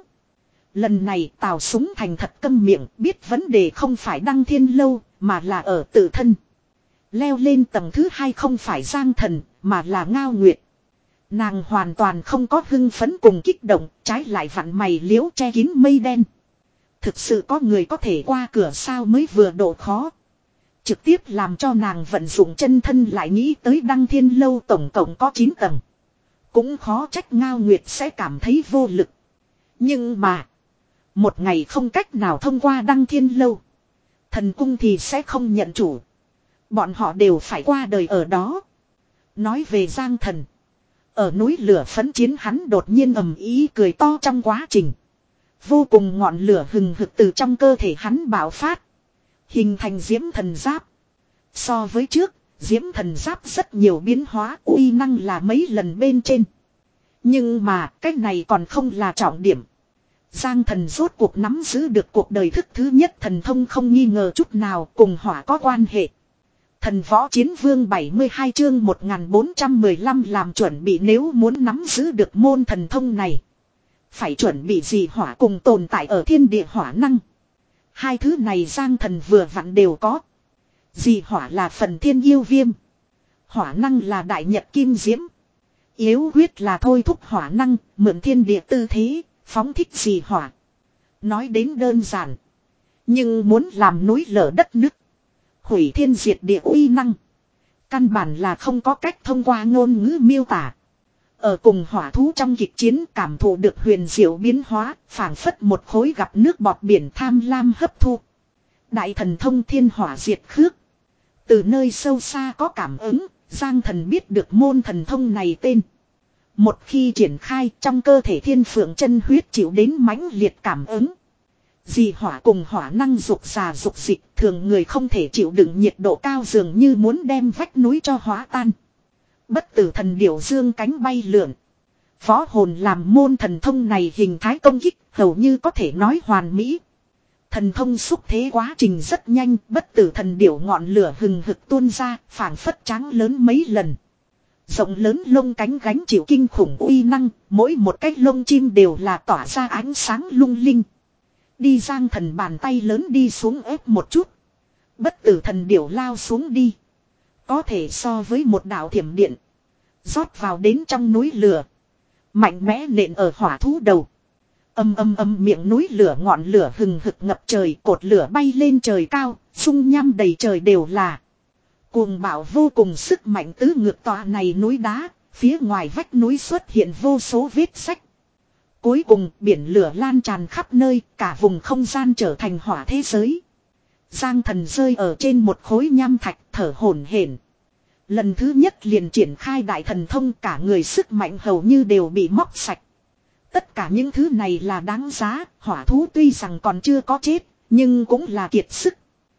Lần này tàu súng thành thật câm miệng, biết vấn đề không phải Đăng Thiên Lâu, mà là ở tự thân. Leo lên tầng thứ hai không phải Giang Thần, mà là Ngao Nguyệt. Nàng hoàn toàn không có hưng phấn cùng kích động, trái lại vặn mày liễu che kín mây đen. Thực sự có người có thể qua cửa sao mới vừa độ khó. Trực tiếp làm cho nàng vận dụng chân thân lại nghĩ tới Đăng Thiên Lâu tổng cộng có chín tầng. Cũng khó trách Ngao Nguyệt sẽ cảm thấy vô lực. Nhưng mà, một ngày không cách nào thông qua Đăng Thiên Lâu, thần cung thì sẽ không nhận chủ. Bọn họ đều phải qua đời ở đó. Nói về Giang Thần. Ở núi lửa phấn chiến hắn đột nhiên ầm ý cười to trong quá trình. Vô cùng ngọn lửa hừng hực từ trong cơ thể hắn bạo phát. Hình thành diễm thần giáp. So với trước, diễm thần giáp rất nhiều biến hóa, uy năng là mấy lần bên trên. Nhưng mà, cái này còn không là trọng điểm. Giang Thần rốt cuộc nắm giữ được cuộc đời thức thứ nhất thần thông, không nghi ngờ chút nào cùng hỏa có quan hệ. Thần võ chiến vương bảy mươi hai chương một nghìn bốn trăm mười lăm làm chuẩn bị nếu muốn nắm giữ được môn thần thông này. Phải chuẩn bị gì? Hỏa cùng tồn tại ở thiên địa hỏa năng. Hai thứ này Giang Thần vừa vặn đều có. Dị hỏa là phần thiên yêu viêm. Hỏa năng là đại nhật kim diễm. Yếu huyết là thôi thúc hỏa năng, mượn thiên địa tư thế, phóng thích dị hỏa. Nói đến đơn giản. Nhưng muốn làm núi lở đất nứt, hủy thiên diệt địa uy năng, căn bản là không có cách thông qua ngôn ngữ miêu tả. Ở cùng hỏa thú trong kịch chiến cảm thụ được huyền diệu biến hóa, phảng phất một khối gặp nước bọt biển tham lam hấp thu. Đại thần thông thiên hỏa diệt khước. Từ nơi sâu xa có cảm ứng, Giang Thần biết được môn thần thông này tên. Một khi triển khai trong cơ thể thiên phượng chân huyết chịu đến mãnh liệt cảm ứng. Dị hỏa cùng hỏa năng dục già dục dịch, thường người không thể chịu đựng nhiệt độ cao, dường như muốn đem vách núi cho hóa tan. Bất tử thần điểu dương cánh bay lượn. Võ hồn làm môn thần thông này hình thái công kích hầu như có thể nói hoàn mỹ. Thần thông xúc thế quá trình rất nhanh, bất tử thần điểu ngọn lửa hừng hực tuôn ra, phảng phất trắng lớn mấy lần. Rộng lớn lông cánh gánh chịu kinh khủng uy năng, mỗi một cái lông chim đều là tỏa ra ánh sáng lung linh. Đi Giang Thần bàn tay lớn đi xuống ép một chút. Bất tử thần điểu lao xuống đi. Có thể so với một đạo thiểm điện. Rót vào đến trong núi lửa. Mạnh mẽ nện ở hỏa thú đầu. Âm âm âm miệng núi lửa ngọn lửa hừng hực ngập trời, cột lửa bay lên trời cao, xung nham đầy trời đều là. Cuồng bạo vô cùng sức mạnh tứ ngược tọa này núi đá, phía ngoài vách núi xuất hiện vô số vết sách. Cuối cùng biển lửa lan tràn khắp nơi, cả vùng không gian trở thành hỏa thế giới. Giang Thần rơi ở trên một khối nham thạch thở hổn hển. Lần thứ nhất liền triển khai đại thần thông, cả người sức mạnh hầu như đều bị móc sạch. Tất cả những thứ này là đáng giá, hỏa thú tuy rằng còn chưa có chết, nhưng cũng là kiệt sức.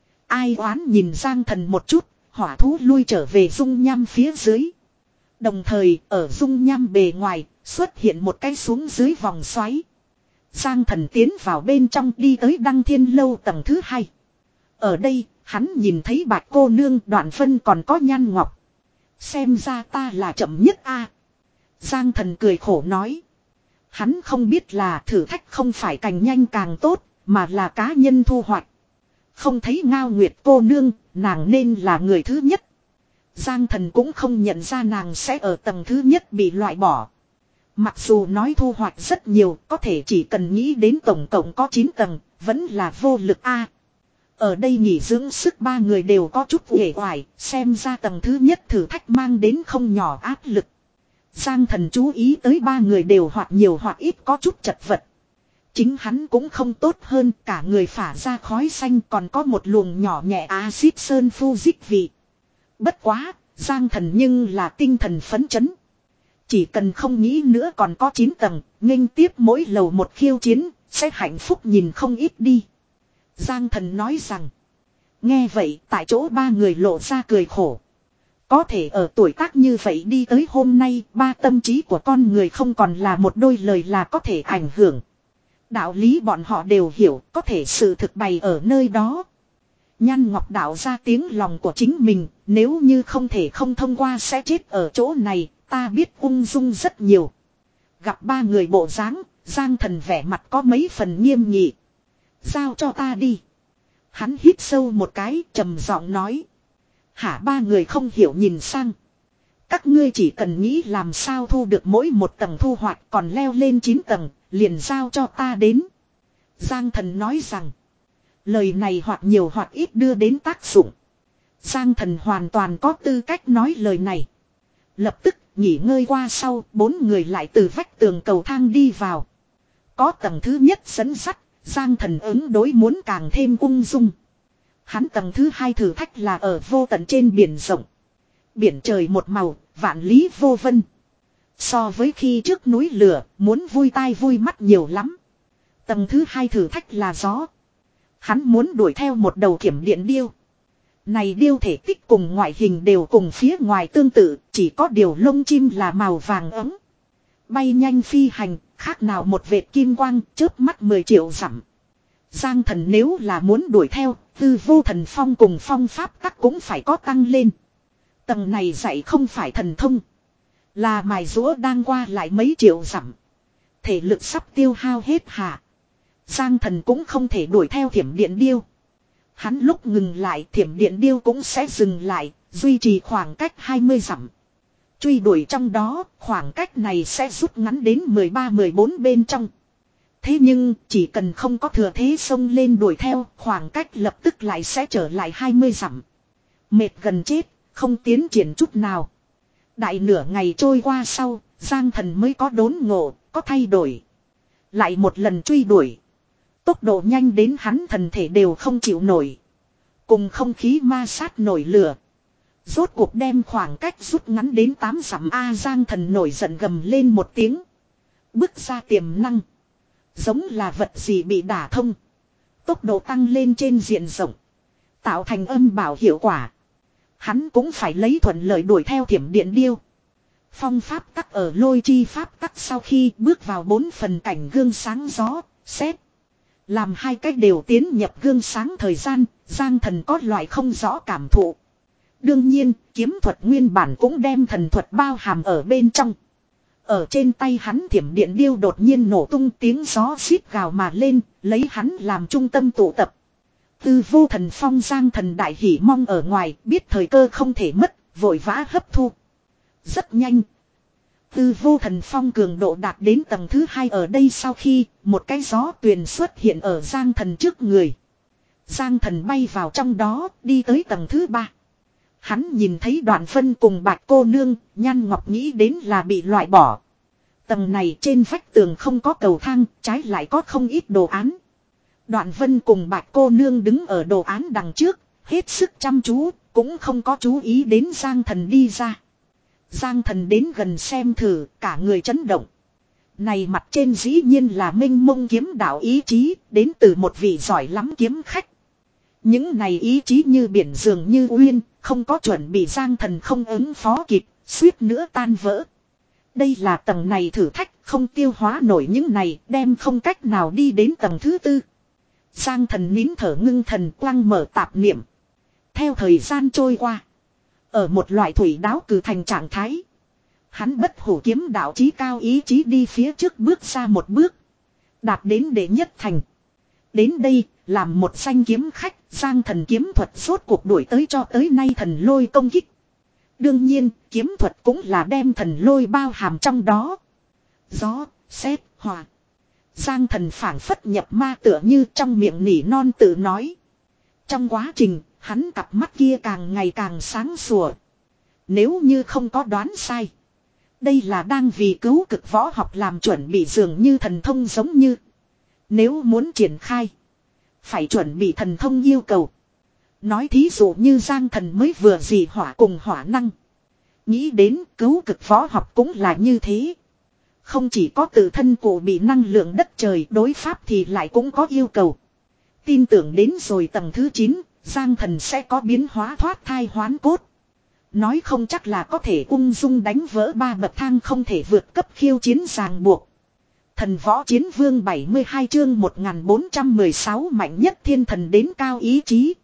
Ai oán nhìn Giang Thần một chút, hỏa thú lui trở về dung nham phía dưới. Đồng thời, ở dung nham bề ngoài, xuất hiện một cái xuống dưới vòng xoáy. Giang Thần tiến vào bên trong đi tới Đăng Thiên Lâu tầng thứ hai. Ở đây, hắn nhìn thấy Bạch cô nương, Đoạn Vân còn có Nhan Ngọc. Xem ra ta là chậm nhất a. Giang Thần cười khổ nói. Hắn không biết là thử thách không phải càng nhanh càng tốt, mà là cá nhân thu hoạch. Không thấy Ngao Nguyệt cô nương, nàng nên là người thứ nhất. Giang Thần cũng không nhận ra nàng sẽ ở tầng thứ nhất bị loại bỏ. Mặc dù nói thu hoạch rất nhiều, có thể chỉ cần nghĩ đến tổng cộng có chín tầng, vẫn là vô lực a. Ở đây nghỉ dưỡng sức ba người đều có chút uể oải, xem ra tầng thứ nhất thử thách mang đến không nhỏ áp lực. Giang Thần chú ý tới ba người đều hoặc nhiều hoặc ít có chút chật vật. Chính hắn cũng không tốt hơn, cả người phả ra khói xanh, còn có một luồng nhỏ nhẹ axit sơn phu dích vị. Bất quá, Giang Thần nhưng là tinh thần phấn chấn. Chỉ cần không nghĩ nữa còn có chín tầng, nghênh tiếp mỗi lầu một khiêu chiến, sẽ hạnh phúc nhìn không ít đi. Giang Thần nói rằng. Nghe vậy, tại chỗ ba người lộ ra cười khổ. Có thể ở tuổi tác như vậy đi tới hôm nay, ba tâm trí của con người không còn là một đôi lời là có thể ảnh hưởng. Đạo lý bọn họ đều hiểu, có thể sự thực bày ở nơi đó. Nhan Ngọc đạo ra tiếng lòng của chính mình, nếu như không thể không thông qua sẽ chết ở chỗ này, ta biết ung dung rất nhiều. Gặp ba người bộ dáng, Giang Thần vẻ mặt có mấy phần nghiêm nghị. Giao cho ta đi. Hắn hít sâu một cái, trầm giọng nói. Hả, ba người không hiểu nhìn sang. Các ngươi chỉ cần nghĩ làm sao thu được mỗi một tầng thu hoạch, còn leo lên chín tầng, liền giao cho ta đến. Giang Thần nói rằng. Lời này hoặc nhiều hoặc ít đưa đến tác dụng. Giang Thần hoàn toàn có tư cách nói lời này. Lập tức nghỉ ngơi qua sau, bốn người lại từ vách tường cầu thang đi vào. Có tầng thứ nhất dẫn sắt, Giang Thần ứng đối muốn càng thêm ung dung. Hắn tầng thứ hai thử thách là ở vô tận trên biển rộng. Biển trời một màu, vạn lý vô vân. So với khi trước núi lửa, muốn vui tai vui mắt nhiều lắm. Tầng thứ hai thử thách là gió. Hắn muốn đuổi theo một đầu kiểm điện điêu. Này điêu thể tích cùng ngoại hình đều cùng phía ngoài tương tự, chỉ có điều lông chim là màu vàng ấm. Bay nhanh phi hành, khác nào một vệt kim quang, chớp mắt mười triệu dặm. Giang Thần nếu là muốn đuổi theo, Tư Vô Thần Phong cùng phong pháp tắc cũng phải có tăng lên. Tầng này dạy không phải thần thông, là mài rũa đang qua lại mấy triệu dặm. Thể lực sắp tiêu hao hết hạ. Giang Thần cũng không thể đuổi theo thiểm điện điêu. Hắn lúc ngừng lại, thiểm điện điêu cũng sẽ dừng lại, duy trì khoảng cách hai mươi dặm. Truy đuổi trong đó, khoảng cách này sẽ rút ngắn đến mười ba mười bốn bên trong. Thế nhưng, chỉ cần không có thừa thế xông lên đuổi theo, khoảng cách lập tức lại sẽ trở lại hai mươi dặm. Mệt gần chết, không tiến triển chút nào. Đại nửa ngày trôi qua sau, Giang Thần mới có đốn ngộ, có thay đổi. Lại một lần truy đuổi. Tốc độ nhanh đến hắn thần thể đều không chịu nổi. Cùng không khí ma sát nổi lửa. Rốt cuộc đem khoảng cách rút ngắn đến tám dặm. A Giang Thần nổi giận gầm lên một tiếng. Bước ra tiềm năng. Giống là vật gì bị đả thông. Tốc độ tăng lên trên diện rộng. Tạo thành âm bảo hiệu quả. Hắn cũng phải lấy thuận lợi đuổi theo thiểm điện điêu. Phong pháp tắc ở lôi chi pháp tắc sau khi bước vào bốn phần cảnh gương sáng gió, xét. Làm hai cách đều tiến nhập gương sáng thời gian, Giang Thần có loại không rõ cảm thụ. Đương nhiên, kiếm thuật nguyên bản cũng đem thần thuật bao hàm ở bên trong. Ở trên tay hắn thiểm điện điêu đột nhiên nổ tung, tiếng gió xít gào mà lên, lấy hắn làm trung tâm tụ tập. Tư Vô Thần Phong Giang Thần đại hỉ mong ở ngoài, biết thời cơ không thể mất, vội vã hấp thu. Rất nhanh. Tư Vô Thần Phong cường độ đạt đến tầng thứ hai ở đây sau khi một cái gió tuyền xuất hiện ở Giang Thần trước người. Giang Thần bay vào trong đó, đi tới tầng thứ ba. Hắn nhìn thấy Đoạn Vân cùng Bạch cô nương, Nhan Ngọc nghĩ đến là bị loại bỏ. Tầng này trên vách tường không có cầu thang, trái lại có không ít đồ án. Đoạn Vân cùng Bạch cô nương đứng ở đồ án đằng trước, hết sức chăm chú, cũng không có chú ý đến Giang Thần đi ra. Giang Thần đến gần xem thử, cả người chấn động. Này mặt trên dĩ nhiên là minh mông kiếm đạo ý chí, đến từ một vị giỏi lắm kiếm khách. Những này ý chí như biển dường như uyên, không có chuẩn bị Giang Thần không ứng phó kịp, suýt nữa tan vỡ. Đây là tầng này thử thách, không tiêu hóa nổi những này, đem không cách nào đi đến tầng thứ tư. Giang Thần nín thở ngưng thần quăng mở tạp niệm. Theo thời gian trôi qua, ở một loại thủy đáo cử thành trạng thái, Hắn bất hủ kiếm đạo chí cao ý chí đi phía trước bước ra một bước. Đạt đến đệ nhất thành. Đến đây, làm một danh kiếm khách, Giang Thần kiếm thuật rốt cuộc đuổi tới cho tới nay thần lôi công kích. Đương nhiên, kiếm thuật cũng là đem thần lôi bao hàm trong đó. Gió, sét, hỏa. Giang Thần phảng phất nhập ma tựa như trong miệng nỉ non tự nói. Trong quá trình, hắn cặp mắt kia càng ngày càng sáng sủa. Nếu như không có đoán sai. Đây là đang vì cứu cực võ học làm chuẩn bị dường như thần thông giống như. Nếu muốn triển khai. Phải chuẩn bị thần thông yêu cầu. Nói thí dụ như Giang Thần mới vừa dị hỏa cùng hỏa năng. Nghĩ đến cứu cực võ học cũng là như thế. Không chỉ có tự thân cụ bị năng lượng đất trời đối pháp thì lại cũng có yêu cầu. Tin tưởng đến rồi tầng thứ chín, Giang Thần sẽ có biến hóa thoát thai hoán cốt. Nói không chắc là có thể ung dung đánh vỡ ba bậc thang không thể vượt cấp khiêu chiến ràng buộc. Thần võ chiến vương bảy mươi hai chương một nghìn bốn trăm mười sáu mạnh nhất thiên thần đến cao ý chí.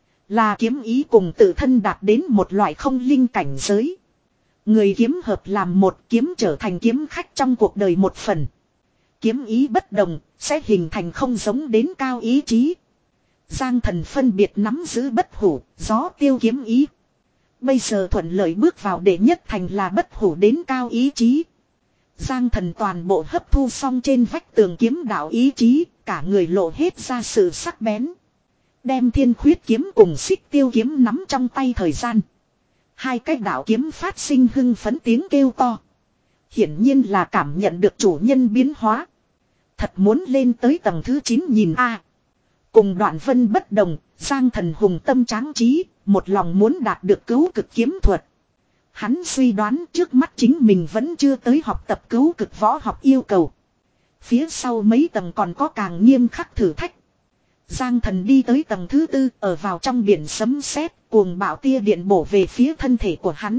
Là kiếm ý cùng tự thân đạt đến một loại không linh cảnh giới. Người kiếm hợp làm một kiếm trở thành kiếm khách trong cuộc đời một phần. Kiếm ý bất đồng sẽ hình thành không giống đến cao ý chí. Giang Thần phân biệt nắm giữ bất hủ, gió tiêu kiếm ý. Bây giờ thuận lợi bước vào đệ nhất thành là bất hủ đến cao ý chí. Giang Thần toàn bộ hấp thu xong trên vách tường kiếm đạo ý chí, cả người lộ hết ra sự sắc bén. Đem thiên khuyết kiếm cùng xích tiêu kiếm nắm trong tay thời gian. Hai cái đạo kiếm phát sinh hưng phấn tiếng kêu to. Hiển nhiên là cảm nhận được chủ nhân biến hóa. Thật muốn lên tới tầng thứ chín nhìn a. Cùng Đoạn Vân bất đồng, Giang Thần hùng tâm tráng trí, một lòng muốn đạt được cứu cực kiếm thuật. Hắn suy đoán trước mắt chính mình vẫn chưa tới học tập cứu cực võ học yêu cầu. Phía sau mấy tầng còn có càng nghiêm khắc thử thách. Giang Thần đi tới tầng thứ tư, ở vào trong biển sấm sét, cuồng bạo tia điện bổ về phía thân thể của hắn.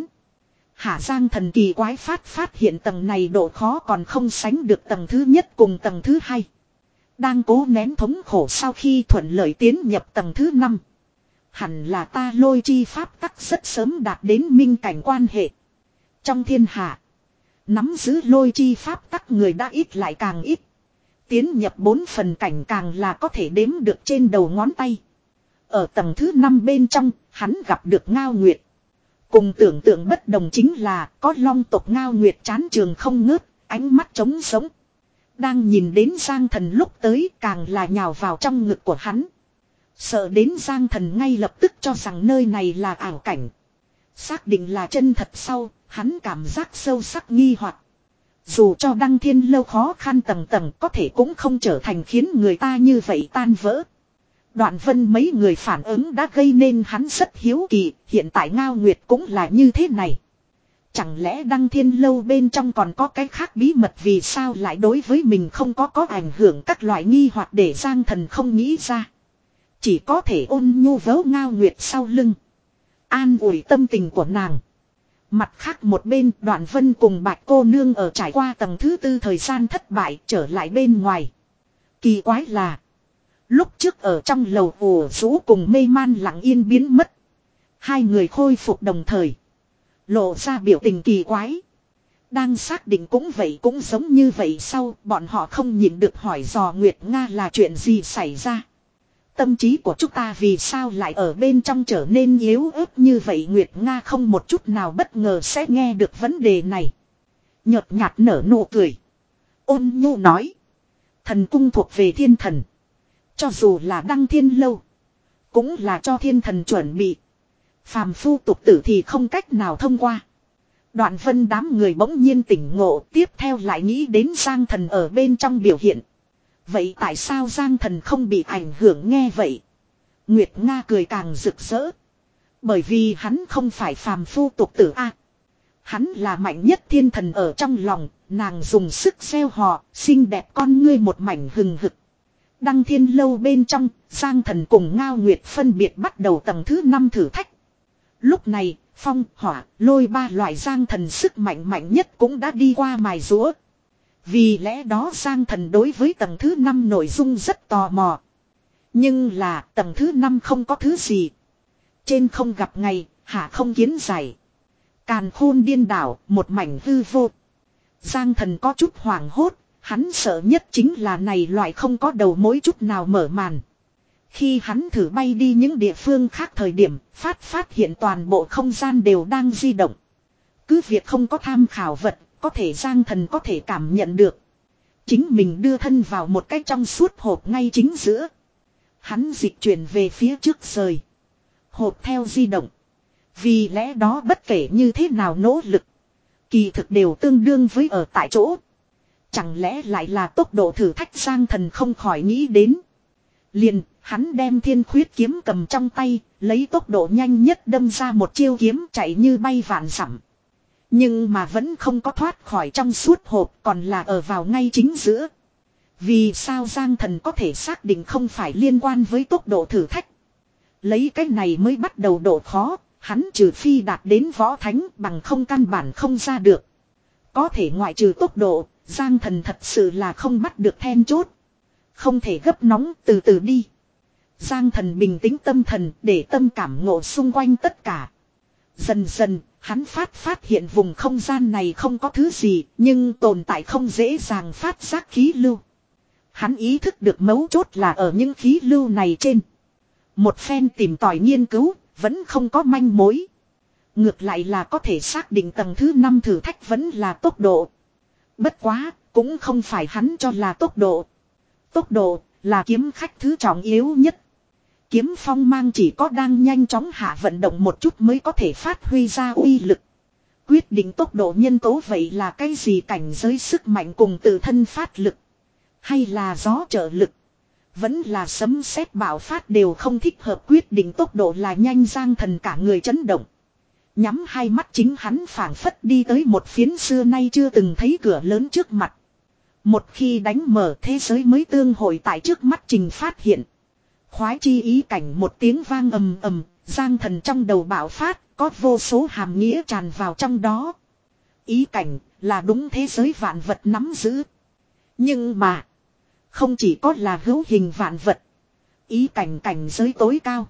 Hả Giang Thần kỳ quái phát phát hiện tầng này độ khó còn không sánh được tầng thứ nhất cùng tầng thứ hai. Đang cố nén thống khổ sau khi thuận lợi tiến nhập tầng thứ năm. Hẳn là ta lôi chi pháp tắc rất sớm đạt đến minh cảnh quan hệ. Trong thiên hạ, nắm giữ lôi chi pháp tắc người đã ít lại càng ít. Tiến nhập bốn phần cảnh càng là có thể đếm được trên đầu ngón tay. Ở tầng thứ năm bên trong, hắn gặp được Ngao Nguyệt. Cùng tưởng tượng bất đồng chính là có long tộc Ngao Nguyệt chán trường không ngớt, ánh mắt trống sống. Đang nhìn đến Giang Thần lúc tới càng là nhào vào trong ngực của hắn. Sợ đến Giang Thần ngay lập tức cho rằng nơi này là ảo cảnh. Xác định là chân thật sau, hắn cảm giác sâu sắc nghi hoặc. Dù cho đăng thiên lâu khó khăn tầng tầng có thể cũng không trở thành khiến người ta như vậy tan vỡ. Đoạn Vân mấy người phản ứng đã gây nên hắn rất hiếu kỳ, hiện tại Ngao Nguyệt cũng là như thế này. Chẳng lẽ đăng thiên lâu bên trong còn có cái khác bí mật vì sao lại đối với mình không có có ảnh hưởng các loại nghi hoặc để Giang Thần không nghĩ ra. Chỉ có thể ôn nhu vớ Ngao Nguyệt sau lưng. An ủi tâm tình của nàng. Mặt khác một bên Đoạn Vân cùng Bạch cô nương ở trải qua tầng thứ tư thời gian thất bại trở lại bên ngoài. Kỳ quái là. Lúc trước ở trong lầu ủ rũ cùng mê man lặng yên biến mất. Hai người khôi phục đồng thời. Lộ ra biểu tình kỳ quái. Đang xác định cũng vậy cũng giống như vậy sau bọn họ không nhịn được hỏi dò Nguyệt Nga là chuyện gì xảy ra. Tâm trí của chúng ta vì sao lại ở bên trong trở nên yếu ớt như vậy Nguyệt Nga không một chút nào bất ngờ sẽ nghe được vấn đề này. Nhợt nhạt nở nụ cười. Ôn nhu nói. Thần cung thuộc về thiên thần. Cho dù là đăng thiên lâu. Cũng là cho thiên thần chuẩn bị. Phàm phu tục tử thì không cách nào thông qua. Đoạn Vân đám người bỗng nhiên tỉnh ngộ tiếp theo lại nghĩ đến Giang Thần ở bên trong biểu hiện. Vậy tại sao Giang Thần không bị ảnh hưởng nghe vậy? Nguyệt Nga cười càng rực rỡ. Bởi vì hắn không phải phàm phu tục tử a, hắn là mạnh nhất thiên thần ở trong lòng, nàng dùng sức gieo họ, xinh đẹp con ngươi một mảnh hừng hực. Đăng thiên lâu bên trong, Giang Thần cùng Ngao Nguyệt phân biệt bắt đầu tầng thứ năm thử thách. Lúc này, phong, hỏa, lôi ba loại Giang Thần sức mạnh mạnh nhất cũng đã đi qua mài rũa. Vì lẽ đó Giang Thần đối với tầng thứ năm nội dung rất tò mò. Nhưng là tầng thứ năm không có thứ gì. Trên không gặp ngày, hạ không kiến giải. Càn khôn điên đảo, một mảnh hư vô. Giang Thần có chút hoảng hốt, hắn sợ nhất chính là này loại không có đầu mối chút nào mở màn. Khi hắn thử bay đi những địa phương khác thời điểm, phát phát hiện toàn bộ không gian đều đang di động. Cứ việc không có tham khảo vật, có thể Giang Thần có thể cảm nhận được. Chính mình đưa thân vào một cái trong suốt hộp ngay chính giữa. Hắn dịch chuyển về phía trước rời. Hộp theo di động. Vì lẽ đó bất kể như thế nào nỗ lực. Kỳ thực đều tương đương với ở tại chỗ. Chẳng lẽ lại là tốc độ thử thách Giang Thần không khỏi nghĩ đến. Liền, hắn đem thiên khuyết kiếm cầm trong tay, lấy tốc độ nhanh nhất đâm ra một chiêu kiếm chạy như bay vạn dặm. Nhưng mà vẫn không có thoát khỏi trong suốt hộp, còn là ở vào ngay chính giữa. Vì sao Giang Thần có thể xác định không phải liên quan với tốc độ thử thách. Lấy cái này mới bắt đầu độ khó, hắn trừ phi đạt đến võ thánh bằng không căn bản không ra được. Có thể ngoại trừ tốc độ, Giang Thần thật sự là không bắt được then chốt. Không thể gấp nóng, từ từ đi. Giang Thần bình tĩnh tâm thần để tâm cảm ngộ xung quanh tất cả. Dần dần, hắn phát phát hiện vùng không gian này không có thứ gì, nhưng tồn tại không dễ dàng phát giác khí lưu. Hắn ý thức được mấu chốt là ở những khí lưu này trên. Một phen tìm tòi nghiên cứu, vẫn không có manh mối. Ngược lại là có thể xác định tầng thứ năm thử thách vẫn là tốc độ. Bất quá, cũng không phải hắn cho là tốc độ. Tốc độ là kiếm khách thứ trọng yếu nhất. Kiếm phong mang chỉ có đang nhanh chóng hạ vận động một chút mới có thể phát huy ra uy lực. Quyết định tốc độ nhân tố vậy là cái gì, cảnh giới sức mạnh cùng tự thân phát lực. Hay là gió trợ lực. Vẫn là sấm sét bạo phát đều không thích hợp, quyết định tốc độ là nhanh. Giang Thần cả người chấn động. Nhắm hai mắt chính hắn phảng phất đi tới một phiến xưa nay chưa từng thấy cửa lớn trước mặt. Một khi đánh mở thế giới mới tương hội tại trước mắt trình phát hiện. Khoái chi ý cảnh một tiếng vang ầm ầm, Giang Thần trong đầu bạo phát, có vô số hàm nghĩa tràn vào trong đó. Ý cảnh là đúng thế giới vạn vật nắm giữ. Nhưng mà, không chỉ có là hữu hình vạn vật. Ý cảnh cảnh giới tối cao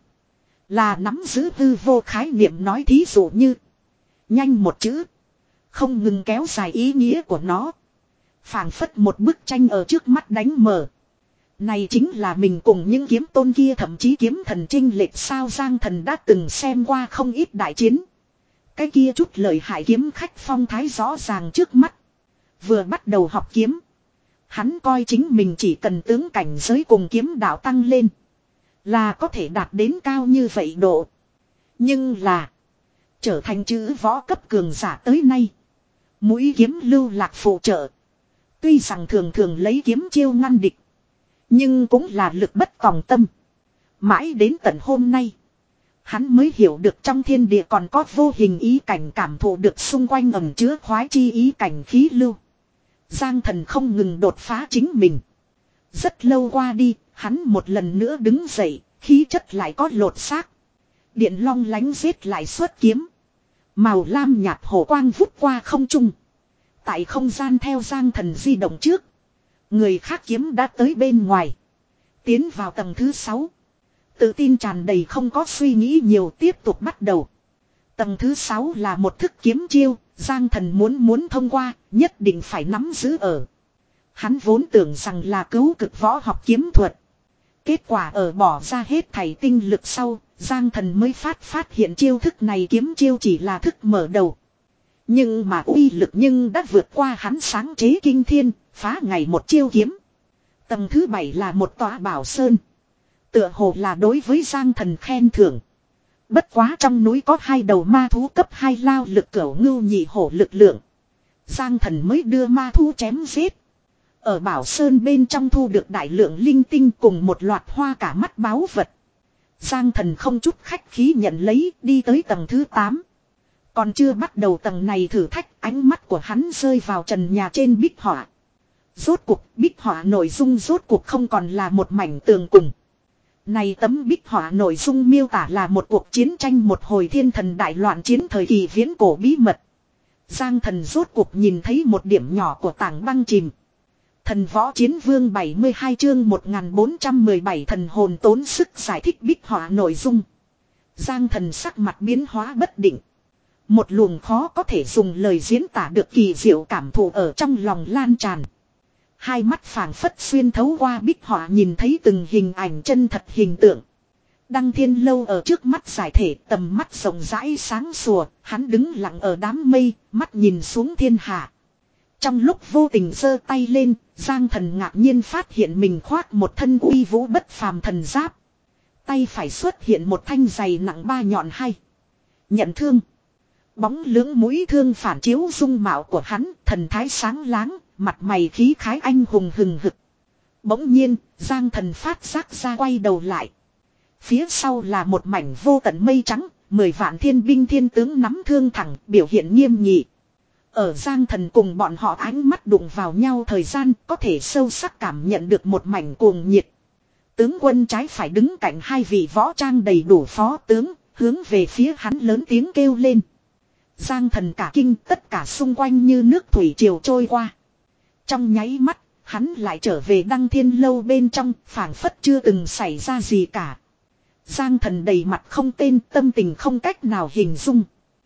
là nắm giữ hư vô khái niệm, nói thí dụ như nhanh một chữ, không ngừng kéo dài ý nghĩa của nó. Phảng phất một bức tranh ở trước mắt đánh mở. Này chính là mình cùng những kiếm tôn kia, thậm chí kiếm thần chênh lệch sao. Giang Thần đã từng xem qua không ít đại chiến. Cái kia chút lợi hại kiếm khách phong thái rõ ràng trước mắt. Vừa bắt đầu học kiếm, hắn coi chính mình chỉ cần tướng cảnh giới cùng kiếm đạo tăng lên là có thể đạt đến cao như vậy độ. Nhưng là trở thành chữ võ cấp cường giả tới nay, mũi kiếm lưu lạc phụ trợ. Tuy rằng thường thường lấy kiếm chiêu ngăn địch, nhưng cũng là lực bất tòng tâm. Mãi đến tận hôm nay, hắn mới hiểu được trong thiên địa còn có vô hình ý cảnh, cảm thụ được xung quanh ẩn chứa khoái chi ý cảnh khí lưu. Giang Thần không ngừng đột phá chính mình. Rất lâu qua đi, hắn một lần nữa đứng dậy, khí chất lại có lột xác. Điện long lánh giết lại xuất kiếm. Màu lam nhạt hổ quang vút qua không trung. Tại không gian theo Giang Thần di động trước, người khác kiếm đã tới bên ngoài. Tiến vào tầng thứ sáu. Tự tin tràn đầy, không có suy nghĩ nhiều, tiếp tục bắt đầu. Tầng thứ sáu là một thức kiếm chiêu, Giang Thần muốn muốn thông qua, nhất định phải nắm giữ ở. Hắn vốn tưởng rằng là cứu cực võ học kiếm thuật. Kết quả ở bỏ ra hết thảy tinh lực sau, Giang Thần mới phát phát hiện chiêu thức này kiếm chiêu chỉ là thức mở đầu. Nhưng mà uy lực nhưng đã vượt qua hắn sáng chế kinh thiên, phá ngày một chiêu kiếm. Tầng thứ bảy là một tòa bảo sơn. Tựa hồ là đối với Giang Thần khen thưởng. Bất quá trong núi có hai đầu ma thú cấp hai lao lực cửu ngưu nhị hổ lực lượng. Giang Thần mới đưa ma thú chém giết. Ở bảo sơn bên trong thu được đại lượng linh tinh cùng một loạt hoa cả mắt báu vật. Giang Thần không chút khách khí nhận lấy, đi tới tầng thứ tám. Còn chưa bắt đầu tầng này thử thách, ánh mắt của hắn rơi vào trần nhà trên bích họa. Rốt cuộc bích họa nội dung rốt cuộc không còn là một mảnh tường cùng. Này tấm bích họa nội dung miêu tả là một cuộc chiến tranh, một hồi thiên thần đại loạn chiến thời kỳ viễn cổ bí mật. Giang Thần rốt cuộc nhìn thấy một điểm nhỏ của tảng băng chìm. Thần võ chiến vương bảy mươi hai chương một nghìn bốn trăm mười bảy thần hồn tốn sức giải thích bích họa nội dung. Giang Thần sắc mặt biến hóa bất định. Một luồng khó có thể dùng lời diễn tả được kỳ diệu cảm thụ ở trong lòng lan tràn. Hai mắt phảng phất xuyên thấu qua bích họa nhìn thấy từng hình ảnh chân thật hình tượng. Đăng Thiên Lâu ở trước mắt giải thể, tầm mắt rộng rãi sáng sủa, hắn đứng lặng ở đám mây, mắt nhìn xuống thiên hạ. Trong lúc vô tình giơ tay lên, Giang Thần ngạc nhiên phát hiện mình khoác một thân uy vũ bất phàm thần giáp. Tay phải xuất hiện một thanh giày nặng ba nhọn hay. Nhận thương. Bóng lưỡng mũi thương phản chiếu dung mạo của hắn, thần thái sáng láng, mặt mày khí khái anh hùng hừng hực. Bỗng nhiên, Giang Thần phát giác ra quay đầu lại. Phía sau là một mảnh vô tận mây trắng, mười vạn thiên binh thiên tướng nắm thương thẳng, biểu hiện nghiêm nghị. Ở Giang Thần cùng bọn họ ánh mắt đụng vào nhau thời gian, có thể sâu sắc cảm nhận được một mảnh cuồng nhiệt. Tướng quân trái phải đứng cạnh hai vị võ trang đầy đủ phó tướng, hướng về phía hắn lớn tiếng kêu lên. Giang Thần cả kinh, tất cả xung quanh như nước thủy triều trôi qua. Trong nháy mắt, hắn lại trở về Đăng Thiên Lâu bên trong, phảng phất chưa từng xảy ra gì cả. Giang Thần đầy mặt không tên, tâm tình không cách nào hình dung.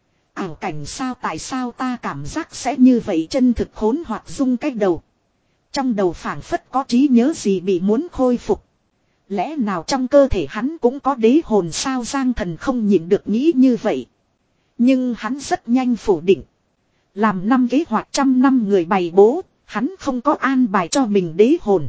Ảo cảnh sao, tại sao ta cảm giác sẽ như vậy, chân thực hỗn hoặc rung cách đầu. Trong đầu phảng phất có trí nhớ gì bị muốn khôi phục. Lẽ nào trong cơ thể hắn cũng có đế hồn sao, Giang Thần không nhịn được nghĩ như vậy. Nhưng hắn rất nhanh phủ định. Làm năm kế hoạch trăm năm người bày bố, hắn không có an bài cho mình đế hồn.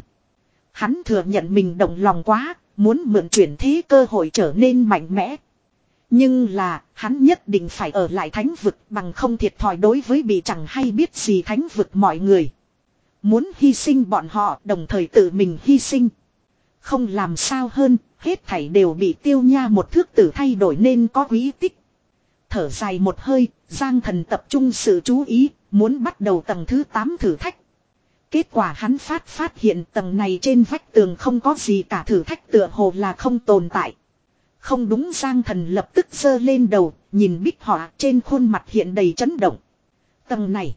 Hắn thừa nhận mình động lòng quá, muốn mượn chuyển thế cơ hội trở nên mạnh mẽ. Nhưng là, hắn nhất định phải ở lại thánh vực bằng không thiệt thòi đối với bị chẳng hay biết gì thánh vực mọi người. Muốn hy sinh bọn họ, đồng thời tự mình hy sinh. Không làm sao hơn, hết thảy đều bị Tiêu Nha một thước tử thay đổi nên có quý tích. Thở dài một hơi, Giang Thần tập trung sự chú ý, muốn bắt đầu tầng thứ tám thử thách. Kết quả hắn phát phát hiện tầng này trên vách tường không có gì cả, thử thách tựa hồ là không tồn tại. Không đúng, Giang Thần lập tức giơ lên đầu, nhìn bích họa trên khuôn mặt hiện đầy chấn động. Tầng này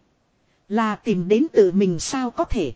là tìm đến tự mình sao có thể?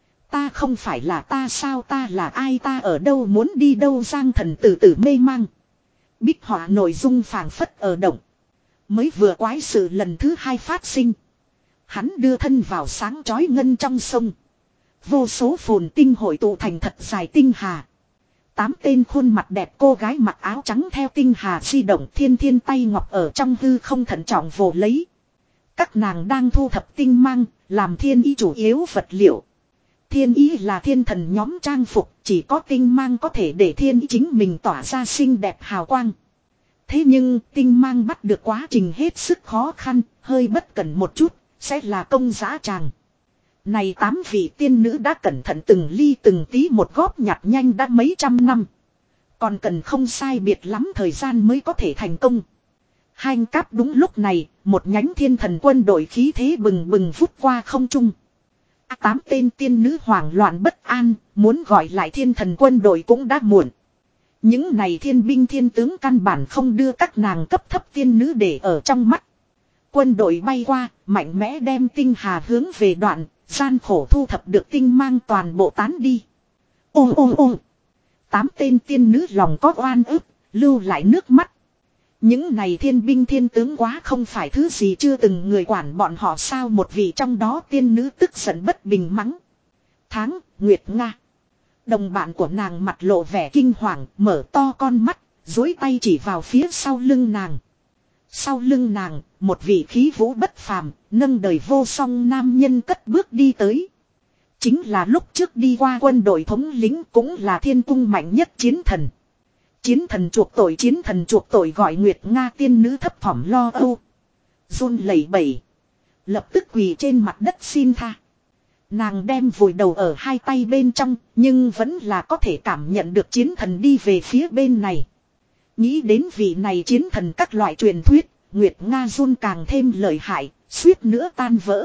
Ta không phải là ta sao, ta là ai, ta ở đâu, muốn đi đâu? Giang Thần từ từ mê mang. Bích họa nội dung phảng phất ở động. Mới vừa quái sự lần thứ hai phát sinh. Hắn đưa thân vào sáng chói ngân trong sông. Vô số phồn tinh hội tụ thành thật dài tinh hà. Tám tên khuôn mặt đẹp cô gái mặc áo trắng theo tinh hà di động, thiên thiên tay ngọc ở trong hư không thận trọng vồ lấy. Các nàng đang thu thập tinh mang, làm thiên ý chủ yếu vật liệu. Thiên ý là thiên thần nhóm trang phục, chỉ có tinh mang có thể để thiên ý chính mình tỏa ra xinh đẹp hào quang. Thế nhưng tinh mang bắt được quá trình hết sức khó khăn, hơi bất cẩn một chút, sẽ là công dã tràng. Này tám vị tiên nữ đã cẩn thận từng ly từng tí một góp nhặt nhanh đã mấy trăm năm. Còn cần không sai biệt lắm thời gian mới có thể thành công. Hanh cáp, đúng lúc này, một nhánh thiên thần quân đội khí thế bừng bừng vút qua không trung. À, tám tên tiên nữ hoảng loạn bất an, muốn gọi lại thiên thần quân đội cũng đã muộn. Những này thiên binh thiên tướng căn bản không đưa các nàng cấp thấp tiên nữ để ở trong mắt. Quân đội bay qua, mạnh mẽ đem tinh hà hướng về đoạn, gian khổ thu thập được tinh mang toàn bộ tán đi. Ô ô ô! Tám tên tiên nữ lòng có oan ức, lưu lại nước mắt. Những này thiên binh thiên tướng quá không phải thứ gì, chưa từng người quản bọn họ sao? Một vị trong đó tiên nữ tức giận bất bình mắng. Tháng, Nguyệt Nga. Đồng bạn của nàng mặt lộ vẻ kinh hoàng, mở to con mắt, duỗi tay chỉ vào phía sau lưng nàng. Sau lưng nàng, một vị khí vũ bất phàm, nâng đời vô song nam nhân cất bước đi tới. Chính là lúc trước đi qua quân đội thống lĩnh, cũng là thiên cung mạnh nhất chiến thần. Chiến thần chuộc tội, chiến thần chuộc tội, gọi Nguyệt Nga tiên nữ thấp thỏm lo âu. Run lẩy bẩy, lập tức quỳ trên mặt đất xin tha. Nàng đem vùi đầu ở hai tay bên trong, nhưng vẫn là có thể cảm nhận được chiến thần đi về phía bên này. Nghĩ đến vị này chiến thần các loại truyền thuyết, Nguyệt Nga run càng thêm lợi hại, suýt nữa tan vỡ.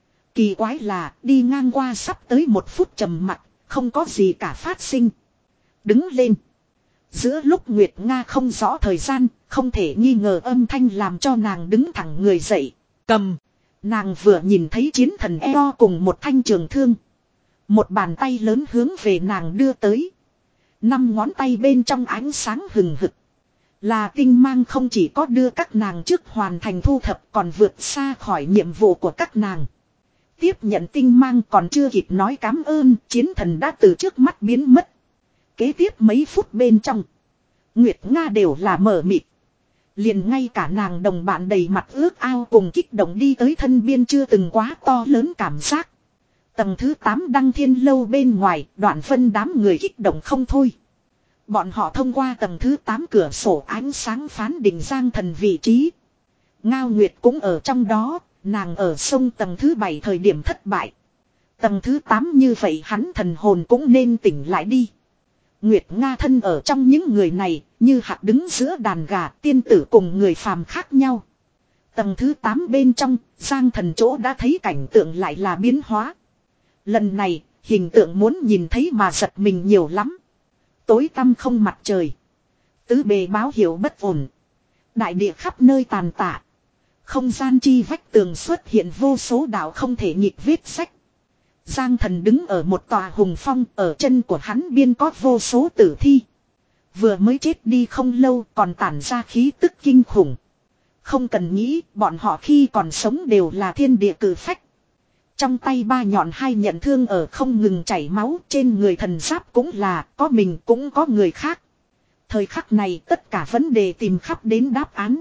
Kỳ quái là đi ngang qua sắp tới một phút trầm mặc, không có gì cả phát sinh. Đứng lên. Giữa lúc Nguyệt Nga không rõ thời gian, không thể nghi ngờ âm thanh làm cho nàng đứng thẳng người dậy. Cầm. Nàng vừa nhìn thấy chiến thần eo cùng một thanh trường thương. Một bàn tay lớn hướng về nàng đưa tới. Năm ngón tay bên trong ánh sáng hừng hực. Là tinh mang không chỉ có đưa các nàng trước hoàn thành thu thập còn vượt xa khỏi nhiệm vụ của các nàng. Tiếp nhận tinh mang còn chưa kịp nói cám ơn, chiến thần đã từ trước mắt biến mất. Kế tiếp mấy phút bên trong, Nguyệt Nga đều là mờ mịt. Liền ngay cả nàng đồng bạn đầy mặt ước ao cùng kích động đi tới thân biên chưa từng quá to lớn cảm giác. Tầng thứ tám Đăng Thiên Lâu bên ngoài, Đoạn Vân đám người kích động không thôi. Bọn họ thông qua tầng thứ tám cửa sổ ánh sáng phán định Giang Thần vị trí. Ngao Nguyệt cũng ở trong đó, nàng ở sông tầng thứ bảy thời điểm thất bại. Tầng thứ tám như vậy hắn thần hồn cũng nên tỉnh lại đi. Nguyệt Nga thân ở trong những người này, như hạt đứng giữa đàn gà, tiên tử cùng người phàm khác nhau. Tầng thứ tám bên trong, Giang Thần chỗ đã thấy cảnh tượng lại là biến hóa. Lần này, hình tượng muốn nhìn thấy mà giật mình nhiều lắm. Tối tăm không mặt trời. Tứ bề báo hiệu bất ổn. Đại địa khắp nơi tàn tạ. Không gian chi vách tường xuất hiện vô số đạo không thể nhịp vết sách. Giang Thần đứng ở một tòa hùng phong, ở chân của hắn biên có vô số tử thi. Vừa mới chết đi không lâu còn tản ra khí tức kinh khủng. Không cần nghĩ, bọn họ khi còn sống đều là thiên địa cử phách. Trong tay ba nhọn hai nhận thương ở không ngừng chảy máu, trên người thần giáp cũng là, có mình cũng có người khác. Thời khắc này tất cả vấn đề tìm khắp đến đáp án.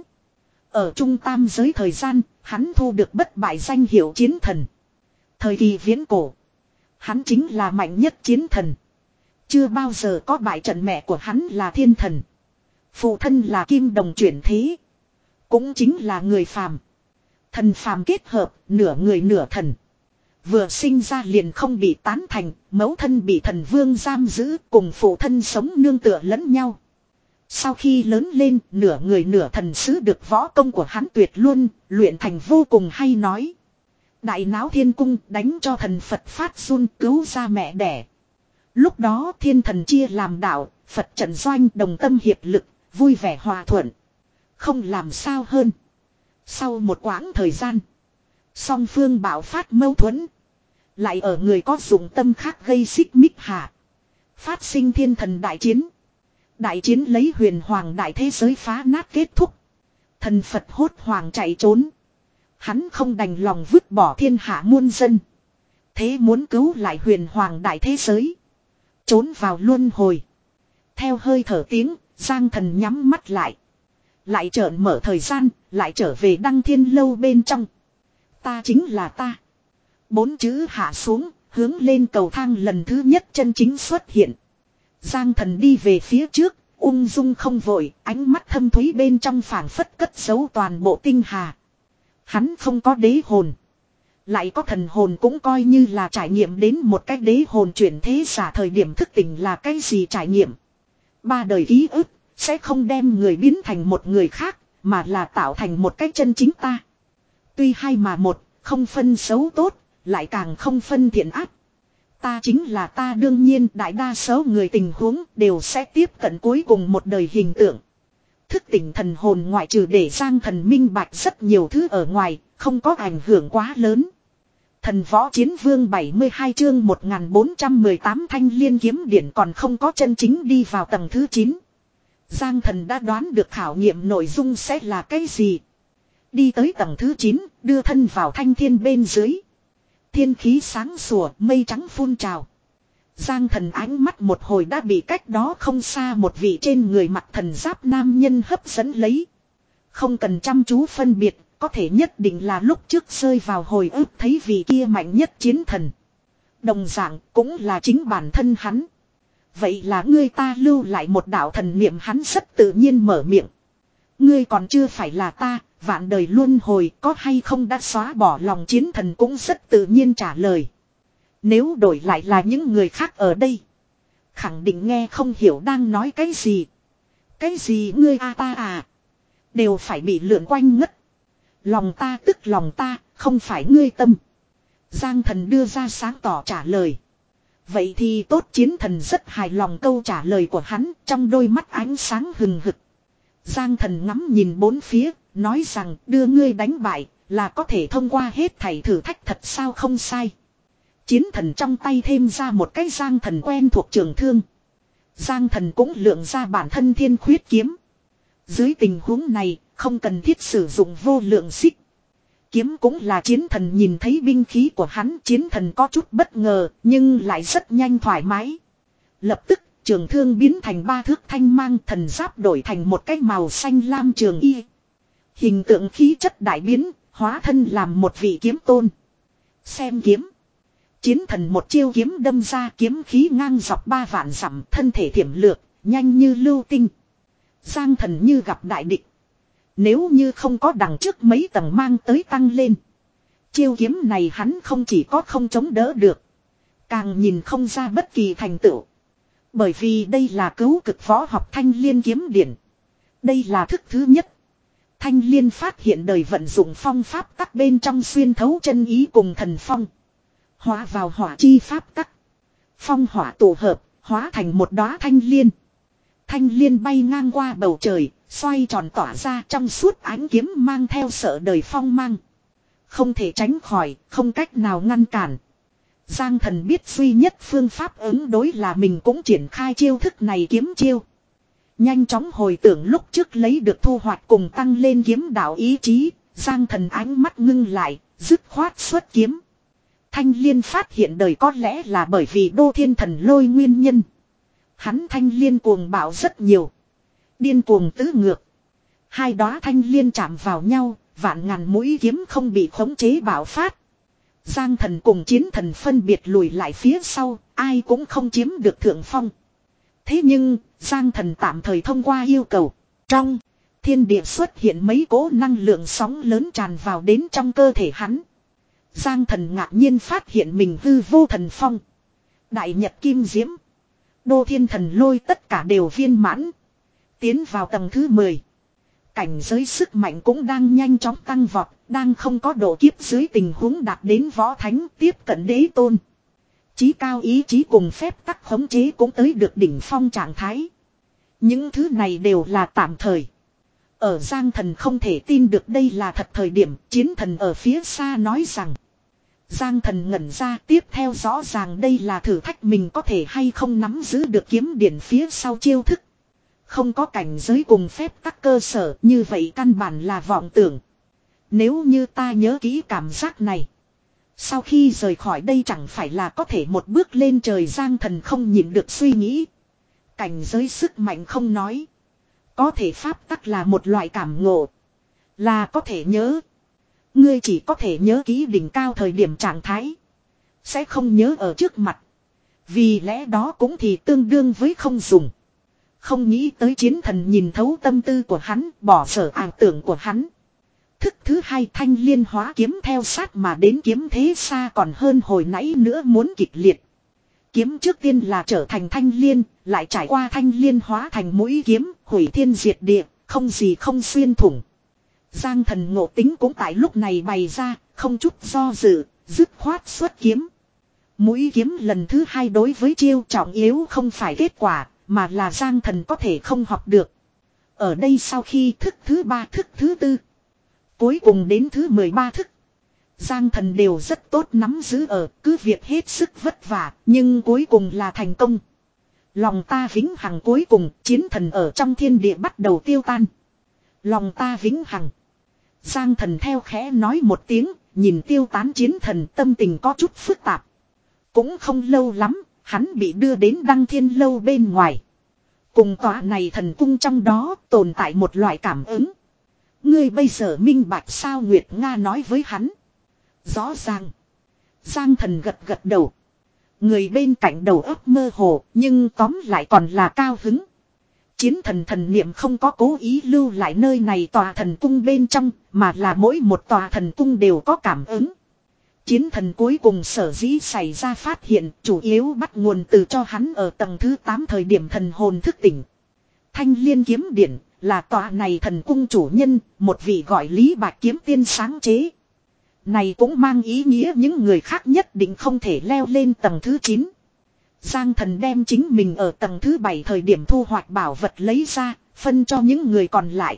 Ở trung tam giới thời gian, hắn thu được bất bại danh hiệu chiến thần. Thời kỳ viễn cổ, hắn chính là mạnh nhất chiến thần. Chưa bao giờ có bại trận, mẹ của hắn là thiên thần. Phụ thân là kim đồng chuyển thế. Cũng chính là người phàm. Thần phàm kết hợp, nửa người nửa thần. Vừa sinh ra liền không bị tán thành, mẫu thân bị thần vương giam giữ, cùng phụ thân sống nương tựa lẫn nhau. Sau khi lớn lên, nửa người nửa thần sứ được võ công của hắn tuyệt luôn, luyện thành vô cùng hay nói. Đại náo thiên cung đánh cho thần Phật phát run cứu ra mẹ đẻ. Lúc đó thiên thần chia làm đạo, Phật trận doanh đồng tâm hiệp lực, vui vẻ hòa thuận. Không làm sao hơn. Sau một quãng thời gian, song phương bạo phát mâu thuẫn. Lại ở người có dụng tâm khác gây xích mích hạ. Phát sinh thiên thần đại chiến. Đại chiến lấy huyền hoàng đại thế giới phá nát kết thúc. Thần Phật hốt hoàng chạy trốn. Hắn không đành lòng vứt bỏ thiên hạ muôn dân. Thế muốn cứu lại huyền hoàng đại thế giới. Trốn vào luân hồi. Theo hơi thở tiếng, Giang Thần nhắm mắt lại. Lại trợn mở thời gian, lại trở về Đăng Thiên Lâu bên trong. Ta chính là ta. Bốn chữ hạ xuống, hướng lên cầu thang lần thứ nhất chân chính xuất hiện. Giang Thần đi về phía trước, ung dung không vội, ánh mắt thâm thúy bên trong phảng phất cất giấu toàn bộ tinh hà. Hắn không có đế hồn. Lại có thần hồn, cũng coi như là trải nghiệm đến một cái đế hồn chuyển thế giả thời điểm thức tỉnh là cái gì trải nghiệm. Ba đời ký ức sẽ không đem người biến thành một người khác, mà là tạo thành một cái chân chính ta. Tuy hai mà một, không phân xấu tốt, lại càng không phân thiện ác. Ta chính là ta, đương nhiên đại đa số người tình huống đều sẽ tiếp cận cuối cùng một đời hình tượng. Thức tỉnh thần hồn ngoại trừ để Giang Thần minh bạch rất nhiều thứ ở ngoài, không có ảnh hưởng quá lớn. Thần Võ Chiến Vương bảy mươi hai chương một nghìn bốn trăm mười tám Thanh Liên Kiếm Điển còn không có chân chính đi vào tầng thứ chín. Giang Thần đã đoán được khảo nghiệm nội dung sẽ là cái gì. Đi tới tầng thứ chín, đưa thân vào thanh thiên bên dưới. Thiên khí sáng sủa, mây trắng phun trào. Giang Thần ánh mắt một hồi đã bị cách đó không xa một vị trên người mặc thần giáp nam nhân hấp dẫn lấy. Không cần chăm chú phân biệt, có thể nhất định là lúc trước rơi vào hồi ức thấy vị kia mạnh nhất chiến thần. Đồng dạng cũng là chính bản thân hắn. Vậy là ngươi, ta lưu lại một đạo thần niệm, hắn rất tự nhiên mở miệng. Ngươi còn chưa phải là ta, vạn đời luân hồi có hay không đã xóa bỏ lòng chiến thần cũng rất tự nhiên trả lời. Nếu đổi lại là những người khác ở đây, khẳng định nghe không hiểu đang nói cái gì. Cái gì ngươi a ta à, đều phải bị lượn quanh ngất. Lòng ta tức lòng ta, không phải ngươi tâm. Giang Thần đưa ra sáng tỏ trả lời. Vậy thì tốt, chiến thần rất hài lòng câu trả lời của hắn, trong đôi mắt ánh sáng hừng hực. Giang Thần ngắm nhìn bốn phía, nói rằng đưa ngươi đánh bại là có thể thông qua hết thảy thử thách, thật sao? Không sai. Chiến thần trong tay thêm ra một cái Giang Thần quen thuộc trường thương. Giang Thần cũng lượng ra bản thân thiên khuyết kiếm. Dưới tình huống này, không cần thiết sử dụng vô lượng xích. Kiếm cũng là chiến thần, nhìn thấy binh khí của hắn, chiến thần có chút bất ngờ, nhưng lại rất nhanh thoải mái. Lập tức, trường thương biến thành ba thước thanh mang, thần giáp đổi thành một cái màu xanh lam trường y. Hình tượng khí chất đại biến, hóa thân làm một vị kiếm tôn. Xem kiếm. Chiến thần một chiêu kiếm đâm ra, kiếm khí ngang dọc ba vạn dặm, thân thể thiểm lược, nhanh như lưu tinh. Giang thần như gặp đại địch. Nếu như không có đằng trước mấy tầng mang tới tăng lên. Chiêu kiếm này hắn không chỉ có không chống đỡ được. Càng nhìn không ra bất kỳ thành tựu. Bởi vì đây là cứu cực võ học thanh liên kiếm điển. Đây là thức thứ nhất. Thanh liên phát hiện đời vận dụng phong pháp tắc bên trong xuyên thấu chân ý cùng thần phong. Hóa vào hỏa chi pháp tắc. Phong hỏa tụ hợp, hóa thành một đóa thanh liên. Thanh liên bay ngang qua bầu trời, xoay tròn tỏa ra trong suốt ánh kiếm mang theo sợ đời phong mang. Không thể tránh khỏi, không cách nào ngăn cản. Giang thần biết duy nhất phương pháp ứng đối là mình cũng triển khai chiêu thức này kiếm chiêu. Nhanh chóng hồi tưởng lúc trước lấy được thu hoạch cùng tăng lên kiếm đạo ý chí, Giang thần ánh mắt ngưng lại, dứt khoát xuất kiếm. Thanh liên phát hiện đời có lẽ là bởi vì đô thiên thần lôi nguyên nhân. Hắn thanh liên cuồng bạo rất nhiều. Điên cuồng tứ ngược. Hai đóa thanh liên chạm vào nhau, vạn ngàn mũi kiếm không bị khống chế bạo phát. Giang thần cùng chiến thần phân biệt lùi lại phía sau, ai cũng không chiếm được thượng phong. Thế nhưng, Giang thần tạm thời thông qua yêu cầu. Trong thiên địa xuất hiện mấy cỗ năng lượng sóng lớn tràn vào đến trong cơ thể hắn. Giang thần ngạc nhiên phát hiện mình hư vô thần phong. Đại nhật kim diễm. Đô thiên thần lôi tất cả đều viên mãn. Tiến vào tầng thứ mười. Cảnh giới sức mạnh cũng đang nhanh chóng tăng vọt. Đang không có độ kiếp dưới tình huống đạt đến võ thánh tiếp cận đế tôn. Chí cao ý chí cùng phép tắc khống chế cũng tới được đỉnh phong trạng thái. Những thứ này đều là tạm thời. Ở Giang thần không thể tin được đây là thật thời điểm, chiến thần ở phía xa nói rằng. Giang thần ngẩn ra, tiếp theo rõ ràng đây là thử thách mình có thể hay không nắm giữ được kiếm điển phía sau chiêu thức. Không có cảnh giới cùng phép tắc cơ sở, như vậy căn bản là vọng tưởng. Nếu như ta nhớ kỹ cảm giác này, sau khi rời khỏi đây chẳng phải là có thể một bước lên trời. Giang thần không nhịn được suy nghĩ. Cảnh giới sức mạnh không nói. Có thể pháp tắc là một loại cảm ngộ. Là có thể nhớ. Ngươi chỉ có thể nhớ kỹ đỉnh cao thời điểm trạng thái. Sẽ không nhớ ở trước mặt. Vì lẽ đó cũng thì tương đương với không dùng. Không nghĩ tới chiến thần nhìn thấu tâm tư của hắn, bỏ sở ảo tưởng của hắn. Thức thứ hai, thanh liên hóa kiếm theo sát mà đến, kiếm thế xa còn hơn hồi nãy nữa muốn kịch liệt. Kiếm trước tiên là trở thành thanh liên, lại trải qua thanh liên hóa thành mũi kiếm, hủy thiên diệt địa, không gì không xuyên thủng. Giang thần ngộ tính cũng tại lúc này bày ra, không chút do dự, dứt khoát xuất kiếm. Mũi kiếm lần thứ hai đối với chiêu trọng yếu không phải kết quả, mà là Giang thần có thể không học được. Ở đây sau khi thức thứ ba, thức thứ tư, cuối cùng đến thứ mười ba thức, Giang thần đều rất tốt nắm giữ ở, cứ việc hết sức vất vả, nhưng cuối cùng là thành công. Lòng ta vĩnh hằng, cuối cùng chiến thần ở trong thiên địa bắt đầu tiêu tan. Lòng ta vĩnh hằng. Giang thần theo khẽ nói một tiếng, nhìn tiêu tán chiến thần, tâm tình có chút phức tạp. Cũng không lâu lắm, hắn bị đưa đến Đăng Thiên Lâu bên ngoài. Cùng tòa này thần cung trong đó tồn tại một loại cảm ứng. Ngươi bây giờ minh bạch sao? Nguyệt Nga nói với hắn. Rõ ràng. Giang thần gật gật đầu. Người bên cạnh đầu óc mơ hồ, nhưng tóm lại còn là cao hứng. Chiến thần thần niệm không có cố ý lưu lại nơi này tòa thần cung bên trong, mà là mỗi một tòa thần cung đều có cảm ứng. Chiến thần cuối cùng sở dĩ xảy ra phát hiện, chủ yếu bắt nguồn từ cho hắn ở tầng thứ tám thời điểm thần hồn thức tỉnh. Thanh liên kiếm điển là tòa này thần cung chủ nhân, một vị gọi Lý Bạch kiếm tiên sáng chế. Này cũng mang ý nghĩa những người khác nhất định không thể leo lên tầng thứ chín. Giang thần đem chính mình ở tầng thứ bảy thời điểm thu hoạch bảo vật lấy ra, phân cho những người còn lại.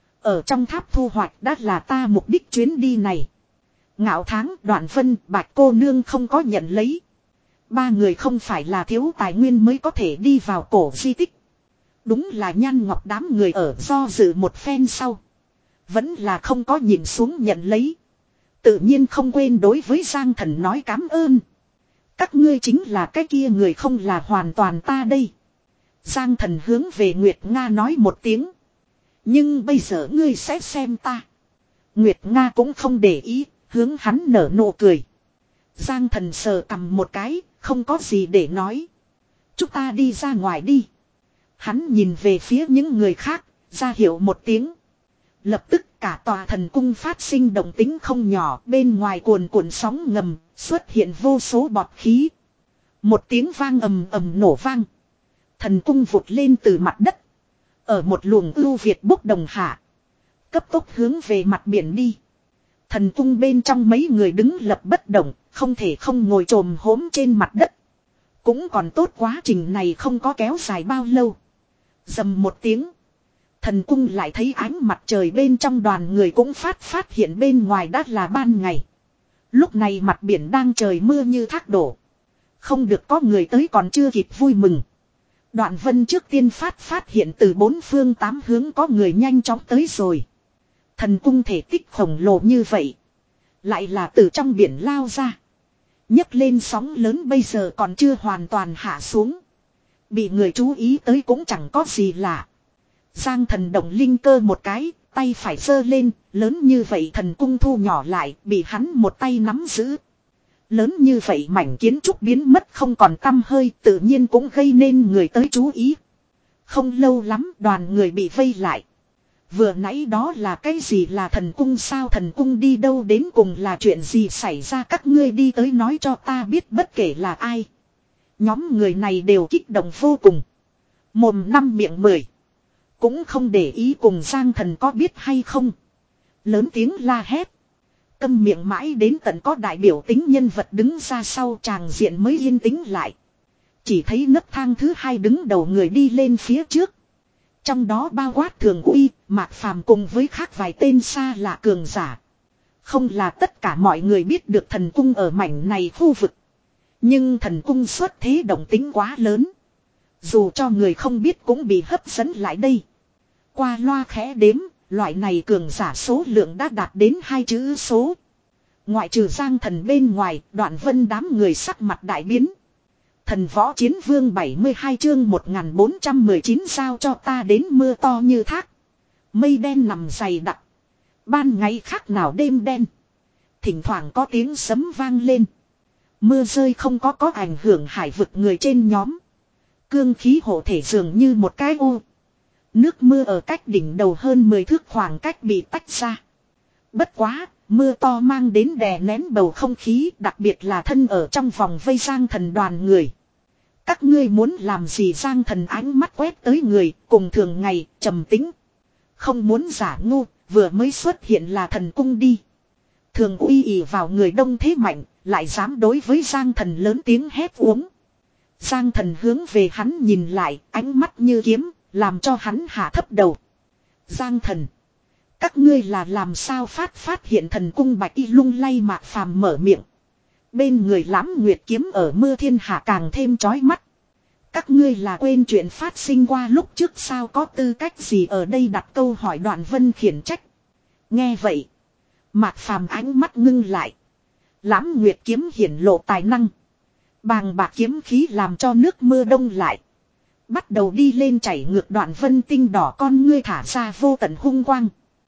Ở trong tháp thu hoạch đã là ta mục đích chuyến đi này. Ngạo Tháng, Đoạn Vân, Bạch cô nương không có nhận lấy. Ba người không phải là thiếu tài nguyên mới có thể đi vào cổ di tích. Đúng là Nhan Ngọc đám người ở do dự một phen sau. Vẫn là không có nhìn xuống nhận lấy. Tự nhiên không quên đối với Giang Thần nói cảm ơn. Các ngươi chính là cái kia người không là hoàn toàn ta đây. Giang Thần hướng về Nguyệt Nga nói một tiếng. Nhưng bây giờ ngươi sẽ xem ta. Nguyệt Nga cũng không để ý, hướng hắn nở nụ cười. Giang Thần sờ cầm một cái, không có gì để nói. Chúng ta đi ra ngoài đi. Hắn nhìn về phía những người khác, ra hiệu một tiếng. Lập tức cả tòa thần cung phát sinh động tĩnh không nhỏ, bên ngoài cuồn cuộn sóng ngầm, xuất hiện vô số bọt khí. Một tiếng vang ầm ầm nổ vang. Thần cung vụt lên từ mặt đất. Ở một luồng ưu việt bốc đồng hạ. Cấp tốc hướng về mặt biển đi. Thần cung bên trong mấy người đứng lập bất động, không thể không ngồi trồm hốm trên mặt đất. Cũng còn tốt quá trình này không có kéo dài bao lâu. Dầm một tiếng. Thần cung lại thấy ánh mặt trời bên trong đoàn người cũng phát phát hiện bên ngoài đã là ban ngày. Lúc này mặt biển đang trời mưa như thác đổ. Không được có người tới còn chưa kịp vui mừng. Đoạn Vân trước tiên phát phát hiện từ bốn phương tám hướng có người nhanh chóng tới rồi. Thần cung thể tích khổng lồ như vậy. Lại là từ trong biển lao ra. nhấc lên sóng lớn bây giờ còn chưa hoàn toàn hạ xuống. Bị người chú ý tới cũng chẳng có gì lạ. Giang Thần động linh cơ một cái, tay phải giơ lên, lớn như vậy thần cung thu nhỏ lại, bị hắn một tay nắm giữ. Lớn như vậy mảnh kiến trúc biến mất không còn tăm hơi, tự nhiên cũng gây nên người tới chú ý. Không lâu lắm đoàn người bị vây lại. Vừa nãy đó là cái gì, là thần cung sao? Thần cung đi đâu đến cùng là chuyện gì xảy ra? Các ngươi đi tới nói cho ta biết bất kể là ai. Nhóm người này đều kích động vô cùng. Mồm năm miệng mười. Cũng không để ý cùng Giang Thần có biết hay không. Lớn tiếng la hét. Câm miệng mãi đến tận có đại biểu tính nhân vật đứng ra sau, tràng diện mới yên tĩnh lại. Chỉ thấy nấc thang thứ hai đứng đầu người đi lên phía trước. Trong đó bao quát Thường Uy, Mạc Phàm cùng với khác vài tên xa lạ cường giả. Không là tất cả mọi người biết được thần cung ở mảnh này khu vực. Nhưng thần cung xuất thế động tính quá lớn. Dù cho người không biết cũng bị hấp dẫn lại đây. Qua loa khẽ đếm, loại này cường giả số lượng đã đạt đến hai chữ số. Ngoại trừ Giang Thần bên ngoài, Đoạn Vân đám người sắc mặt đại biến. Thần Võ Chiến Vương bảy mươi hai chương một nghìn bốn trăm mười chín sao cho ta đến mưa to như thác. Mây đen nằm dày đặc. Ban ngày khác nào đêm đen. Thỉnh thoảng có tiếng sấm vang lên. Mưa rơi không có có ảnh hưởng hải vực người trên nhóm. Cương khí hộ thể dường như một cái ô. Nước mưa ở cách đỉnh đầu hơn mười thước khoảng cách bị tách ra. Bất quá, mưa to mang đến đè nén bầu không khí, đặc biệt là thân ở trong vòng vây Giang Thần đoàn người. Các ngươi muốn làm gì? Giang Thần ánh mắt quét tới người, cùng thường ngày, trầm tĩnh. Không muốn giả ngu, vừa mới xuất hiện là thần cung đi. Thường Uy ỉ vào người đông thế mạnh, lại dám đối với Giang Thần lớn tiếng hét uống. Giang Thần hướng về hắn nhìn lại, ánh mắt như kiếm, làm cho hắn hạ thấp đầu. Giang Thần, các ngươi là làm sao phát phát hiện thần cung bạch y lung lay Mạc Phàm mở miệng. Bên người Lãm Nguyệt kiếm ở mưa thiên hạ càng thêm chói mắt. Các ngươi là quên chuyện phát sinh qua lúc trước sao, có tư cách gì ở đây đặt câu hỏi? Đoạn Vân khiển trách. Nghe vậy, Mạc Phàm ánh mắt ngưng lại. Lãm Nguyệt kiếm hiển lộ tài năng. Bàng bạc kiếm khí làm cho nước mưa đông lại. Bắt đầu đi lên chảy ngược. Đoạn Vân tinh đỏ con ngươi thả ra vô tận hung quang.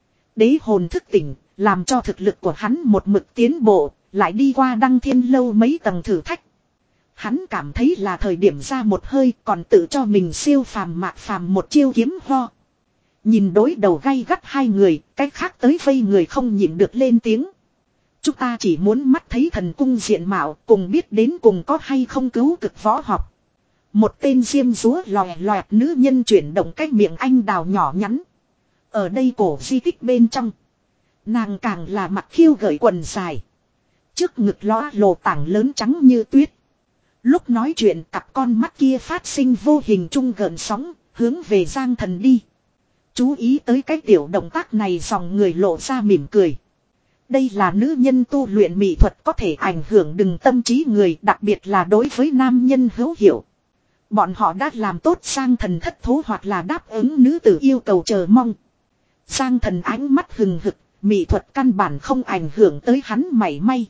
Đế hồn thức tỉnh, làm cho thực lực của hắn một mực tiến bộ, lại đi qua Đăng Thiên lâu mấy tầng thử thách. Hắn cảm thấy là thời điểm ra một hơi, còn tự cho mình siêu phàm. Mạc Phàm một chiêu kiếm ho. Nhìn đối đầu gay gắt hai người, cách khác tới vây người không nhịn được lên tiếng. Chúng ta chỉ muốn mắt thấy thần cung diện mạo, cùng biết đến cùng có hay không cứu cực võ học. Một tên diêm dúa lòe loẹt nữ nhân chuyển động cái miệng anh đào nhỏ nhắn. Ở đây cổ di tích bên trong, nàng càng là mặc khiêu gợi quần dài. Trước ngực lóa lồ tảng lớn trắng như tuyết. Lúc nói chuyện cặp con mắt kia phát sinh vô hình trung gợn sóng, hướng về Giang Thần đi. Chú ý tới cái tiểu động tác này, dòng người lộ ra mỉm cười. Đây là nữ nhân tu luyện mỹ thuật có thể ảnh hưởng đừng tâm trí người, đặc biệt là đối với nam nhân hữu hiệu. Bọn họ đã làm tốt Giang Thần thất thố hoặc là đáp ứng nữ tử yêu cầu chờ mong. Giang Thần ánh mắt hừng hực, mỹ thuật căn bản không ảnh hưởng tới hắn mảy may.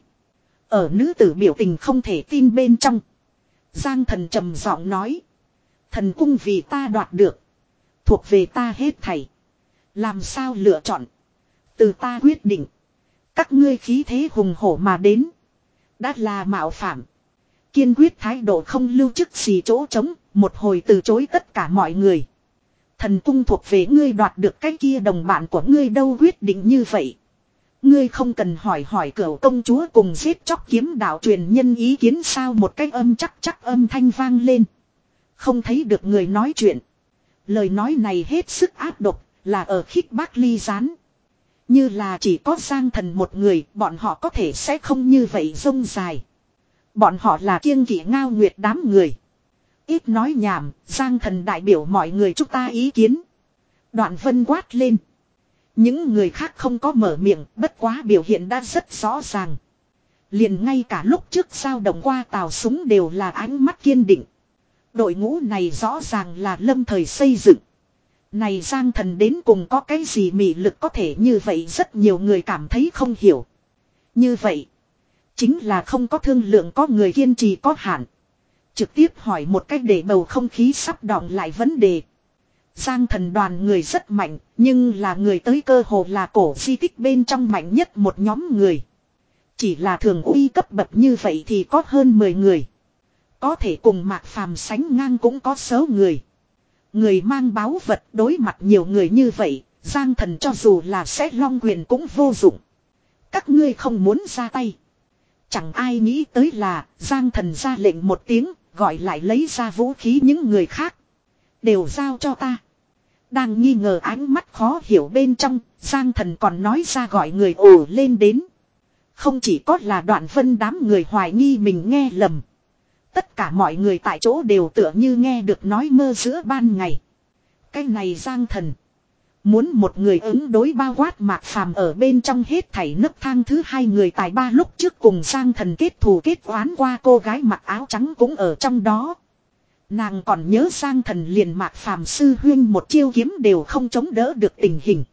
Ở nữ tử biểu tình không thể tin bên trong. Giang Thần trầm giọng nói. Thần cung vì ta đoạt được. Thuộc về ta hết thảy. Làm sao lựa chọn. Từ ta quyết định. Các ngươi khí thế hùng hổ mà đến. Đã là mạo phạm. Kiên quyết thái độ không lưu chức gì chỗ trống. Một hồi từ chối tất cả mọi người. Thần cung thuộc về ngươi đoạt được cái kia đồng bạn của ngươi đâu quyết định như vậy. Ngươi không cần hỏi hỏi cửu công chúa cùng giết chóc kiếm đạo truyền nhân ý kiến sao một cái âm chắc chắc âm thanh vang lên. Không thấy được người nói chuyện. Lời nói này hết sức ác độc, là ở khích bác ly gián. Như là chỉ có Giang Thần một người, bọn họ có thể sẽ không như vậy rông dài. Bọn họ là kiêng kỵ Ngao Nguyệt đám người. Ít nói nhảm, Giang Thần đại biểu mọi người chúng ta ý kiến. Đoạn Vân quát lên. Những người khác không có mở miệng, bất quá biểu hiện đã rất rõ ràng. Liền ngay cả lúc trước sao động qua tàu súng đều là ánh mắt kiên định. Đội ngũ này rõ ràng là lâm thời xây dựng. Này Giang Thần đến cùng có cái gì mị lực có thể như vậy rất nhiều người cảm thấy không hiểu. Như vậy, chính là không có thương lượng có người kiên trì có hạn. Trực tiếp hỏi một cách để bầu không khí sắp đọng lại vấn đề. Giang Thần đoàn người rất mạnh, nhưng là người tới cơ hồ là cổ di tích bên trong mạnh nhất một nhóm người. Chỉ là thường uy cấp bậc như vậy thì có hơn mười người. Có thể cùng Mạc Phàm sánh ngang cũng có số người. Người mang báu vật đối mặt nhiều người như vậy, Giang Thần cho dù là xét long quyền cũng vô dụng. Các ngươi không muốn ra tay. Chẳng ai nghĩ tới là Giang Thần ra lệnh một tiếng, gọi lại lấy ra vũ khí những người khác. Đều giao cho ta. Đang nghi ngờ ánh mắt khó hiểu bên trong, Giang Thần còn nói ra gọi người ồ lên đến. Không chỉ có là Đoạn Vân đám người hoài nghi mình nghe lầm. Tất cả mọi người tại chỗ đều tựa như nghe được nói mơ giữa ban ngày. Cái này Giang Thần. Muốn một người ứng đối bao quát Mạc Phàm ở bên trong hết thảy nấc thang thứ hai người tài ba lúc trước cùng Giang Thần kết thù kết oán qua cô gái mặc áo trắng cũng ở trong đó. Nàng còn nhớ Giang Thần liền Mạc Phàm sư huyên một chiêu kiếm đều không chống đỡ được tình hình.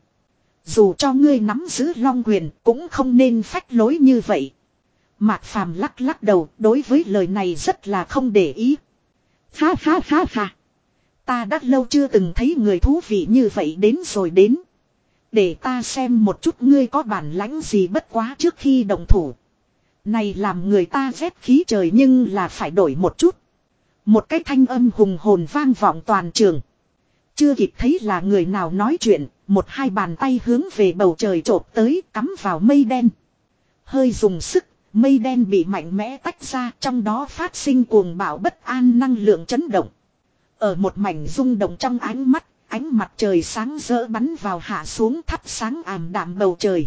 Dù cho ngươi nắm giữ long quyền cũng không nên phách lối như vậy. Mạc Phàm lắc lắc đầu đối với lời này rất là không để ý. Ha ha ha ha. Ta đã lâu chưa từng thấy người thú vị như vậy đến rồi đến. Để ta xem một chút ngươi có bản lãnh gì bất quá trước khi động thủ. Này làm người ta rét khí trời nhưng là phải đổi một chút. Một cái thanh âm hùng hồn vang vọng toàn trường. Chưa kịp thấy là người nào nói chuyện, một hai bàn tay hướng về bầu trời chộp tới cắm vào mây đen. Hơi dùng sức, mây đen bị mạnh mẽ tách ra trong đó phát sinh cuồng bạo bất an năng lượng chấn động. Ở một mảnh rung động trong ánh mắt, ánh mặt trời sáng rỡ bắn vào hạ xuống thắp sáng ảm đạm bầu trời.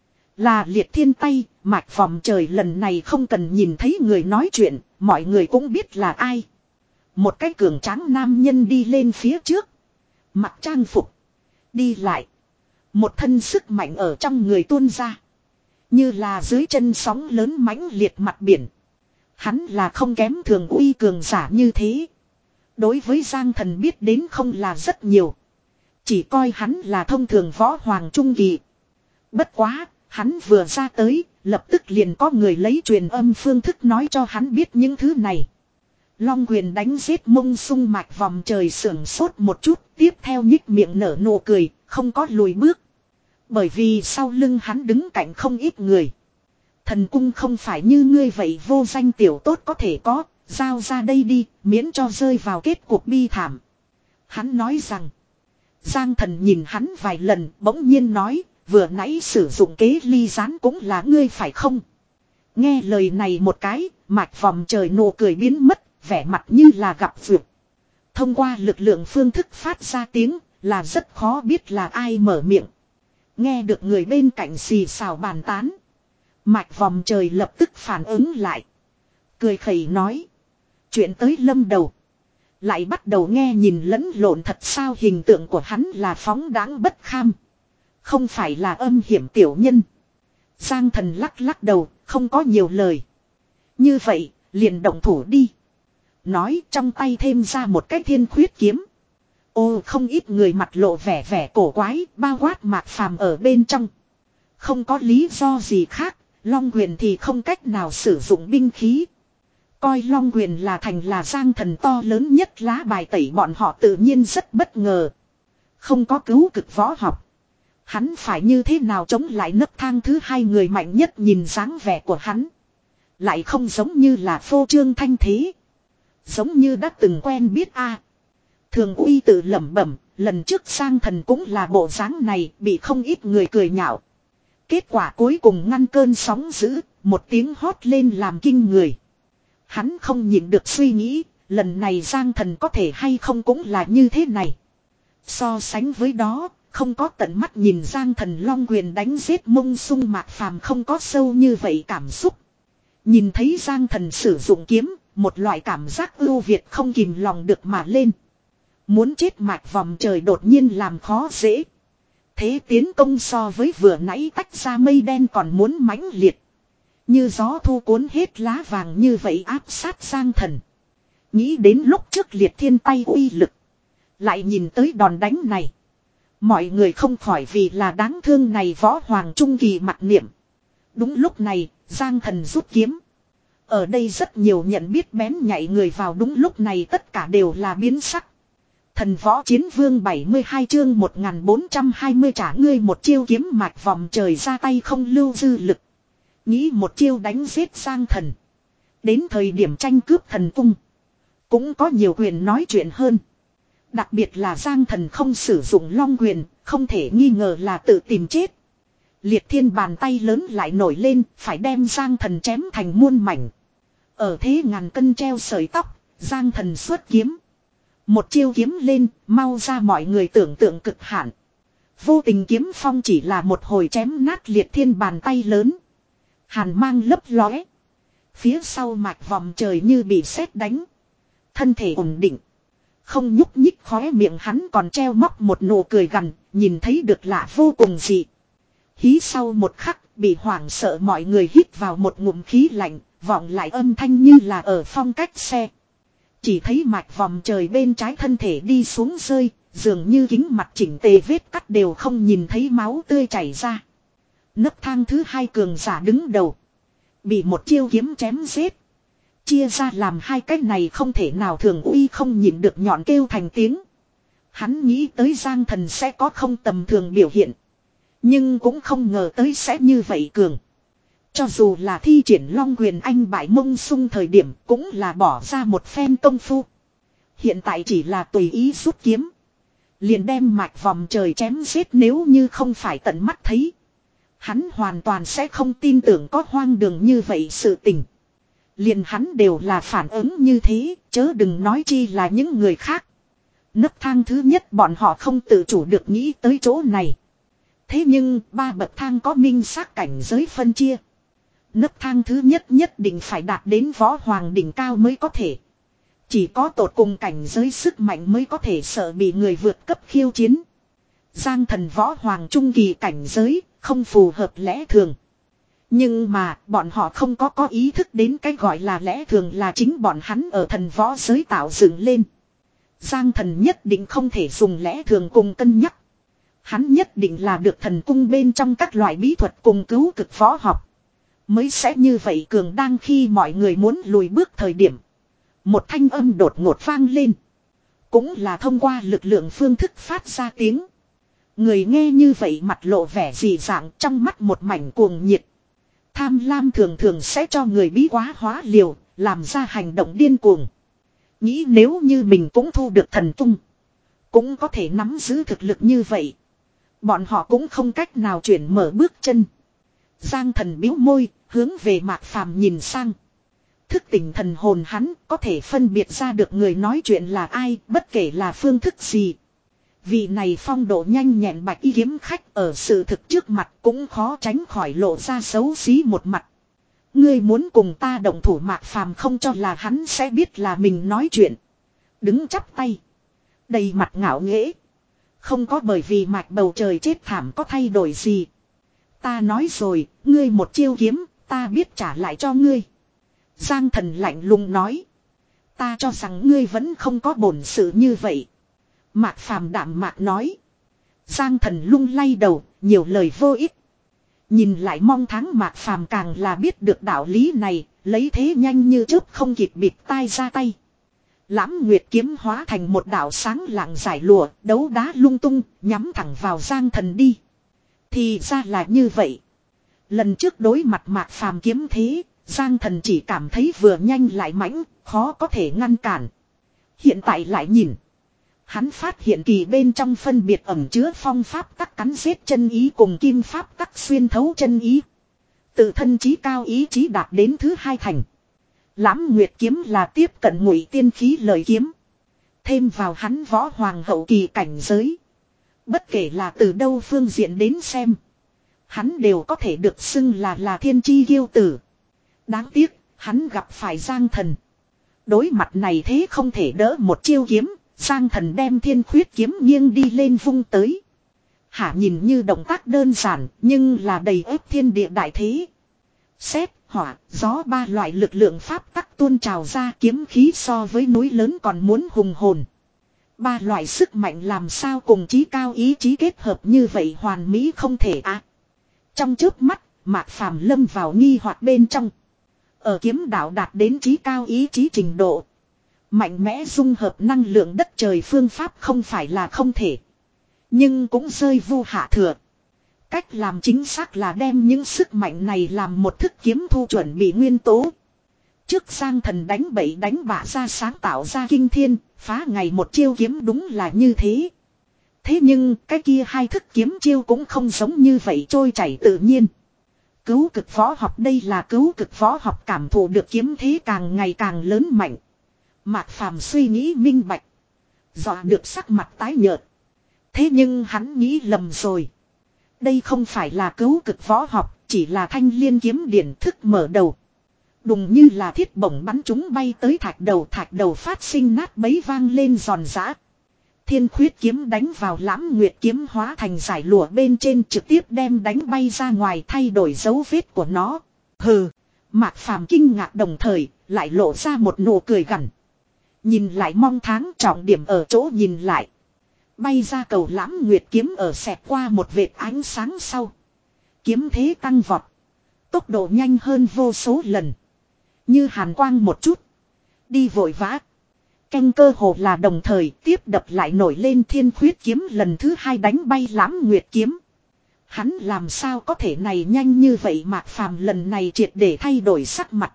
Là Liệt Thiên tay, mạch vòng trời lần này không cần nhìn thấy người nói chuyện, mọi người cũng biết là ai. Một cái cường tráng nam nhân đi lên phía trước. Mặc trang phục. Đi lại. Một thân sức mạnh ở trong người tuôn ra. Như là dưới chân sóng lớn mãnh liệt mặt biển. Hắn là không kém thường uy cường giả như thế. Đối với Giang Thần biết đến không là rất nhiều. Chỉ coi hắn là thông thường võ hoàng trung kỳ. Bất quá, hắn vừa ra tới, lập tức liền có người lấy truyền âm phương thức nói cho hắn biết những thứ này. Long quyền đánh giết mông sung mạch vòng trời sưởng sốt một chút, tiếp theo nhích miệng nở nụ cười, không có lùi bước. Bởi vì sau lưng hắn đứng cạnh không ít người. Thần cung không phải như ngươi vậy vô danh tiểu tốt có thể có, giao ra đây đi, miễn cho rơi vào kết cuộc bi thảm. Hắn nói rằng, Giang Thần nhìn hắn vài lần bỗng nhiên nói, vừa nãy sử dụng kế ly gián cũng là ngươi phải không? Nghe lời này một cái, mạch vòng trời nụ cười biến mất, vẻ mặt như là gặp vượt. Thông qua lực lượng phương thức phát ra tiếng, là rất khó biết là ai mở miệng. Nghe được người bên cạnh xì xào bàn tán. Mạch vòng trời lập tức phản ứng lại. Cười khẩy nói. Chuyện tới lâm đầu. Lại bắt đầu nghe nhìn lẫn lộn thật sao hình tượng của hắn là phóng đáng bất kham. Không phải là âm hiểm tiểu nhân. Giang Thần lắc lắc đầu, không có nhiều lời. Như vậy, liền động thủ đi. nói trong tay thêm ra một cái thiên khuyết kiếm. Ô không ít người mặt lộ vẻ vẻ cổ quái, bao quát Mạc Phàm ở bên trong. Không có lý do gì khác, Long Quyền thì không cách nào sử dụng binh khí. Coi Long Quyền là thành là Giang Thần to lớn nhất lá bài tẩy, bọn họ tự nhiên rất bất ngờ. Không có cứu cực võ học. Hắn phải như thế nào chống lại nấc thang thứ hai người mạnh nhất, nhìn dáng vẻ của hắn. Lại không giống như là phô trương thanh thế. Giống như đã từng quen biết a. Thường Uy tự lẩm bẩm, lần trước Giang Thần cũng là bộ dáng này, bị không ít người cười nhạo. Kết quả cuối cùng ngăn cơn sóng dữ, một tiếng hót lên làm kinh người. Hắn không nhịn được suy nghĩ, lần này Giang Thần có thể hay không cũng là như thế này. So sánh với đó, không có tận mắt nhìn Giang Thần Long Quyền đánh giết Mông Sung, Mạc Phàm không có sâu như vậy cảm xúc. Nhìn thấy Giang Thần sử dụng kiếm, một loại cảm giác ưu việt không kìm lòng được mà lên. Muốn chết Mạc Vòng Trời đột nhiên làm khó dễ. Thế tiến công so với vừa nãy tách ra mây đen còn muốn mãnh liệt. Như gió thu cuốn hết lá vàng như vậy áp sát Giang Thần. Nghĩ đến lúc trước Liệt Thiên tay uy lực. Lại nhìn tới đòn đánh này. Mọi người không khỏi vì là đáng thương này võ hoàng trung kỳ mặc niệm. Đúng lúc này, Giang Thần rút kiếm. Ở đây rất nhiều nhận biết bén nhạy người vào đúng lúc này tất cả đều là biến sắc. Thần Võ Chiến Vương bảy mươi hai chương một nghìn bốn trăm hai mươi trả ngươi một chiêu kiếm Mạch Vòng Trời ra tay không lưu dư lực. Nghĩ một chiêu đánh giết Giang Thần. Đến thời điểm tranh cướp thần cung. Cũng có nhiều quyền nói chuyện hơn. Đặc biệt là Giang Thần không sử dụng Long Quyền, không thể nghi ngờ là tự tìm chết. Liệt Thiên bàn tay lớn lại nổi lên, phải đem Giang Thần chém thành muôn mảnh. Ở thế ngàn cân treo sợi tóc, Giang Thần xuất kiếm. Một chiêu kiếm lên, mau ra mọi người tưởng tượng cực hạn. Vô tình kiếm phong chỉ là một hồi chém nát Liệt Thiên bàn tay lớn. Hàn mang lấp lóe. Phía sau Mạch Vòng Trời như bị sét đánh. Thân thể ổn định. Không nhúc nhích, khóe miệng hắn còn treo móc một nụ cười gằn, nhìn thấy được lạ vô cùng dị. Hí sau một khắc, bị hoảng sợ mọi người hít vào một ngụm khí lạnh, vọng lại âm thanh như là ở phong cách xe. Chỉ thấy Mạch Vòng Trời bên trái thân thể đi xuống rơi, dường như kính mặt chỉnh tề vết cắt đều không nhìn thấy máu tươi chảy ra. Nấc thang thứ hai cường giả đứng đầu. Bị một chiêu kiếm chém giết. Chia ra làm hai cái này không thể nào, Thường Uy không nhịn được nhọn kêu thành tiếng. Hắn nghĩ tới Giang Thần sẽ có không tầm thường biểu hiện. Nhưng cũng không ngờ tới sẽ như vậy cường. Cho dù là thi triển Long Quyền anh bại Mông Sung thời điểm cũng là bỏ ra một phen công phu. Hiện tại chỉ là tùy ý rút kiếm. Liền đem Mạch Vòng Trời chém giết, nếu như không phải tận mắt thấy. Hắn hoàn toàn sẽ không tin tưởng có hoang đường như vậy sự tình. Liền hắn đều là phản ứng như thế, chớ đừng nói chi là những người khác. Nấc thang thứ nhất bọn họ không tự chủ được nghĩ tới chỗ này. Thế nhưng ba bậc thang có minh xác cảnh giới phân chia. Nấc thang thứ nhất nhất định phải đạt đến võ hoàng đỉnh cao mới có thể. Chỉ có tột cùng cảnh giới sức mạnh mới có thể sợ bị người vượt cấp khiêu chiến. Giang Thần võ hoàng trung kỳ cảnh giới không phù hợp lẽ thường. Nhưng mà bọn họ không có có ý thức đến cái gọi là lẽ thường là chính bọn hắn ở thần võ giới tạo dựng lên. Giang Thần nhất định không thể dùng lẽ thường cùng cân nhắc. Hắn nhất định là được thần cung bên trong các loại bí thuật cùng cứu cực võ học. Mới sẽ như vậy cường, đang khi mọi người muốn lùi bước thời điểm. Một thanh âm đột ngột vang lên. Cũng là thông qua lực lượng phương thức phát ra tiếng. Người nghe như vậy mặt lộ vẻ dị dạng, trong mắt một mảnh cuồng nhiệt. Tham lam thường thường sẽ cho người bí quá hóa liều, làm ra hành động điên cuồng. Nghĩ nếu như mình cũng thu được thần tung, cũng có thể nắm giữ thực lực như vậy. Bọn họ cũng không cách nào chuyển mở bước chân. Giang Thần bĩu môi, hướng về Mạc Phàm nhìn sang. Thức tỉnh thần hồn hắn có thể phân biệt ra được người nói chuyện là ai, bất kể là phương thức gì. Vị này phong độ nhanh nhẹn bạch y kiếm khách ở sự thực trước mặt cũng khó tránh khỏi lộ ra xấu xí một mặt. Ngươi muốn cùng ta động thủ, Mạc Phàm không cho là hắn sẽ biết là mình nói chuyện. Đứng chắp tay. Đầy mặt ngạo nghễ. Không có bởi vì Mạch Bầu Trời chết thảm có thay đổi gì. Ta nói rồi, ngươi một chiêu kiếm, ta biết trả lại cho ngươi. Giang Thần lạnh lùng nói. Ta cho rằng ngươi vẫn không có bổn sự như vậy. Mạc Phàm đạm mạc nói. Giang Thần lung lay đầu, nhiều lời vô ích. Nhìn lại Mong Tháng Mạc Phàm càng là biết được đạo lý này, lấy thế nhanh như chớp không kịp bịt tai ra tay. Lãm Nguyệt kiếm hóa thành một đạo sáng lạng giải lụa, đấu đá lung tung, nhắm thẳng vào Giang Thần đi. Thì ra là như vậy. Lần trước đối mặt Mạc Phàm kiếm thế, Giang Thần chỉ cảm thấy vừa nhanh lại mãnh, khó có thể ngăn cản. Hiện tại lại nhìn. Hắn phát hiện kỳ bên trong phân biệt ẩn chứa phong pháp tắc cắn giết chân ý cùng kim pháp tắc xuyên thấu chân ý. Tự thân chí cao ý chí đạt đến thứ hai thành. Lãm Nguyệt kiếm là tiếp cận ngụy tiên khí lời kiếm. Thêm vào hắn võ hoàng hậu kỳ cảnh giới. Bất kể là từ đâu phương diện đến xem. Hắn đều có thể được xưng là là thiên chi kiêu tử. Đáng tiếc, hắn gặp phải Giang Thần. Đối mặt này thế không thể đỡ một chiêu kiếm. Giang Thần đem thiên khuyết kiếm nghiêng đi lên vung tới. Hả nhìn như động tác đơn giản, nhưng là đầy ép thiên địa đại thế. Sét, hỏa, gió ba loại lực lượng pháp tắc tuôn trào ra, kiếm khí so với núi lớn còn muốn hùng hồn. Ba loại sức mạnh làm sao cùng chí cao ý chí kết hợp như vậy hoàn mỹ không thể à. Trong chớp mắt, Mạc Phàm lâm vào nghi hoặc bên trong. Ở kiếm đạo đạt đến chí cao ý chí trình độ. Mạnh mẽ dung hợp năng lượng đất trời phương pháp không phải là không thể. Nhưng cũng rơi vô hạ thừa. Cách làm chính xác là đem những sức mạnh này làm một thức kiếm thu chuẩn bị nguyên tố. Trước Giang Thần đánh bậy đánh bạ ra sáng tạo ra kinh thiên, phá ngày một chiêu kiếm đúng là như thế. Thế nhưng cái kia hai thức kiếm chiêu cũng không giống như vậy trôi chảy tự nhiên. Cứu cực võ học đây là cứu cực võ học cảm thụ được kiếm thế càng ngày càng lớn mạnh. Mạc Phàm suy nghĩ minh bạch. Dọa được sắc mặt tái nhợt. Thế nhưng hắn nghĩ lầm rồi. Đây không phải là cứu cực võ học, chỉ là thanh liên kiếm điển thức mở đầu. Đùng như là thiết bổng bắn chúng bay tới thạch đầu, thạch đầu phát sinh nát bấy vang lên giòn giã. Thiên khuyết kiếm đánh vào Lãm Nguyệt kiếm hóa thành giải lụa bên trên trực tiếp đem đánh bay ra ngoài thay đổi dấu vết của nó. Hừ, Mạc Phàm kinh ngạc đồng thời, lại lộ ra một nụ cười gằn. Nhìn lại Mong Tháng trọng điểm ở chỗ nhìn lại. Bay ra cầu Lãm Nguyệt kiếm ở xẹt qua một vệt ánh sáng sau. Kiếm thế tăng vọt. Tốc độ nhanh hơn vô số lần. Như hàn quang một chút. Đi vội vã. Canh cơ hồ là đồng thời tiếp đập lại nổi lên thiên khuyết kiếm lần thứ hai đánh bay Lãm Nguyệt kiếm. Hắn làm sao có thể này nhanh như vậy Mạc Phàm lần này triệt để thay đổi sắc mặt.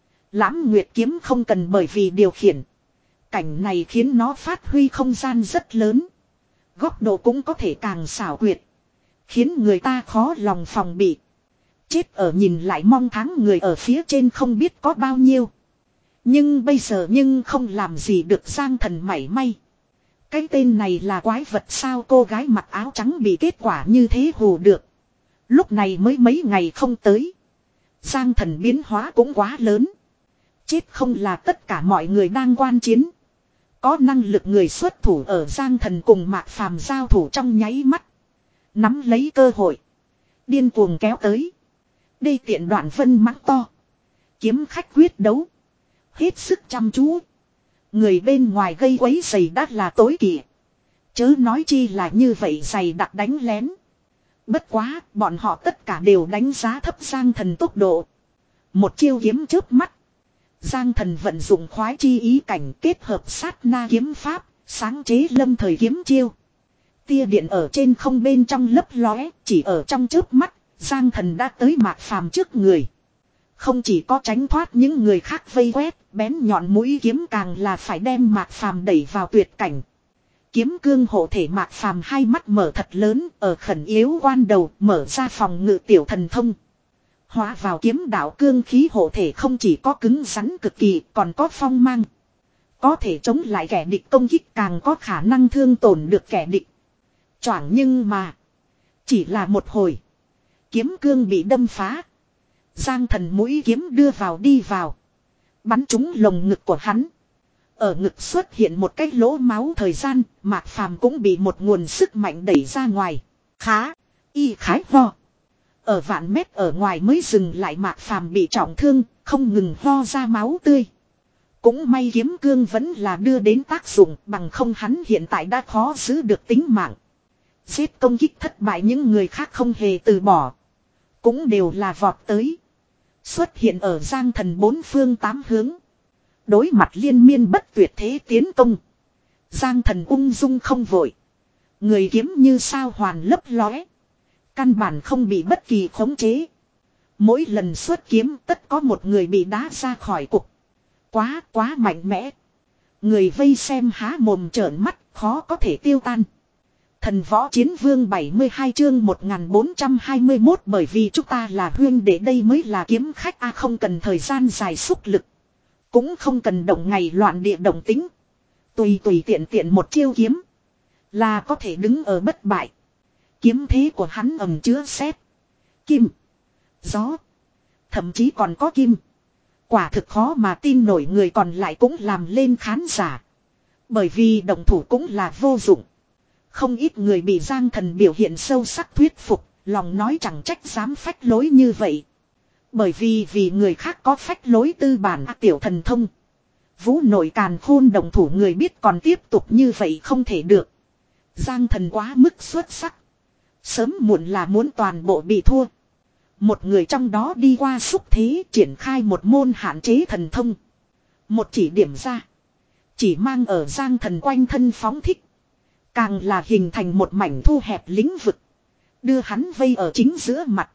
Lãm Nguyệt kiếm không cần bởi vì điều khiển. Cảnh này khiến nó phát huy không gian rất lớn. Góc độ cũng có thể càng xảo quyệt. Khiến người ta khó lòng phòng bị. Chết ở nhìn lại Mong Tháng người ở phía trên không biết có bao nhiêu. Nhưng bây giờ nhưng không làm gì được Giang Thần mảy may. Cái tên này là quái vật sao cô gái mặc áo trắng bị kết quả như thế hù được. Lúc này mới mấy ngày không tới. Giang Thần biến hóa cũng quá lớn. Chết không là tất cả mọi người đang quan chiến. Có năng lực người xuất thủ ở Giang Thần cùng Mạc Phàm giao thủ trong nháy mắt. Nắm lấy cơ hội. Điên cuồng kéo tới. Đây tiện đoạn vân mắng to. Kiếm khách quyết đấu. Hết sức chăm chú. Người bên ngoài gây quấy giày đắt là tối kỵ. Chớ nói chi là như vậy giày đặc đánh lén. Bất quá, bọn họ tất cả đều đánh giá thấp Giang Thần tốc độ. Một chiêu kiếm chớp mắt. Giang Thần vận dụng khoái chi ý cảnh kết hợp sát na kiếm pháp, sáng chế lâm thời kiếm chiêu. Tia điện ở trên không bên trong lấp lóe, chỉ ở trong chớp mắt, Giang Thần đã tới Mạc Phàm trước người. Không chỉ có tránh thoát những người khác vây quét, bén nhọn mũi kiếm càng là phải đem Mạc Phàm đẩy vào tuyệt cảnh. Kiếm cương hộ thể Mạc Phàm hai mắt mở thật lớn, ở khẩn yếu quan đầu mở ra phòng ngự tiểu thần thông. Hóa vào kiếm đạo cương khí hộ thể không chỉ có cứng rắn cực kỳ, còn có phong mang. Có thể chống lại kẻ địch công kích, càng có khả năng thương tổn được kẻ địch. Choảng nhưng mà, chỉ là một hồi, kiếm cương bị đâm phá. Giang Thần mũi kiếm đưa vào đi vào, bắn trúng lồng ngực của hắn. Ở ngực xuất hiện một cái lỗ máu thời gian, Mạc Phàm cũng bị một nguồn sức mạnh đẩy ra ngoài. Khá, y khái ho. Ở vạn mét ở ngoài mới dừng lại Mạc Phàm bị trọng thương, không ngừng ho ra máu tươi. Cũng may kiếm cương vẫn là đưa đến tác dụng, bằng không hắn hiện tại đã khó giữ được tính mạng. Giết công kích thất bại những người khác không hề từ bỏ. Cũng đều là vọt tới. Xuất hiện ở Giang Thần bốn phương tám hướng. Đối mặt liên miên bất tuyệt thế tiến công. Giang Thần ung dung không vội. Người kiếm như sao hoàn lấp lóe. Căn bản không bị bất kỳ khống chế. Mỗi lần xuất kiếm tất có một người bị đá ra khỏi cục. Quá quá mạnh mẽ. Người vây xem há mồm trợn mắt khó có thể tiêu tan. Thần võ chiến vương bảy mươi hai chương một nghìn bốn trăm hai mươi mốt bởi vì chúng ta là huyên để đây mới là kiếm khách a không cần thời gian dài xúc lực. Cũng không cần động ngày loạn địa động tính. Tùy tùy tiện tiện một chiêu kiếm. Là có thể đứng ở bất bại. Kiếm thế của hắn ầm chứa sét, kim, gió. Thậm chí còn có kim. Quả thực khó mà tin nổi người còn lại cũng làm lên khán giả. Bởi vì động thủ cũng là vô dụng. Không ít người bị Giang Thần biểu hiện sâu sắc thuyết phục. Lòng nói chẳng trách dám phách lối như vậy. Bởi vì vì người khác có phách lối tư bản à, tiểu thần thông. Vũ nội càn khôn động thủ người biết còn tiếp tục như vậy không thể được. Giang Thần quá mức xuất sắc. Sớm muộn là muốn toàn bộ bị thua. Một người trong đó đi qua xúc thế triển khai một môn hạn chế thần thông. Một chỉ điểm ra. Chỉ mang ở Giang Thần quanh thân phóng thích. Càng là hình thành một mảnh thu hẹp lĩnh vực. Đưa hắn vây ở chính giữa mặt.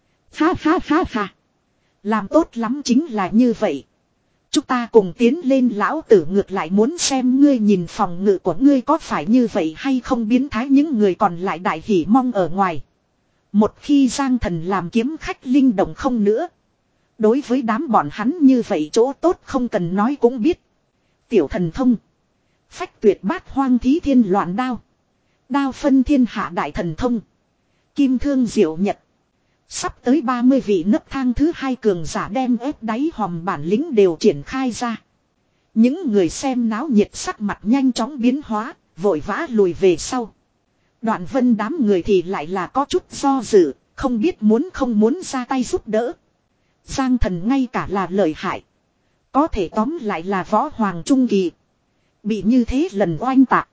Ha ha ha ha. Làm tốt lắm chính là như vậy. Chúng ta cùng tiến lên lão tử ngược lại muốn xem ngươi nhìn phòng ngự của ngươi có phải như vậy hay không biến thái những người còn lại đại hỉ mong ở ngoài. Một khi Giang Thần làm kiếm khách linh động không nữa. Đối với đám bọn hắn như vậy chỗ tốt không cần nói cũng biết. Tiểu thần thông. Phách tuyệt bát hoang thí thiên loạn đao. Đao phân thiên hạ đại thần thông. Kim thương diệu nhật. Sắp tới ba mươi vị nấc thang thứ hai cường giả đem ép đáy hòm bản lĩnh đều triển khai ra. Những người xem náo nhiệt sắc mặt nhanh chóng biến hóa, vội vã lùi về sau. Đoạn Vân đám người thì lại là có chút do dự, không biết muốn không muốn ra tay giúp đỡ. Giang Thần ngay cả là lợi hại. Có thể tóm lại là võ hoàng trung kỳ. Bị như thế lần oanh tạc.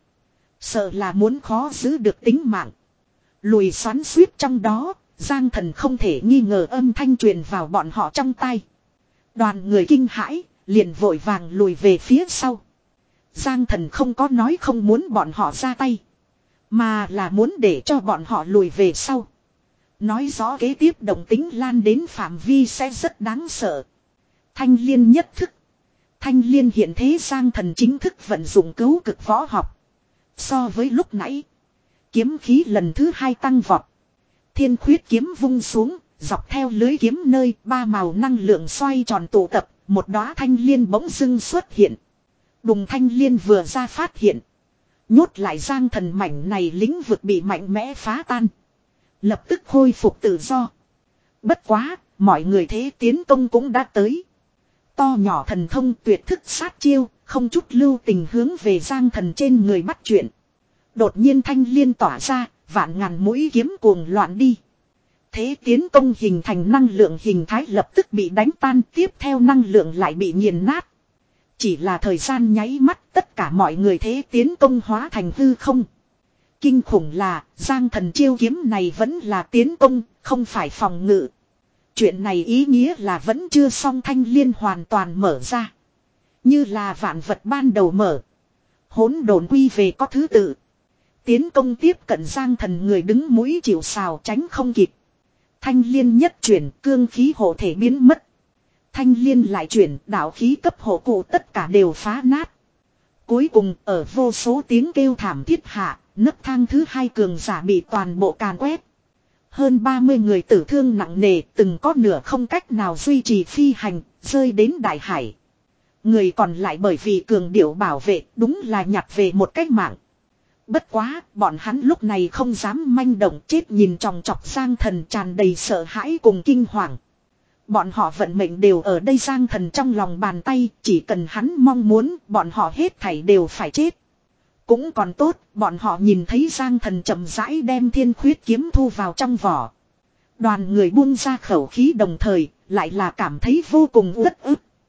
Sợ là muốn khó giữ được tính mạng. Lùi xoắn suýt trong đó, Giang Thần không thể nghi ngờ âm thanh truyền vào bọn họ trong tay. Đoàn người kinh hãi, liền vội vàng lùi về phía sau. Giang Thần không có nói không muốn bọn họ ra tay. Mà là muốn để cho bọn họ lùi về sau. Nói rõ kế tiếp động tính lan đến phạm vi sẽ rất đáng sợ. Thanh liên nhất thức. Thanh liên hiện thế Giang Thần chính thức vận dụng cứu cực võ học. So với lúc nãy. Kiếm khí lần thứ hai tăng vọt. Thiên khuyết kiếm vung xuống. Dọc theo lưới kiếm nơi ba màu năng lượng xoay tròn tụ tập. Một đóa thanh liên bỗng dưng xuất hiện. Đùng thanh liên vừa ra phát hiện. Nhốt lại Giang Thần mảnh này lĩnh vực bị mạnh mẽ phá tan. Lập tức khôi phục tự do. Bất quá, mọi người thế tiến công cũng đã tới. To nhỏ thần thông tuyệt thức sát chiêu, không chút lưu tình hướng về Giang Thần trên người bắt chuyện. Đột nhiên thanh liên tỏa ra, vạn ngàn mũi kiếm cuồng loạn đi. Thế tiến công hình thành năng lượng hình thái lập tức bị đánh tan, tiếp theo năng lượng lại bị nghiền nát. Chỉ là thời gian nháy mắt tất cả mọi người thế tiến công hóa thành hư không. Kinh khủng là Giang Thần chiêu kiếm này vẫn là tiến công, không phải phòng ngự. Chuyện này ý nghĩa là vẫn chưa xong thanh liên hoàn toàn mở ra. Như là vạn vật ban đầu mở. Hỗn độn quy về có thứ tự. Tiến công tiếp cận Giang Thần người đứng mũi chịu sào tránh không kịp. Thanh liên nhất chuyển cương khí hộ thể biến mất. Thanh liên lại chuyển đạo khí cấp hộ cụ tất cả đều phá nát. Cuối cùng ở vô số tiếng kêu thảm thiết hạ, nấc thang thứ hai cường giả bị toàn bộ càn quét. Hơn ba mươi người tử thương nặng nề, từng có nửa không cách nào duy trì phi hành, rơi đến đại hải. Người còn lại bởi vì cường điệu bảo vệ đúng là nhặt về một cách mạng. Bất quá, bọn hắn lúc này không dám manh động chết nhìn tròng trọc Giang Thần tràn đầy sợ hãi cùng kinh hoàng. Bọn họ vận mệnh đều ở đây Giang Thần trong lòng bàn tay, chỉ cần hắn mong muốn, bọn họ hết thảy đều phải chết. Cũng còn tốt, bọn họ nhìn thấy Giang Thần chậm rãi đem thiên khuyết kiếm thu vào trong vỏ. Đoàn người buông ra khẩu khí đồng thời, lại là cảm thấy vô cùng uất ức.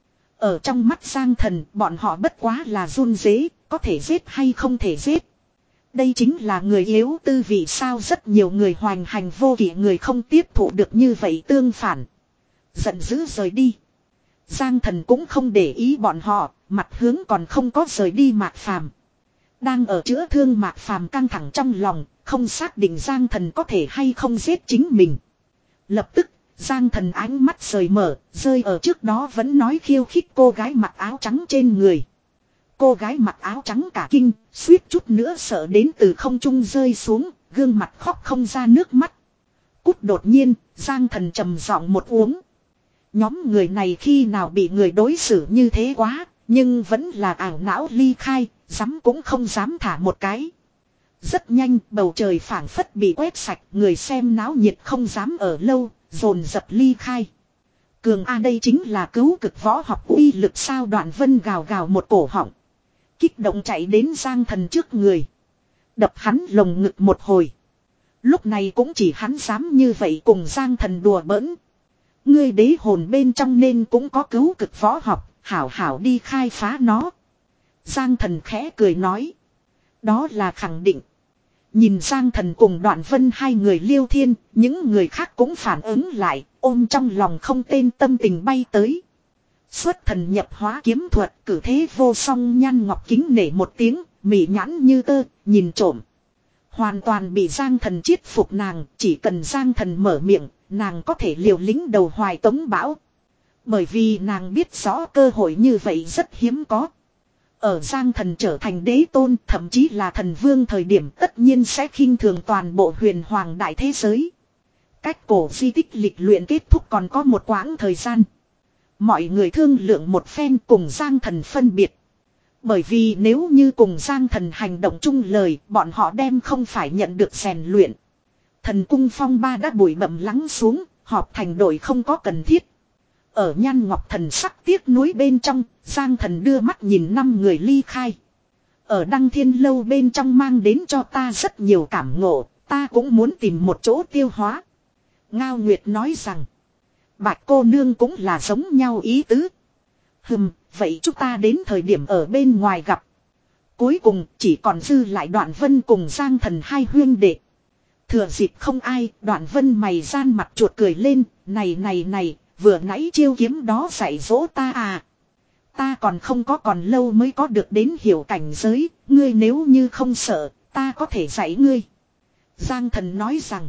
Ở trong mắt Giang Thần bọn họ bất quá là run rế, có thể giết hay không thể giết. Đây chính là người yếu tư vị sao rất nhiều người hoành hành vô kỷ người không tiếp thụ được như vậy tương phản. Giận dữ rời đi. Giang Thần cũng không để ý bọn họ, mặt hướng còn không có rời đi Mạc Phàm. Đang ở chữa thương Mạc Phàm căng thẳng trong lòng, không xác định Giang Thần có thể hay không giết chính mình. Lập tức, Giang Thần ánh mắt rời mở, rơi ở trước đó vẫn nói khiêu khích cô gái mặc áo trắng trên người. Cô gái mặc áo trắng cả kinh, suýt chút nữa sợ đến từ không trung rơi xuống, gương mặt khóc không ra nước mắt. Cút đột nhiên, Giang Thần trầm giọng một uống. Nhóm người này khi nào bị người đối xử như thế quá, nhưng vẫn là ảo não ly khai, dám cũng không dám thả một cái. Rất nhanh, bầu trời phảng phất bị quét sạch, người xem náo nhiệt không dám ở lâu, dồn dập ly khai. Cường A đây chính là cứu cực võ học uy lực sao Đoạn Vân gào gào một cổ họng. Kích động chạy đến Giang Thần trước người. Đập hắn lồng ngực một hồi. Lúc này cũng chỉ hắn dám như vậy cùng Giang Thần đùa bỡn. Ngươi đế hồn bên trong nên cũng có cứu cực võ học, hảo hảo đi khai phá nó. Giang Thần khẽ cười nói. Đó là khẳng định. Nhìn Giang Thần cùng Đoạn Vân hai người liêu thiên, những người khác cũng phản ứng lại, ôm trong lòng không tên tâm tình bay tới. Xuất thần nhập hóa kiếm thuật, cử thế vô song nhan ngọc kính nể một tiếng, mỉ nhãn như tơ, nhìn trộm. Hoàn toàn bị Giang Thần chiết phục nàng, chỉ cần Giang Thần mở miệng, nàng có thể liều lĩnh đầu hoài tống bão. Bởi vì nàng biết rõ cơ hội như vậy rất hiếm có. Ở Giang Thần trở thành đế tôn, thậm chí là thần vương thời điểm tất nhiên sẽ khinh thường toàn bộ huyền hoàng đại thế giới. Cách cổ di tích lịch luyện kết thúc còn có một quãng thời gian. Mọi người thương lượng một phen cùng Giang Thần phân biệt. Bởi vì nếu như cùng Giang Thần hành động chung lời, bọn họ đem không phải nhận được rèn luyện. Thần cung phong ba đã bụi bặm lắng xuống, họp thành đội không có cần thiết. Ở Nhan Ngọc Thần sắc tiếc nuối bên trong, Giang Thần đưa mắt nhìn năm người ly khai. Ở Đăng Thiên Lâu bên trong mang đến cho ta rất nhiều cảm ngộ, ta cũng muốn tìm một chỗ tiêu hóa. Ngao Nguyệt nói rằng, Bạch cô nương cũng là giống nhau ý tứ. Hừm, vậy chúng ta đến thời điểm ở bên ngoài gặp. Cuối cùng chỉ còn dư lại Đoạn Vân cùng Giang Thần hai huyên đệ. Thừa dịp không ai, Đoạn Vân mày gian mặt chuột cười lên, này này này, vừa nãy chiêu kiếm đó dạy dỗ ta à. Ta còn không có còn lâu mới có được đến hiểu cảnh giới, ngươi nếu như không sợ, ta có thể dạy ngươi. Giang Thần nói rằng,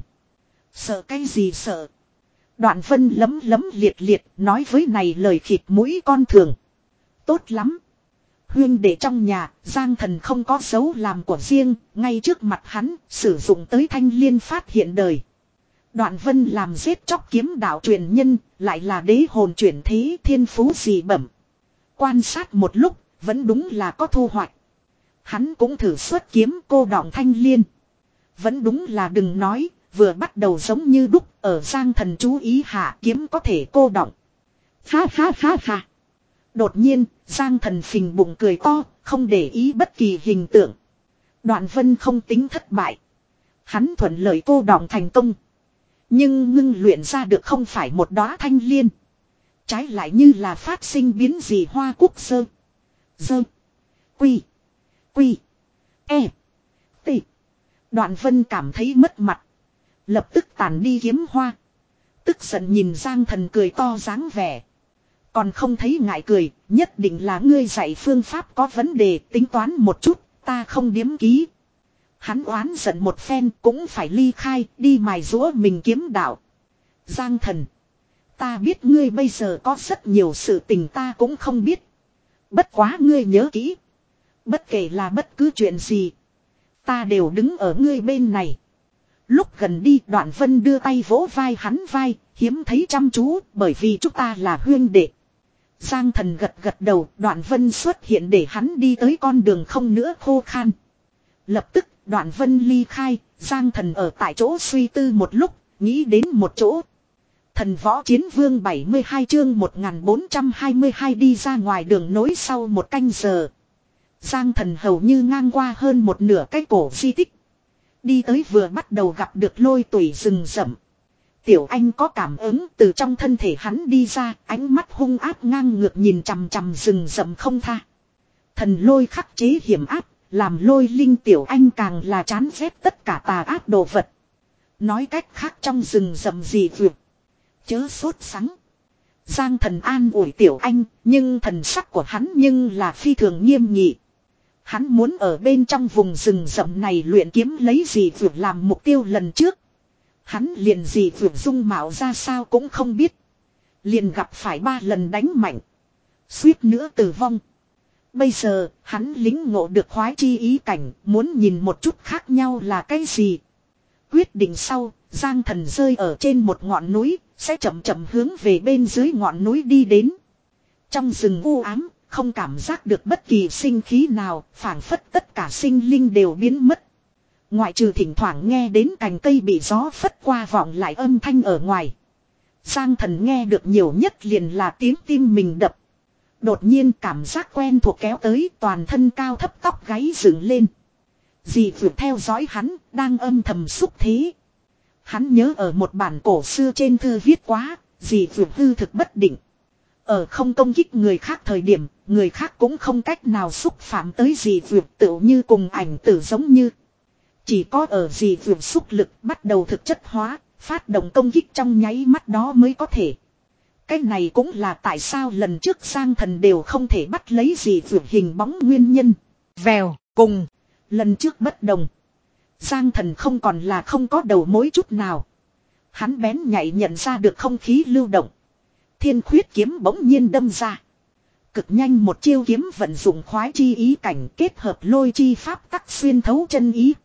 sợ cái gì sợ. Đoạn Vân lấm lấm liệt liệt nói với này lời khịt mũi con thường. Tốt lắm. Huyên để trong nhà, Giang Thần không có dấu làm của riêng, ngay trước mặt hắn, sử dụng tới thanh liên phát hiện đời. Đoạn Vân làm giết chóc kiếm đạo truyền nhân, lại là đế hồn chuyển thế thiên phú dị bẩm. Quan sát một lúc, vẫn đúng là có thu hoạch. Hắn cũng thử xuất kiếm cô đọng thanh liên. Vẫn đúng là đừng nói, vừa bắt đầu giống như đúc, ở Giang Thần chú ý hạ kiếm có thể cô đọng. Ha ha ha ha. Đột nhiên, Giang Thần phình bụng cười to, không để ý bất kỳ hình tượng. Đoạn Vân không tính thất bại. Hắn thuận lợi cô đọng thành công. Nhưng ngưng luyện ra được không phải một đóa thanh liên. Trái lại như là phát sinh biến dị hoa cúc sơ. Dơ. Quy. Quy. E. T. Đoạn Vân cảm thấy mất mặt. Lập tức tàn đi kiếm hoa. Tức giận nhìn Giang Thần cười to dáng vẻ. Còn không thấy ngại cười, nhất định là ngươi dạy phương pháp có vấn đề, tính toán một chút, ta không điếm ký. Hắn oán giận một phen cũng phải ly khai, đi mài rũa mình kiếm đạo. Giang Thần, ta biết ngươi bây giờ có rất nhiều sự tình ta cũng không biết. Bất quá ngươi nhớ kỹ. Bất kể là bất cứ chuyện gì, ta đều đứng ở ngươi bên này. Lúc gần đi Đoạn Vân đưa tay vỗ vai hắn vai, hiếm thấy chăm chú, bởi vì chúng ta là huyên đệ. Giang Thần gật gật đầu, Đoạn Vân xuất hiện để hắn đi tới con đường không nữa khô khan. Lập tức, Đoạn Vân ly khai, Giang Thần ở tại chỗ suy tư một lúc, nghĩ đến một chỗ. Thần Võ Chiến Vương bảy mươi hai chương một nghìn bốn trăm hai mươi hai đi ra ngoài đường nối sau một canh giờ. Giang Thần hầu như ngang qua hơn một nửa cái cổ di tích. Đi tới vừa bắt đầu gặp được lôi tủy rừng rậm. Tiểu Anh có cảm ứng từ trong thân thể hắn đi ra, ánh mắt hung ác ngang ngược nhìn chằm chằm rừng rậm không tha. Thần lôi khắc chế hiểm áp, làm lôi linh Tiểu Anh càng là chán ghét tất cả tà ác đồ vật. Nói cách khác trong rừng rậm gì vượt. Chớ sốt sắng. Giang Thần an ủi Tiểu Anh, nhưng thần sắc của hắn nhưng là phi thường nghiêm nghị. Hắn muốn ở bên trong vùng rừng rậm này luyện kiếm lấy gì vượt làm mục tiêu lần trước. Hắn liền gì vượt dung mạo ra sao cũng không biết. Liền gặp phải ba lần đánh mạnh. Suýt nữa tử vong. Bây giờ, hắn lính ngộ được khoái chi ý cảnh, muốn nhìn một chút khác nhau là cái gì. Quyết định sau, Giang Thần rơi ở trên một ngọn núi, sẽ chậm chậm hướng về bên dưới ngọn núi đi đến. Trong rừng u ám, không cảm giác được bất kỳ sinh khí nào, phảng phất tất cả sinh linh đều biến mất. Ngoại trừ thỉnh thoảng nghe đến cành cây bị gió phất qua vọng lại âm thanh ở ngoài. Giang Thần nghe được nhiều nhất liền là tiếng tim mình đập. Đột nhiên cảm giác quen thuộc kéo tới, toàn thân cao thấp tóc gáy dựng lên. Dì vượt theo dõi hắn, đang âm thầm xúc thế. Hắn nhớ ở một bản cổ xưa trên thư viết quá, dì vượt hư thực bất định. Ở không công kích người khác thời điểm, người khác cũng không cách nào xúc phạm tới dì vượt, tựu như cùng ảnh tử giống như. Chỉ có ở dì vượt xúc lực bắt đầu thực chất hóa, phát động công kích trong nháy mắt đó mới có thể. Cái này cũng là tại sao lần trước Giang Thần đều không thể bắt lấy dì vượt hình bóng nguyên nhân. Vèo, cùng. Lần trước bất đồng. Giang Thần không còn là không có đầu mối chút nào. Hắn bén nhạy nhận ra được không khí lưu động. Thiên khuyết kiếm bỗng nhiên đâm ra. Cực nhanh một chiêu kiếm vận dụng khoái chi ý cảnh kết hợp lôi chi pháp tắc xuyên thấu chân ý.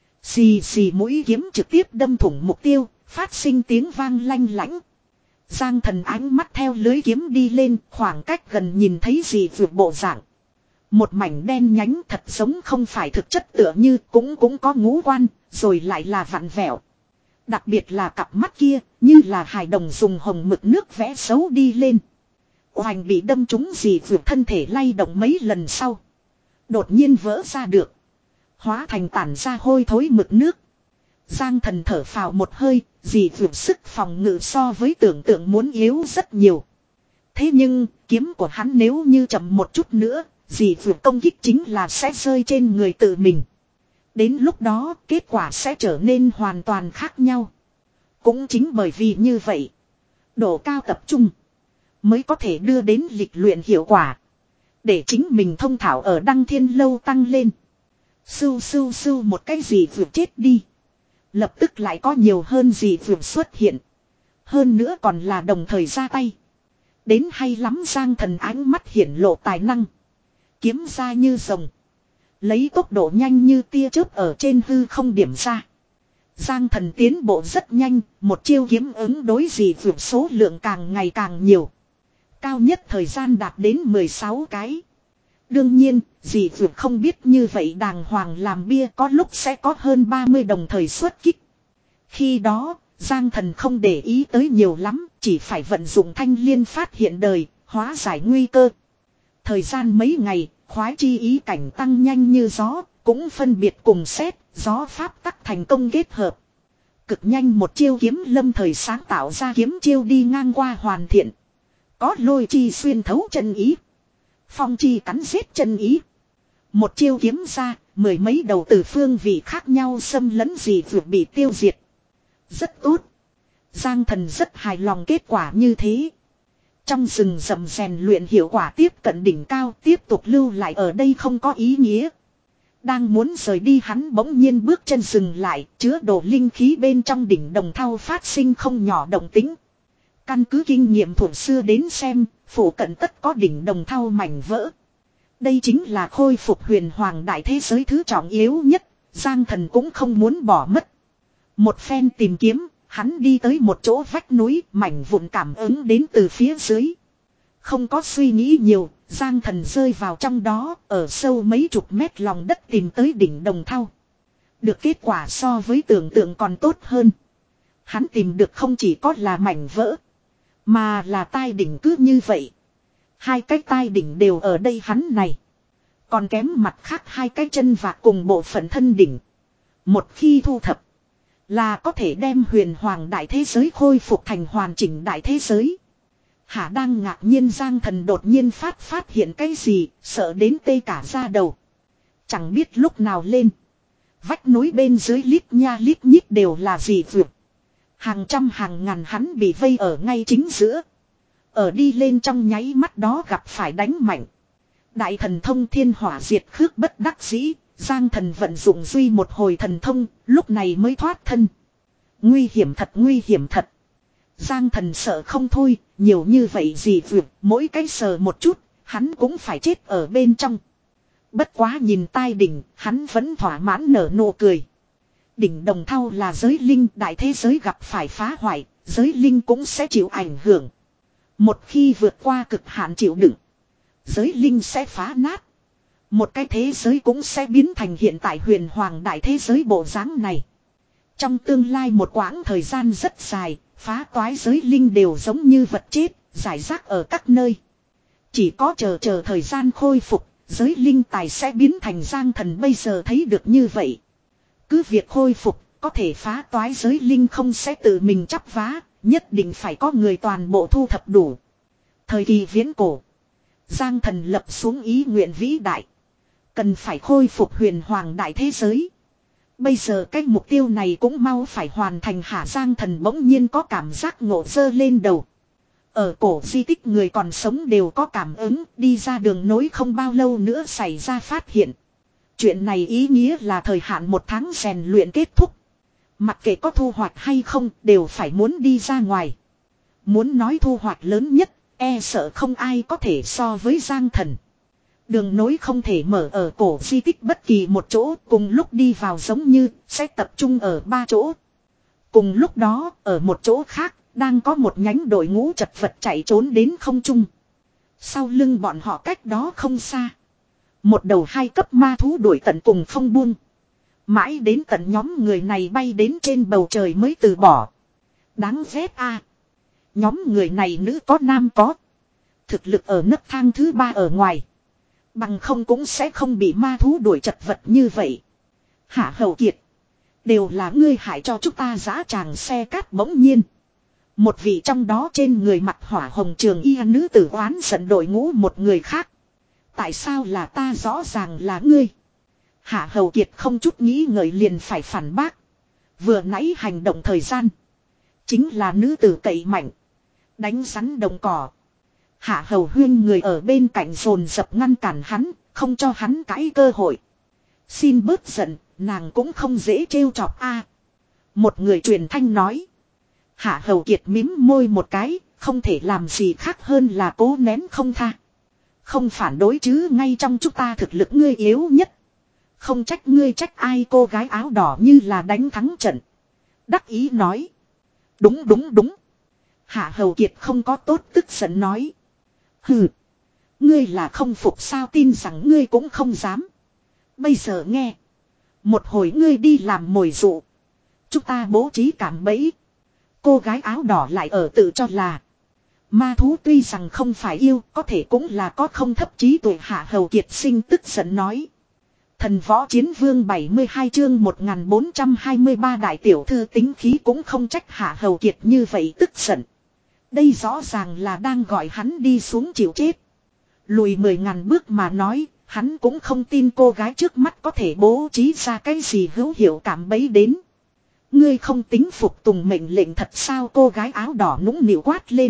Xì xì mũi kiếm trực tiếp đâm thủng mục tiêu, phát sinh tiếng vang lanh lảnh. Giang Thần ánh mắt theo lưới kiếm đi lên, khoảng cách gần nhìn thấy gì vượt bộ dạng. Một mảnh đen nhánh thật giống không phải thực chất tựa như cũng cũng có ngũ quan, rồi lại là vặn vẹo. Đặc biệt là cặp mắt kia, như là hài đồng dùng hồng mực nước vẽ xấu đi lên. Oanh bị đâm trúng gì vượt thân thể lay động mấy lần sau. Đột nhiên vỡ ra được. Hóa thành tản ra hôi thối mực nước. Giang Thần thở phào một hơi, dì vượt sức phòng ngự so với tưởng tượng muốn yếu rất nhiều. Thế nhưng, kiếm của hắn nếu như chậm một chút nữa, dì vượt công kích chính là sẽ rơi trên người tự mình. Đến lúc đó, kết quả sẽ trở nên hoàn toàn khác nhau. Cũng chính bởi vì như vậy, độ cao tập trung mới có thể đưa đến lịch luyện hiệu quả. Để chính mình thông thạo ở Đăng Thiên Lâu tăng lên. Sưu sưu sưu một cái gì vượt chết đi. Lập tức lại có nhiều hơn gì vượt xuất hiện. Hơn nữa còn là đồng thời ra tay. Đến hay lắm Giang Thần ánh mắt hiển lộ tài năng. Kiếm ra như rồng. Lấy tốc độ nhanh như tia chớp ở trên hư không điểm ra. Giang Thần tiến bộ rất nhanh. Một chiêu kiếm ứng đối gì vượt số lượng càng ngày càng nhiều. Cao nhất thời gian đạt đến mười sáu cái. Đương nhiên, dì vượt không biết như vậy đàng hoàng làm bia có lúc sẽ có hơn ba mươi đồng thời xuất kích. Khi đó, Giang Thần không để ý tới nhiều lắm, chỉ phải vận dụng thanh liên phát hiện đời, hóa giải nguy cơ. Thời gian mấy ngày, khoái chi ý cảnh tăng nhanh như gió, cũng phân biệt cùng xét, gió pháp tắc thành công kết hợp. Cực nhanh một chiêu kiếm lâm thời sáng tạo ra kiếm chiêu đi ngang qua hoàn thiện. Có lôi chi xuyên thấu chân ý. Phong chi cắn giết chân ý. Một chiêu kiếm ra, mười mấy đầu từ phương vị khác nhau xâm lấn gì vượt bị tiêu diệt. Rất tốt. Giang Thần rất hài lòng kết quả như thế. Trong rừng rậm rèn luyện hiệu quả tiếp cận đỉnh cao, tiếp tục lưu lại ở đây không có ý nghĩa. Đang muốn rời đi hắn bỗng nhiên bước chân dừng lại, chứa đồ linh khí bên trong đỉnh đồng thau phát sinh không nhỏ động tĩnh. Căn cứ kinh nghiệm thủ xưa đến xem, phủ cận tất có đỉnh đồng thau mảnh vỡ. Đây chính là khôi phục huyền hoàng đại thế giới thứ trọng yếu nhất, Giang Thần cũng không muốn bỏ mất. Một phen tìm kiếm, hắn đi tới một chỗ vách núi, mảnh vụn cảm ứng đến từ phía dưới. Không có suy nghĩ nhiều, Giang Thần rơi vào trong đó, ở sâu mấy chục mét lòng đất tìm tới đỉnh đồng thau. Được kết quả so với tưởng tượng còn tốt hơn. Hắn tìm được không chỉ có là mảnh vỡ, mà là tai đỉnh cứ như vậy. Hai cái tai đỉnh đều ở đây hắn này. Còn kém mặt khác hai cái chân và cùng bộ phận thân đỉnh. Một khi thu thập, Là có thể đem huyền hoàng đại thế giới khôi phục thành hoàn chỉnh đại thế giới. Hả đang ngạc nhiên Giang Thần đột nhiên phát phát hiện cái gì, sợ đến tê cả da đầu. Chẳng biết lúc nào lên. Vách núi bên dưới lít nha lít nhít đều là gì vượt. Hàng trăm hàng ngàn hắn bị vây ở ngay chính giữa. Ở đi lên trong nháy mắt đó gặp phải đánh mạnh. Đại thần thông thiên hỏa diệt khước bất đắc dĩ. Giang Thần vận dụng duy một hồi thần thông, lúc này mới thoát thân. Nguy hiểm thật, nguy hiểm thật. Giang Thần sợ không thôi, nhiều như vậy gì vượt, mỗi cái sờ một chút, hắn cũng phải chết ở bên trong. Bất quá nhìn tai đỉnh, hắn vẫn thỏa mãn nở nụ cười. Đỉnh đồng thau là giới linh, đại thế giới gặp phải phá hoại, giới linh cũng sẽ chịu ảnh hưởng. Một khi vượt qua cực hạn chịu đựng, giới linh sẽ phá nát. Một cái thế giới cũng sẽ biến thành hiện tại huyền hoàng đại thế giới bộ dáng này. Trong tương lai một quãng thời gian rất dài, phá toái giới linh đều giống như vật chết, rải rác ở các nơi. Chỉ có chờ chờ thời gian khôi phục, giới linh tài sẽ biến thành Giang Thần bây giờ thấy được như vậy. Cứ việc khôi phục, có thể phá toái giới linh không sẽ tự mình chắp vá, nhất định phải có người toàn bộ thu thập đủ. Thời kỳ viễn cổ, Giang Thần lập xuống ý nguyện vĩ đại. Cần phải khôi phục huyền hoàng đại thế giới. Bây giờ cái mục tiêu này cũng mau phải hoàn thành hả. Giang Thần bỗng nhiên có cảm giác ngộ dơ lên đầu. Ở cổ di tích người còn sống đều có cảm ứng, đi ra đường nối không bao lâu nữa xảy ra phát hiện. Chuyện này ý nghĩa là thời hạn một tháng rèn luyện kết thúc. Mặc kệ có thu hoạch hay không đều phải muốn đi ra ngoài. Muốn nói thu hoạch lớn nhất, e sợ không ai có thể so với Giang Thần. Đường nối không thể mở ở cổ di tích bất kỳ một chỗ, cùng lúc đi vào giống như sẽ tập trung ở ba chỗ. Cùng lúc đó, ở một chỗ khác, đang có một nhánh đội ngũ chật vật chạy trốn đến không trung. Sau lưng bọn họ cách đó không xa. Một đầu hai cấp ma thú đuổi tận cùng không buông. Mãi đến tận nhóm người này bay đến trên bầu trời mới từ bỏ. Đáng ghét a. Nhóm người này nữ có nam có. Thực lực ở nấc thang thứ ba ở ngoài. Bằng không cũng sẽ không bị ma thú đuổi chật vật như vậy. Hạ Hầu Kiệt. Đều là ngươi hại cho chúng ta giã tràng xe cát bỗng nhiên. Một vị trong đó trên người mặt hỏa hồng trường y nữ tử oán giận đội ngũ một người khác. Tại sao là ta rõ ràng là ngươi? Hạ Hầu Kiệt không chút nghĩ ngợi liền phải phản bác. Vừa nãy hành động thời gian. Chính là nữ tử cậy mạnh. Đánh rắn đồng cỏ. Hạ Hầu Huyên người ở bên cạnh dồn dập ngăn cản hắn, không cho hắn cãi cơ hội. Xin bớt giận, nàng cũng không dễ trêu chọc a. Một người truyền thanh nói. Hạ Hầu Kiệt mím môi một cái, không thể làm gì khác hơn là cố nén không tha. Không phản đối chứ, ngay trong chúng ta thực lực ngươi yếu nhất. Không trách ngươi trách ai. Cô gái áo đỏ như là đánh thắng trận. Đắc ý nói. Đúng đúng đúng. Hạ Hầu Kiệt không có tốt tức giận nói. Hừ. Ngươi là không phục sao, tin rằng ngươi cũng không dám. Bây giờ nghe. Một hồi ngươi đi làm mồi dụ. Chúng ta bố trí cảm bẫy. Cô gái áo đỏ lại ở tự cho là. Ma thú tuy rằng không phải yêu, có thể cũng là có không thấp trí tuệ. Hạ Hầu Kiệt sinh tức giận nói. Thần võ chiến vương bảy mươi hai chương một nghìn bốn trăm hai mươi ba đại tiểu thư tính khí cũng không trách Hạ Hầu Kiệt như vậy tức giận. Đây rõ ràng là đang gọi hắn đi xuống chịu chết. Lùi mười ngàn bước mà nói, hắn cũng không tin cô gái trước mắt có thể bố trí ra cái gì hữu hiệu cảm bấy đến. Ngươi không tính phục tùng mệnh lệnh thật sao? Cô gái áo đỏ nũng nịu quát lên.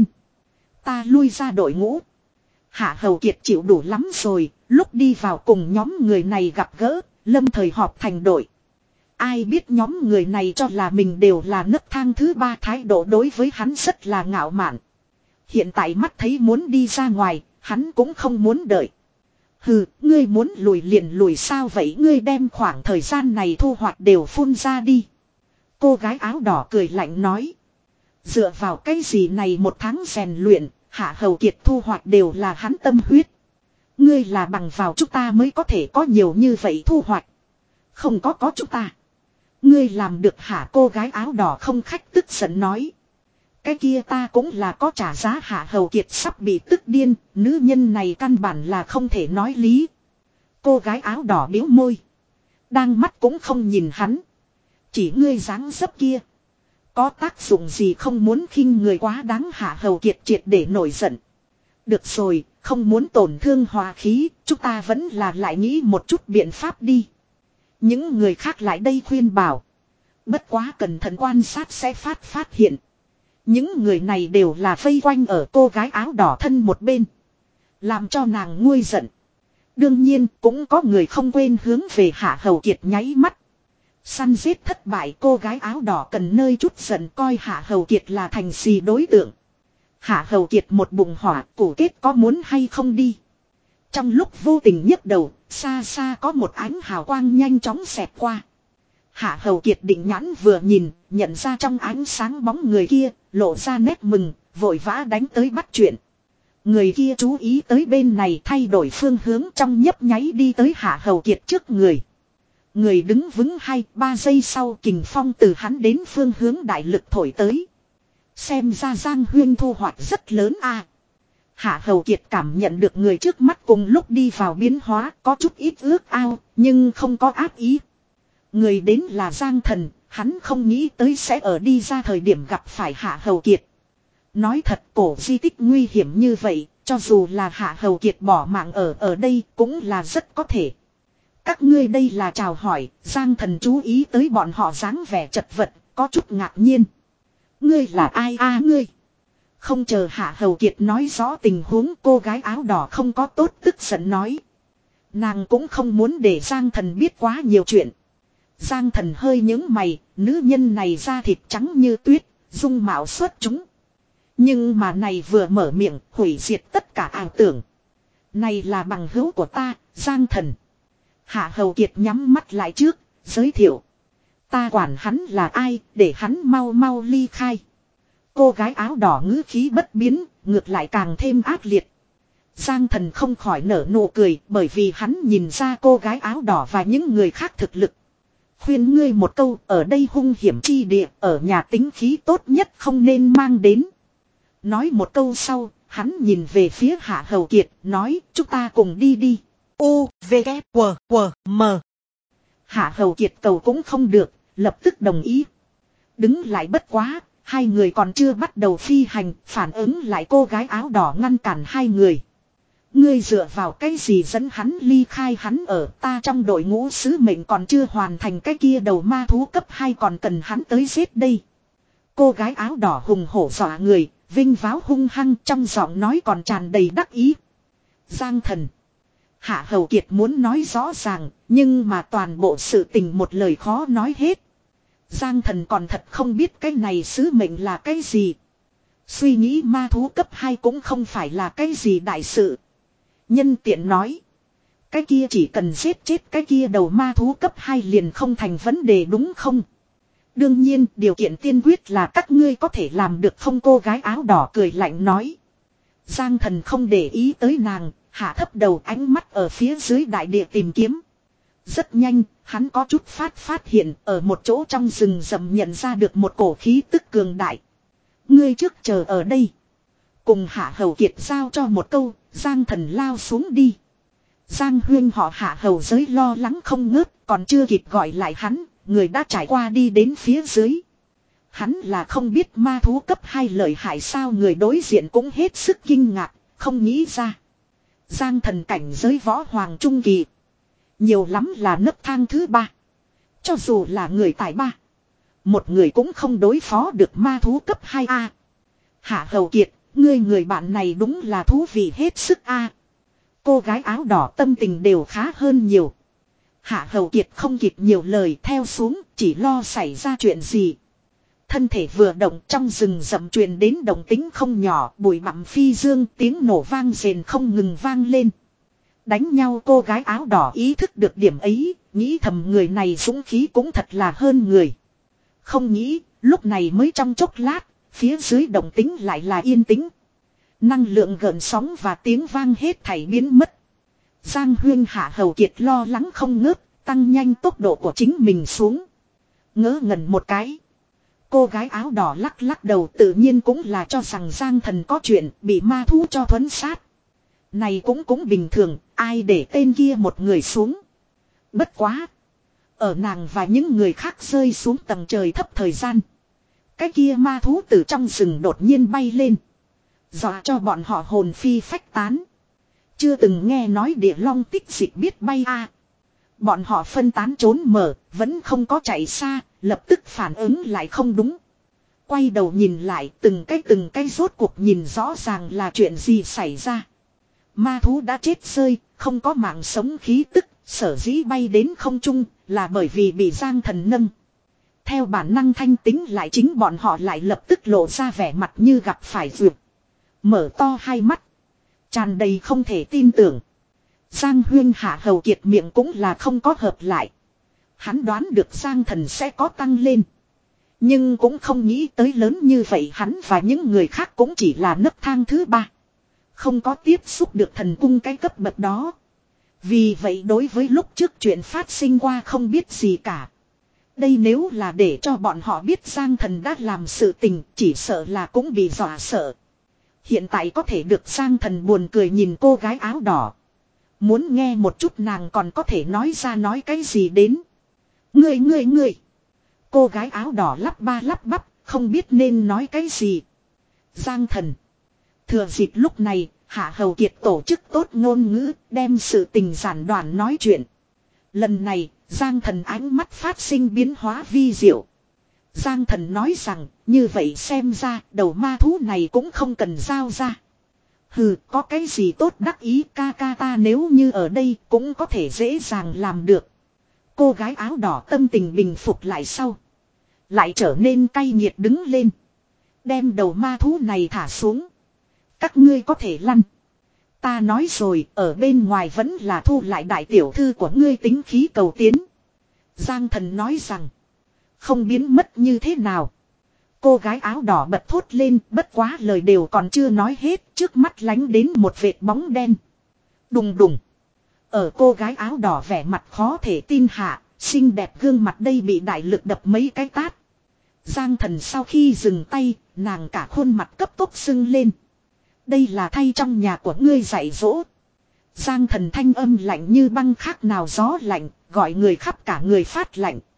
Ta lui ra đội ngũ. Hạ Hầu Kiệt chịu đủ lắm rồi, lúc đi vào cùng nhóm người này gặp gỡ, lâm thời họp thành đội. Ai biết nhóm người này cho là mình đều là nấc thang thứ ba, thái độ đối với hắn rất là ngạo mạn. Hiện tại mắt thấy muốn đi ra ngoài, hắn cũng không muốn đợi. Hừ, ngươi muốn lùi liền lùi sao vậy? Ngươi đem khoảng thời gian này thu hoạch đều phun ra đi. Cô gái áo đỏ cười lạnh nói. Dựa vào cái gì này một tháng rèn luyện, Hạ Hầu Kiệt thu hoạch đều là hắn tâm huyết. Ngươi là bằng vào chúng ta mới có thể có nhiều như vậy thu hoạch. Không có có chúng ta. Ngươi làm được hả? Cô gái áo đỏ không khách tức giận nói. Cái kia ta cũng là có trả giá. Hạ Hầu Kiệt sắp bị tức điên, nữ nhân này căn bản là không thể nói lý. Cô gái áo đỏ biếu môi. Đang mắt cũng không nhìn hắn. Chỉ ngươi dáng dấp kia. Có tác dụng gì không muốn khinh người quá đáng. Hạ Hầu Kiệt triệt để nổi giận. Được rồi, không muốn tổn thương hòa khí, chúng ta vẫn là lại nghĩ một chút biện pháp đi. Những người khác lại đây khuyên bảo. Bất quá cẩn thận quan sát sẽ phát phát hiện. Những người này đều là vây quanh ở cô gái áo đỏ thân một bên. Làm cho nàng nguôi giận. Đương nhiên cũng có người không quên hướng về Hạ Hầu Kiệt nháy mắt. Săn giết thất bại cô gái áo đỏ cần nơi chút giận coi Hạ Hầu Kiệt là thành xì đối tượng. Hạ Hầu Kiệt một bụng hỏa cổ kết có muốn hay không đi. Trong lúc vô tình nhấc đầu, xa xa có một ánh hào quang nhanh chóng xẹt qua. Hạ Hầu Kiệt định nhãn vừa nhìn, nhận ra trong ánh sáng bóng người kia, lộ ra nét mừng, vội vã đánh tới bắt chuyện. Người kia chú ý tới bên này thay đổi phương hướng trong nhấp nháy đi tới Hạ Hầu Kiệt trước người. Người đứng vững hai ba giây sau kình phong từ hắn đến phương hướng đại lực thổi tới. Xem ra Giang Huyên thu hoạch rất lớn a. Hạ Hầu Kiệt cảm nhận được người trước mắt cùng lúc đi vào biến hóa có chút ít ước ao, nhưng không có ác ý. Người đến là Giang Thần, hắn không nghĩ tới sẽ ở đi ra thời điểm gặp phải Hạ Hầu Kiệt. Nói thật cổ di tích nguy hiểm như vậy, cho dù là Hạ Hầu Kiệt bỏ mạng ở ở đây cũng là rất có thể. Các ngươi đây là chào hỏi, Giang Thần chú ý tới bọn họ dáng vẻ chật vật, có chút ngạc nhiên. Ngươi là ai a ngươi? Không chờ Hạ Hầu Kiệt nói rõ tình huống cô gái áo đỏ không có tốt tức giận nói. Nàng cũng không muốn để Giang Thần biết quá nhiều chuyện. Giang Thần hơi nhướng mày, nữ nhân này da thịt trắng như tuyết, dung mạo xuất chúng. Nhưng mà này vừa mở miệng, hủy diệt tất cả ảo tưởng. Này là bằng hữu của ta, Giang Thần. Hạ Hầu Kiệt nhắm mắt lại trước, giới thiệu. Ta quản hắn là ai, để hắn mau mau ly khai. Cô gái áo đỏ ngữ khí bất biến, ngược lại càng thêm ác liệt. Giang Thần không khỏi nở nụ cười, bởi vì hắn nhìn ra cô gái áo đỏ và những người khác thực lực. Khuyên ngươi một câu, ở đây hung hiểm chi địa, ở nhà tính khí tốt nhất không nên mang đến. Nói một câu sau, hắn nhìn về phía Hạ Hầu Kiệt, nói, chúng ta cùng đi đi. U, V, K, W, W, M. Hạ Hầu Kiệt cầu cũng không được, lập tức đồng ý. Đứng lại bất quá, hai người còn chưa bắt đầu phi hành, phản ứng lại cô gái áo đỏ ngăn cản hai người. Ngươi dựa vào cái gì dẫn hắn ly khai hắn ở ta trong đội ngũ sứ mệnh còn chưa hoàn thành cái kia đầu ma thú cấp hai còn cần hắn tới giết đây. Cô gái áo đỏ hùng hổ dọa người, vinh váo hung hăng trong giọng nói còn tràn đầy đắc ý. Giang Thần. Hạ Hầu Kiệt muốn nói rõ ràng, nhưng mà toàn bộ sự tình một lời khó nói hết. Giang Thần còn thật không biết cái này sứ mệnh là cái gì. Suy nghĩ ma thú cấp hai cũng không phải là cái gì đại sự. Nhân tiện nói. Cái kia chỉ cần giết chết cái kia đầu ma thú cấp hai liền không thành vấn đề đúng không? Đương nhiên điều kiện tiên quyết là các ngươi có thể làm được không cô gái áo đỏ cười lạnh nói. Giang Thần không để ý tới nàng, hạ thấp đầu ánh mắt ở phía dưới đại địa tìm kiếm. Rất nhanh, hắn có chút phát phát hiện ở một chỗ trong rừng rậm nhận ra được một cổ khí tức cường đại. Ngươi trước chờ ở đây. Cùng Hạ Hầu Kiệt giao cho một câu, Giang Thần lao xuống đi. Giang Huyên họ Hạ Hầu giới lo lắng không ngớt, còn chưa kịp gọi lại hắn, người đã trải qua đi đến phía dưới. Hắn là không biết ma thú cấp hai lợi hại sao người đối diện cũng hết sức kinh ngạc, không nghĩ ra. Giang Thần cảnh giới võ hoàng trung kỳ. Nhiều lắm là nấc thang thứ ba. Cho dù là người tài ba. Một người cũng không đối phó được ma thú cấp hai a. Hạ Hầu Kiệt, ngươi người bạn này đúng là thú vị hết sức a. Cô gái áo đỏ tâm tình đều khá hơn nhiều. Hạ Hầu Kiệt không kịp nhiều lời theo xuống, chỉ lo xảy ra chuyện gì. Thân thể vừa động trong rừng rậm truyền đến động tính không nhỏ, bụi bặm phi dương tiếng nổ vang rền không ngừng vang lên. Đánh nhau cô gái áo đỏ ý thức được điểm ấy, nghĩ thầm người này dũng khí cũng thật là hơn người. Không nghĩ, lúc này mới trong chốc lát, phía dưới động tính lại là yên tĩnh. Năng lượng gợn sóng và tiếng vang hết thảy biến mất. Giang Huyên Hạ Hầu Kiệt lo lắng không ngớt, tăng nhanh tốc độ của chính mình xuống. Ngỡ ngẩn một cái. Cô gái áo đỏ lắc lắc đầu tự nhiên cũng là cho rằng Giang Thần có chuyện bị ma thú cho thuấn sát. Này cũng cũng bình thường, ai để tên kia một người xuống. Bất quá. Ở nàng và những người khác rơi xuống tầng trời thấp thời gian. Cái kia ma thú từ trong rừng đột nhiên bay lên. Dọa cho bọn họ hồn phi phách tán. Chưa từng nghe nói địa long tích dịch biết bay a. Bọn họ phân tán trốn mở, vẫn không có chạy xa, lập tức phản ứng lại không đúng. Quay đầu nhìn lại từng cái từng cái rốt cuộc nhìn rõ ràng là chuyện gì xảy ra. Ma thú đã chết rơi, không có mạng sống khí tức, sở dĩ bay đến không trung là bởi vì bị Giang Thần nâng. Theo bản năng thanh tính lại chính bọn họ lại lập tức lộ ra vẻ mặt như gặp phải vượt. Mở to hai mắt. Tràn đầy không thể tin tưởng. Giang Huyên Hạ Hầu Kiệt miệng cũng là không có hợp lại. Hắn đoán được Giang Thần sẽ có tăng lên. Nhưng cũng không nghĩ tới lớn như vậy, hắn và những người khác cũng chỉ là nấc thang thứ ba. Không có tiếp xúc được thần cung cái cấp bậc đó. Vì vậy đối với lúc trước chuyện phát sinh qua không biết gì cả. Đây nếu là để cho bọn họ biết Giang Thần đã làm sự tình, chỉ sợ là cũng bị dọa sợ. Hiện tại có thể được Giang Thần buồn cười nhìn cô gái áo đỏ. Muốn nghe một chút nàng còn có thể nói ra nói cái gì đến. Ngươi ngươi ngươi. Cô gái áo đỏ lắp ba lắp bắp, không biết nên nói cái gì. Giang Thần. Thừa dịp lúc này, Hạ Hầu Kiệt tổ chức tốt ngôn ngữ, đem sự tình giản đoạn nói chuyện. Lần này, Giang Thần ánh mắt phát sinh biến hóa vi diệu. Giang Thần nói rằng, như vậy xem ra, đầu ma thú này cũng không cần giao ra. Hừ, có cái gì tốt đắc ý, ca ca ta nếu như ở đây cũng có thể dễ dàng làm được. Cô gái áo đỏ tâm tình bình phục lại sau. Lại trở nên cay nghiệt đứng lên. Đem đầu ma thú này thả xuống. Các ngươi có thể lăn. Ta nói rồi, ở bên ngoài vẫn là thu lại đại tiểu thư của ngươi tính khí cầu tiến. Giang Thần nói rằng. Không biến mất như thế nào. Cô gái áo đỏ bật thốt lên, bất quá lời đều còn chưa nói hết, trước mắt lánh đến một vệt bóng đen. Đùng đùng. Ở cô gái áo đỏ vẻ mặt khó thể tin hạ, xinh đẹp gương mặt đây bị đại lực đập mấy cái tát. Giang Thần sau khi dừng tay, nàng cả khuôn mặt cấp tốc sưng lên. Đây là thay trong nhà của ngươi dạy dỗ. Giang Thần thanh âm lạnh như băng khác nào gió lạnh, gọi người khắp cả người phát lạnh.